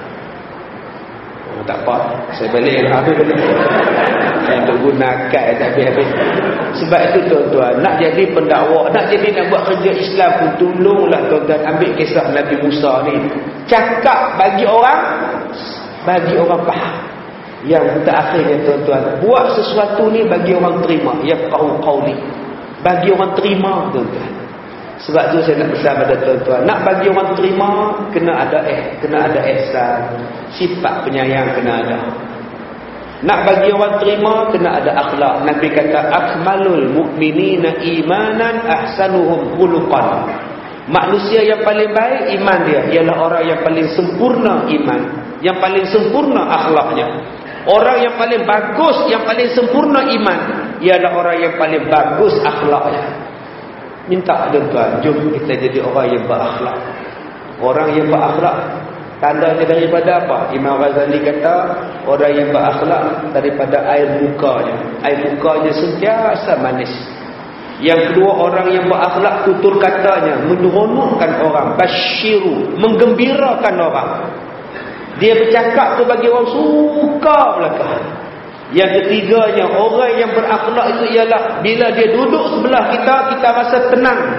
Oh, tak apa, saya balik habis balik. Saya tunggu nakai tak habis-habis. Sebab itu tuan-tuan, nak jadi pendakwa, nak jadi nak buat kerja Islam pun, tolonglah tuan-tuan ambil kisah Nabi Musa ni. Cakap bagi orang, bagi orang faham. Yang terakhirnya tuan-tuan, buat sesuatu ni bagi orang terima. Yafqahu qawli, bagi orang terima tuan-tuan. Sebab tu saya nak pesan pada tuan-tuan, nak bagi orang terima, kena ada eh, kena ada ihsan, sifat penyayang kena ada. Nak bagi orang terima, kena ada akhlak. Nabi kata, akmalul mu'minina imanan ahsanuhum khuluqan. Manusia yang paling baik iman dia ialah orang yang paling sempurna iman, yang paling sempurna akhlaknya. Orang yang paling bagus, yang paling sempurna iman ialah orang yang paling bagus akhlaknya. Minta tuan-tuan, jom kita jadi orang yang berakhlak. Orang yang berakhlak, tandanya daripada apa? Imam Ghazali kata, orang yang berakhlak daripada air mukanya. Air mukanya sentiasa manis. Yang kedua, orang yang berakhlak, tutur katanya menyeronokkan orang, basyiru, menggembirakan orang. Dia bercakap tu bagi orang suka belakang. Yang ketiganya, orang yang berakhlak itu ialah bila dia duduk sebelah kita, kita rasa tenang.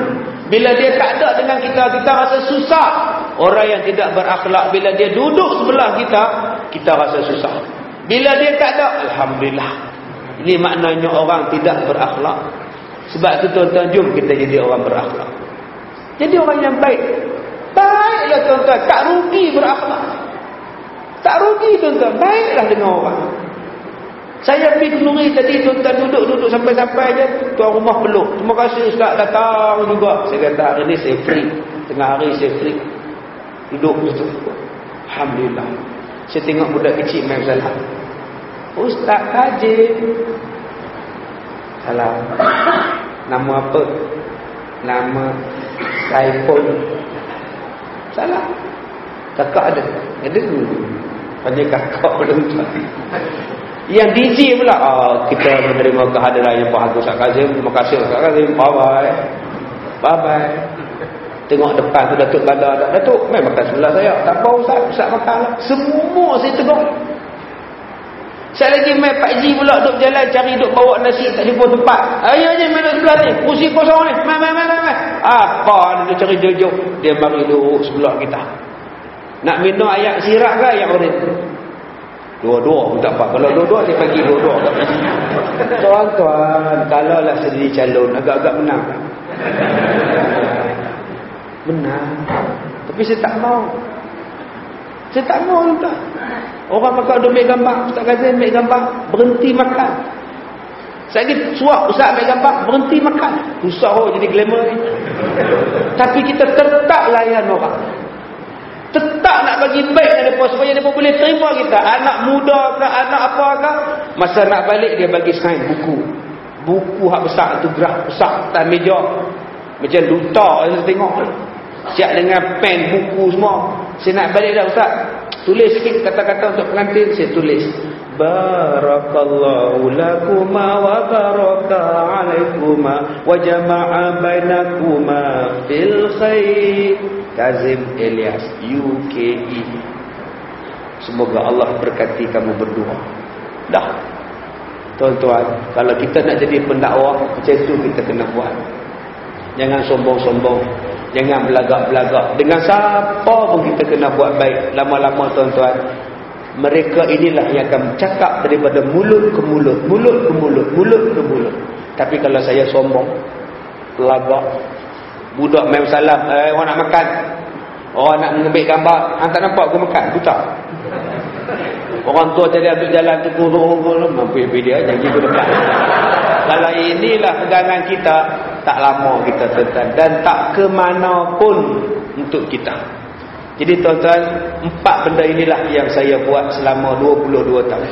Bila dia tak ada dengan kita, kita rasa susah. Orang yang tidak berakhlak, bila dia duduk sebelah kita, kita rasa susah. Bila dia tak ada, alhamdulillah. Ini maknanya orang tidak berakhlak. Sebab itu tuan-tuan, jom kita jadi orang berakhlak. Jadi orang yang baik. Baiklah tuan-tuan, tak rugi berakhlak. Tak rugi tuan-tuan, baiklah dengan orang. Saya pergi kenduri tadi, tuan-tuan duduk-duduk sampai-sampai je, tuan rumah peluk. Terima kasih Ustaz datang juga. Saya kata hari ni saya free. Tengah hari saya free. Duduk situ. Alhamdulillah. Saya tengok budak kecil main salah. Ustaz Kajim. Salam. Nama apa? Nama Saiful. Salah. Kakak ada. Ada dulu. Panggil kakak belum tuan. Yang D J pula, oh, kita menerima kehadiran yang bagus Ustaz Kazim. Terima kasih Ustaz Kazim. Bye bye. Bye bye. Tengok depan tu Datuk Badar. Datuk, main makan sebelah saya. Tak apa Ustaz, Ustaz makan lah. Semua saya tegur. Saya lagi main Pak Ji pula duduk jalan cari duduk bawa nasi tak jumpa tempat. Ayah je main duduk sebelah ni. Kursi kosong ni. Main, main, main, main. Apa dia cari jojo. Dia mari duduk sebelah kita. Nak minum ayak sirap ke ayak oren? Dua-dua pun tak apa. Kalau dua-dua dia bagi dua-dua. Tuan-tuan, kalau lah sendiri calon agak-agak menang. Menang. Tapi saya tak mau. Saya tak mau tuan. Orang makan dia ambil gambar. Ustaz Kazim ambil gambar. Berhenti makan. Saya lagi suap Ustaz ambil gambar. Berhenti makan. Susah oh, jadi glamour ni. Tapi kita tetap layan orang. Tetap nak bagi baik dengan mereka supaya mereka boleh terima kita. Anak muda ke, anak apa ke, masa nak balik dia bagi sign buku. Buku hak besar tu, graf besar atas meja. Macam duta saya tengok. Siap dengan pen, buku semua. Saya nak balik dah Ustaz. Tulis sikit kata-kata untuk pengantin. Saya tulis. Barakallahu lakuma wa baraka alaikuma wa jama'a bainakuma fil khair. Kazim Elias U K E. Semoga Allah berkati kamu berdua. Dah. Tuan-tuan, kalau kita nak jadi pendakwah, macam itu kita kena buat. Jangan sombong-sombong. Jangan belagak-belagak. Dengan siapa pun kita kena buat baik. Lama-lama tuan-tuan, mereka inilah yang akan bercakap daripada mulut ke mulut, mulut ke mulut, mulut ke mulut. Tapi kalau saya sombong, pelagak, budak main salam, eh, orang nak makan, orang nak mengambil gambar, hang tak nampak aku makan, buta. Orang tua tadi ambil jalan tu, mampu dia janji aku dekat. Kalau inilah pegangan kita, tak lama kita tuan-tuan, dan tak ke mana pun untuk kita. Jadi tuan-tuan, empat benda inilah yang saya buat selama dua puluh dua tahun.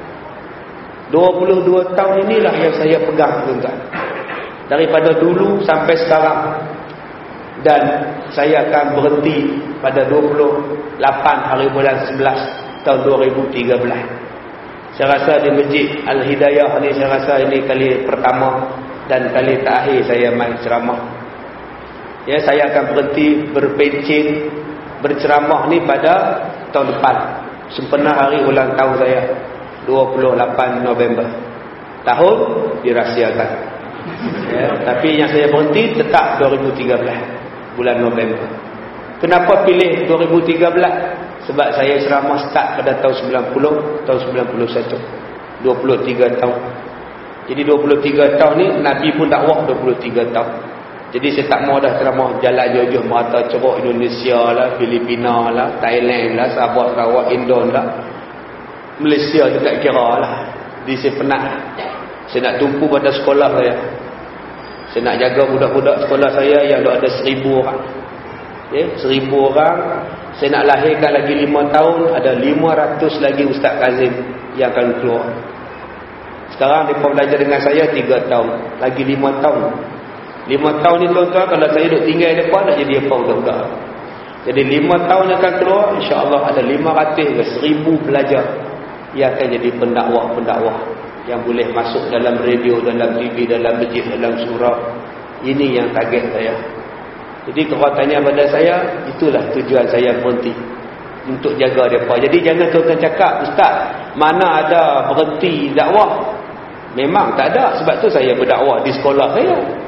dua puluh dua tahun inilah yang saya pegang tuan-tuan. Daripada dulu sampai sekarang. Dan saya akan berhenti pada dua puluh lapan hari bulan sebelas tahun dua ribu tiga belas. Saya rasa di Masjid Al-Hidayah ni, saya rasa ini kali pertama dan kali terakhir saya main ceramah. Ya, saya akan berhenti berpencin berceramah ni pada tahun depan, sempena hari ulang tahun saya, dua puluh lapan November. Tahun dirahsiakan. Ya, tapi yang saya berhenti tetap dua ribu tiga belas bulan November. Kenapa pilih dua ribu tiga belas? Sebab saya ceramah start pada tahun sembilan puluh, tahun sembilan puluh satu. dua puluh tiga tahun. Jadi dua puluh tiga tahun ni Nabi pun dakwah dua puluh tiga tahun. Jadi saya tak mau dah ceramah jalan jauh-jauh merata ceruk Indonesia lah, Filipina lah, Thailand lah, Sabah, Sarawak, Indon lah, Malaysia juga kira lah. Jadi saya penat. Saya nak tumpu pada sekolah saya. Saya nak jaga budak-budak sekolah saya yang ada seribu orang. Okay, seribu orang. Saya nak lahirkan lagi lima tahun, ada lima ratus lagi Ustaz Kazim yang akan keluar. Sekarang mereka belajar dengan saya tiga tahun, lagi lima tahun. lima tahun ni tuan-tuan, kalau saya duduk tinggal di depan, nak jadi apa budak-budak. Jadi lima tahun akan keluar, insya-Allah ada lima ratus ke seribu pelajar yang akan jadi pendakwah-pendakwah yang boleh masuk dalam radio, dalam T V, dalam masjid, dalam surau. Ini yang target saya. Jadi kalau tanya pada saya, itulah tujuan saya berhenti untuk jaga mereka. Jadi jangan tuan-tuan cakap, Ustaz, mana ada berhenti dakwah? Memang tak ada. Sebab tu saya berdakwah di sekolah saya.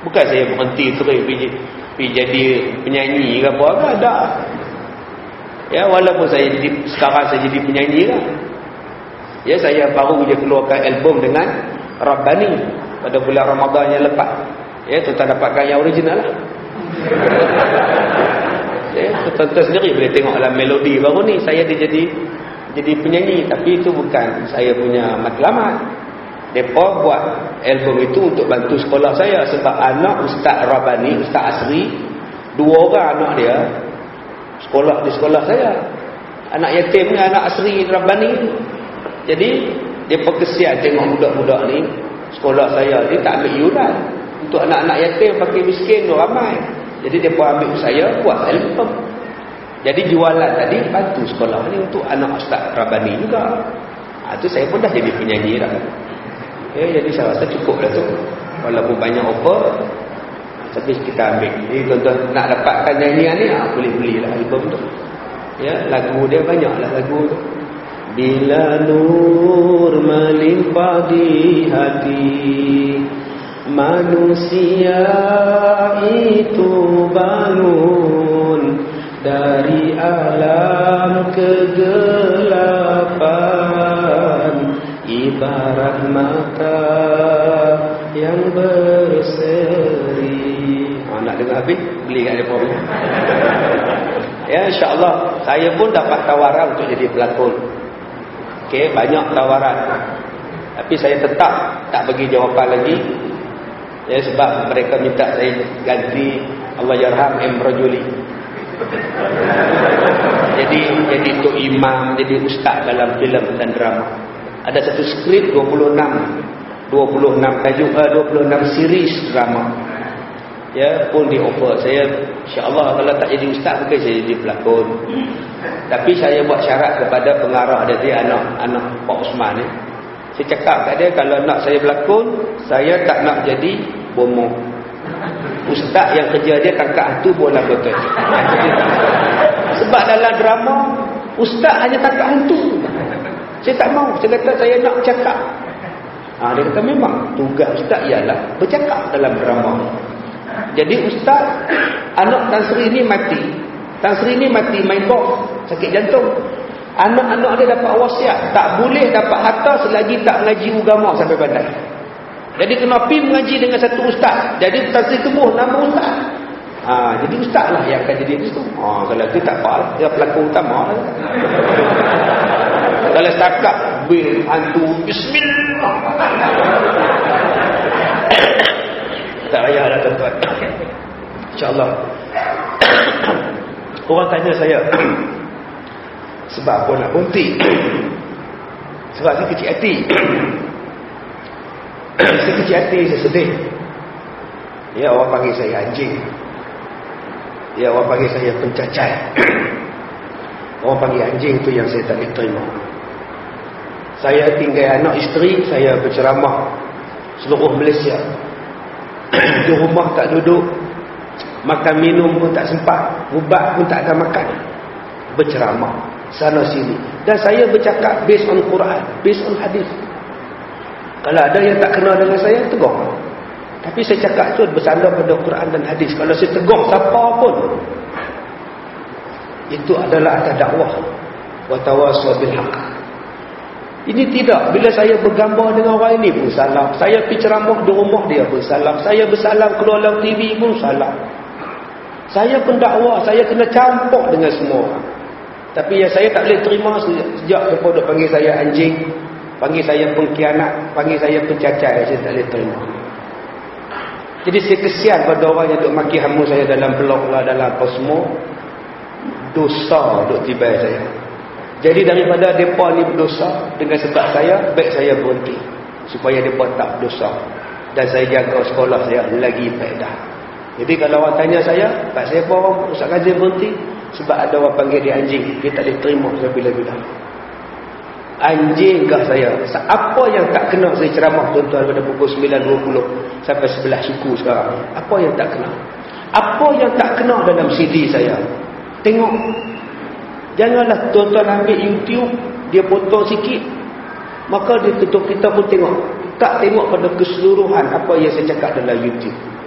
Bukan saya berhenti terus pergi, pergi jadi penyanyi ke apa ke, ada. Ya, walaupun saya jadi, sekarang saya jadi penyanyi lah. Ya, saya baru je keluarkan album dengan Rabbani pada bulan Ramadan yang lepas. Ya, tuan-tuan dapatkan yang original lah. Ya, tuan-tuan sendiri boleh tengok dalam melodi baru ni. Saya dia jadi jadi penyanyi, tapi itu bukan saya punya matlamat. Mereka buat album itu untuk bantu sekolah saya. Sebab anak Ustaz Rabbani, Ustaz Asri, dua orang anak dia sekolah di sekolah saya. Anak yatim ni, anak Asri Rabbani. Jadi dia kesian tengok budak-budak ni sekolah saya, dia tak ambil iuran. Untuk anak-anak yatim, pakai miskin tu ramai. Jadi dia pun ambil saya buat album. Jadi jualan tadi bantu sekolah ni untuk anak Ustaz Rabbani juga. Ha, tu saya pun dah jadi penyanyi dah. Okay, jadi saya rasa cukup dah tu. Walaupun banyak offer, tapi kita ambil. Jadi tuan-tuan nak dapatkan nyanyian ni, ha, boleh belilah album tu. Ya, lagu dia banyaklah lagu tu. Bila nur melimpah di hati, manusia itu bangun dari alam kegelapan, ibarat mata yang berseri. Ha, nak dengar habis? Beli kat dia pun. Ya, insyaAllah saya pun dapat tawaran untuk jadi pelakon. Okey, banyak tawaran. Tapi saya tetap tak bagi jawapan lagi. Ya, sebab mereka minta saya ganti Allahyarham M. Rajuli. Jadi jadi tok imam, jadi ustaz dalam filem dan drama. Ada satu skrip dua puluh enam dua puluh enam tajuk, uh, dua puluh enam series drama. Ya, pun di offer saya, insya-Allah kalau tak jadi ustaz mungkin saya jadi pelakon. Tapi saya buat syarat kepada pengarah dia, dia anak anak Pak Osman ni. Saya cakap kat dia, kalau nak saya berlakon, saya tak nak jadi bomoh. Ustaz yang kerja dia tangkap hantu bola betul. Sebab dalam drama ustaz hanya tangkap hantu. Saya tak mau. Saya kata saya nak cakap. Ha, dia kata memang tugas ustaz ialah bercakap dalam drama. Jadi ustaz, anak Tan Sri ni mati. Tan Sri ni mati main golf, sakit jantung. Anak-anak dia dapat wasiat, tak boleh dapat harta selagi tak ngaji agama sampai pandai. Jadi kena pergi mengaji dengan satu ustaz. Jadi Tan Sri temuh nama ustaz. Ha, jadi ustaz lah yang akan jadi itu. Ha, kalau tu tak apa, dia pelakon utama lah. Kalau setakat bil hantu bismillah. Tak payah lah tuan-tuan. InsyaAllah. Orang tanya saya, sebab apa nak berhenti? Sebab saya kecil hati. Saya kecil hati, saya sedih. Ya, orang panggil saya anjing. Ya, orang panggil saya pencacat. Orang panggil anjing tu yang saya tak boleh terima. Saya tinggal anak isteri, saya berceramah seluruh Malaysia. Di rumah tak duduk, makan minum pun tak sempat, ubat pun tak ada makan, berceramah sana sini. Dan saya bercakap based on Quran, based on hadis. Kalau ada yang tak kenal dengan saya, tegur. Tapi saya cakap tu bersandar pada Quran dan hadis. Kalau saya tegur siapa pun, itu adalah atas dakwah wa tawassaw bil haqq. Ini tidak. Bila saya bergambar dengan orang ini pun salah. Saya pergi ceramah di rumah dia pun salah. Saya bersalam keluar dalam T V pun salah. Saya pendakwah, saya kena campur dengan semua orang. Tapi yang saya tak boleh terima sejak mereka duk panggil saya anjing, panggil saya pengkhianat, panggil saya pencacat, saya tak boleh terima. Jadi saya kesian pada orang yang duk maki hamu saya dalam blog lah, dalam apa semua. Dosa duk tiba saya. Jadi daripada mereka ni berdosa dengan sebab saya, baik saya berhenti supaya mereka tak berdosa. Dan saya jaga sekolah saya lagi faedah. Jadi kalau orang tanya saya, Pak saya apa orang Ustaz Kazim berhenti? Sebab ada orang panggil dia anjing. Dia tak boleh terima saya bila-bila. Anjingkah saya? Apa yang tak kena saya ceramah tuan-tuan pada pukul sembilan dua puluh sampai sebelas suku sekarang? Apa yang tak kena? Apa yang tak kena dalam C D saya? Tengok. Janganlah tuan-tuan ambil YouTube, dia potong sikit, maka dia tutup, kita pun tengok. Tak tengok pada keseluruhan apa yang saya cakap dalam YouTube.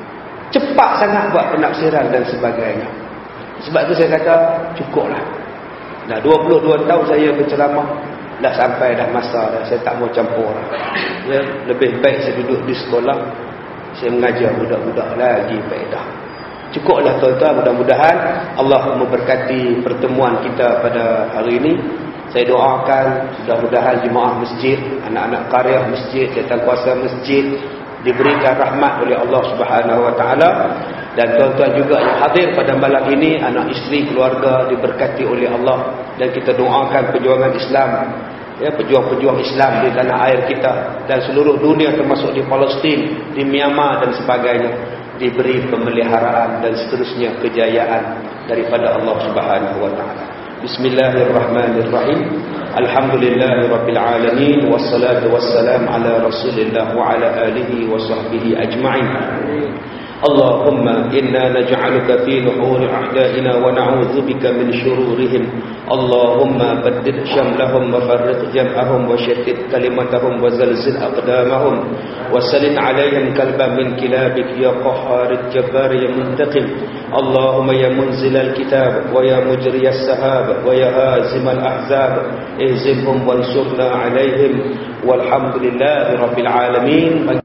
cepat sangat buat penafsiran dan sebagainya. Sebab itu saya kata cukuplah. Dah dua puluh dua tahun saya berceramah, dah sampai dah masa dah saya tak mau campur. Ya, lebih baik saya duduk di sekolah, saya mengajar budak-budak lagi faedah. Cukuplah tuan-tuan, mudah-mudahan Allah memberkati pertemuan kita pada hari ini. Saya doakan mudah-mudahan jemaah masjid, anak-anak karya masjid, jawatankuasa masjid diberikan rahmat oleh Allah Subhanahu Wa Taala, dan tuan-tuan juga yang hadir pada malam ini, anak isteri keluarga diberkati oleh Allah, dan kita doakan perjuangan Islam, ya, pejuang-pejuang Islam di tanah air kita dan seluruh dunia termasuk di Palestin, di Myanmar dan sebagainya, diberi pemeliharaan dan seterusnya kejayaan daripada Allah Subhanahu Wa Taala. Bismillahirrahmanirrahim. Alhamdulillahirabbil alamin, wassalatu wassalam ala Rasulillah wa ala alihi wa sahbihi ajma'in. Allahumma inna naj'aluka fi nuhuri a'da'ina wa na'udzu bika min shururihim. Allahumma baddid syamlahum wa farriq jam'ahum wa shattit kalimatahum wa zalzil aqdamahum wa salin 'alaihim kalban min kilabik ya qahhar jabbar ya muntaqim. Allahumma ya munzilal kitab wa ya mujriyas sahab wa ya hazimal ahzab ihzimhum wansurna 'alaihim walhamdulillahi rabbil alamin.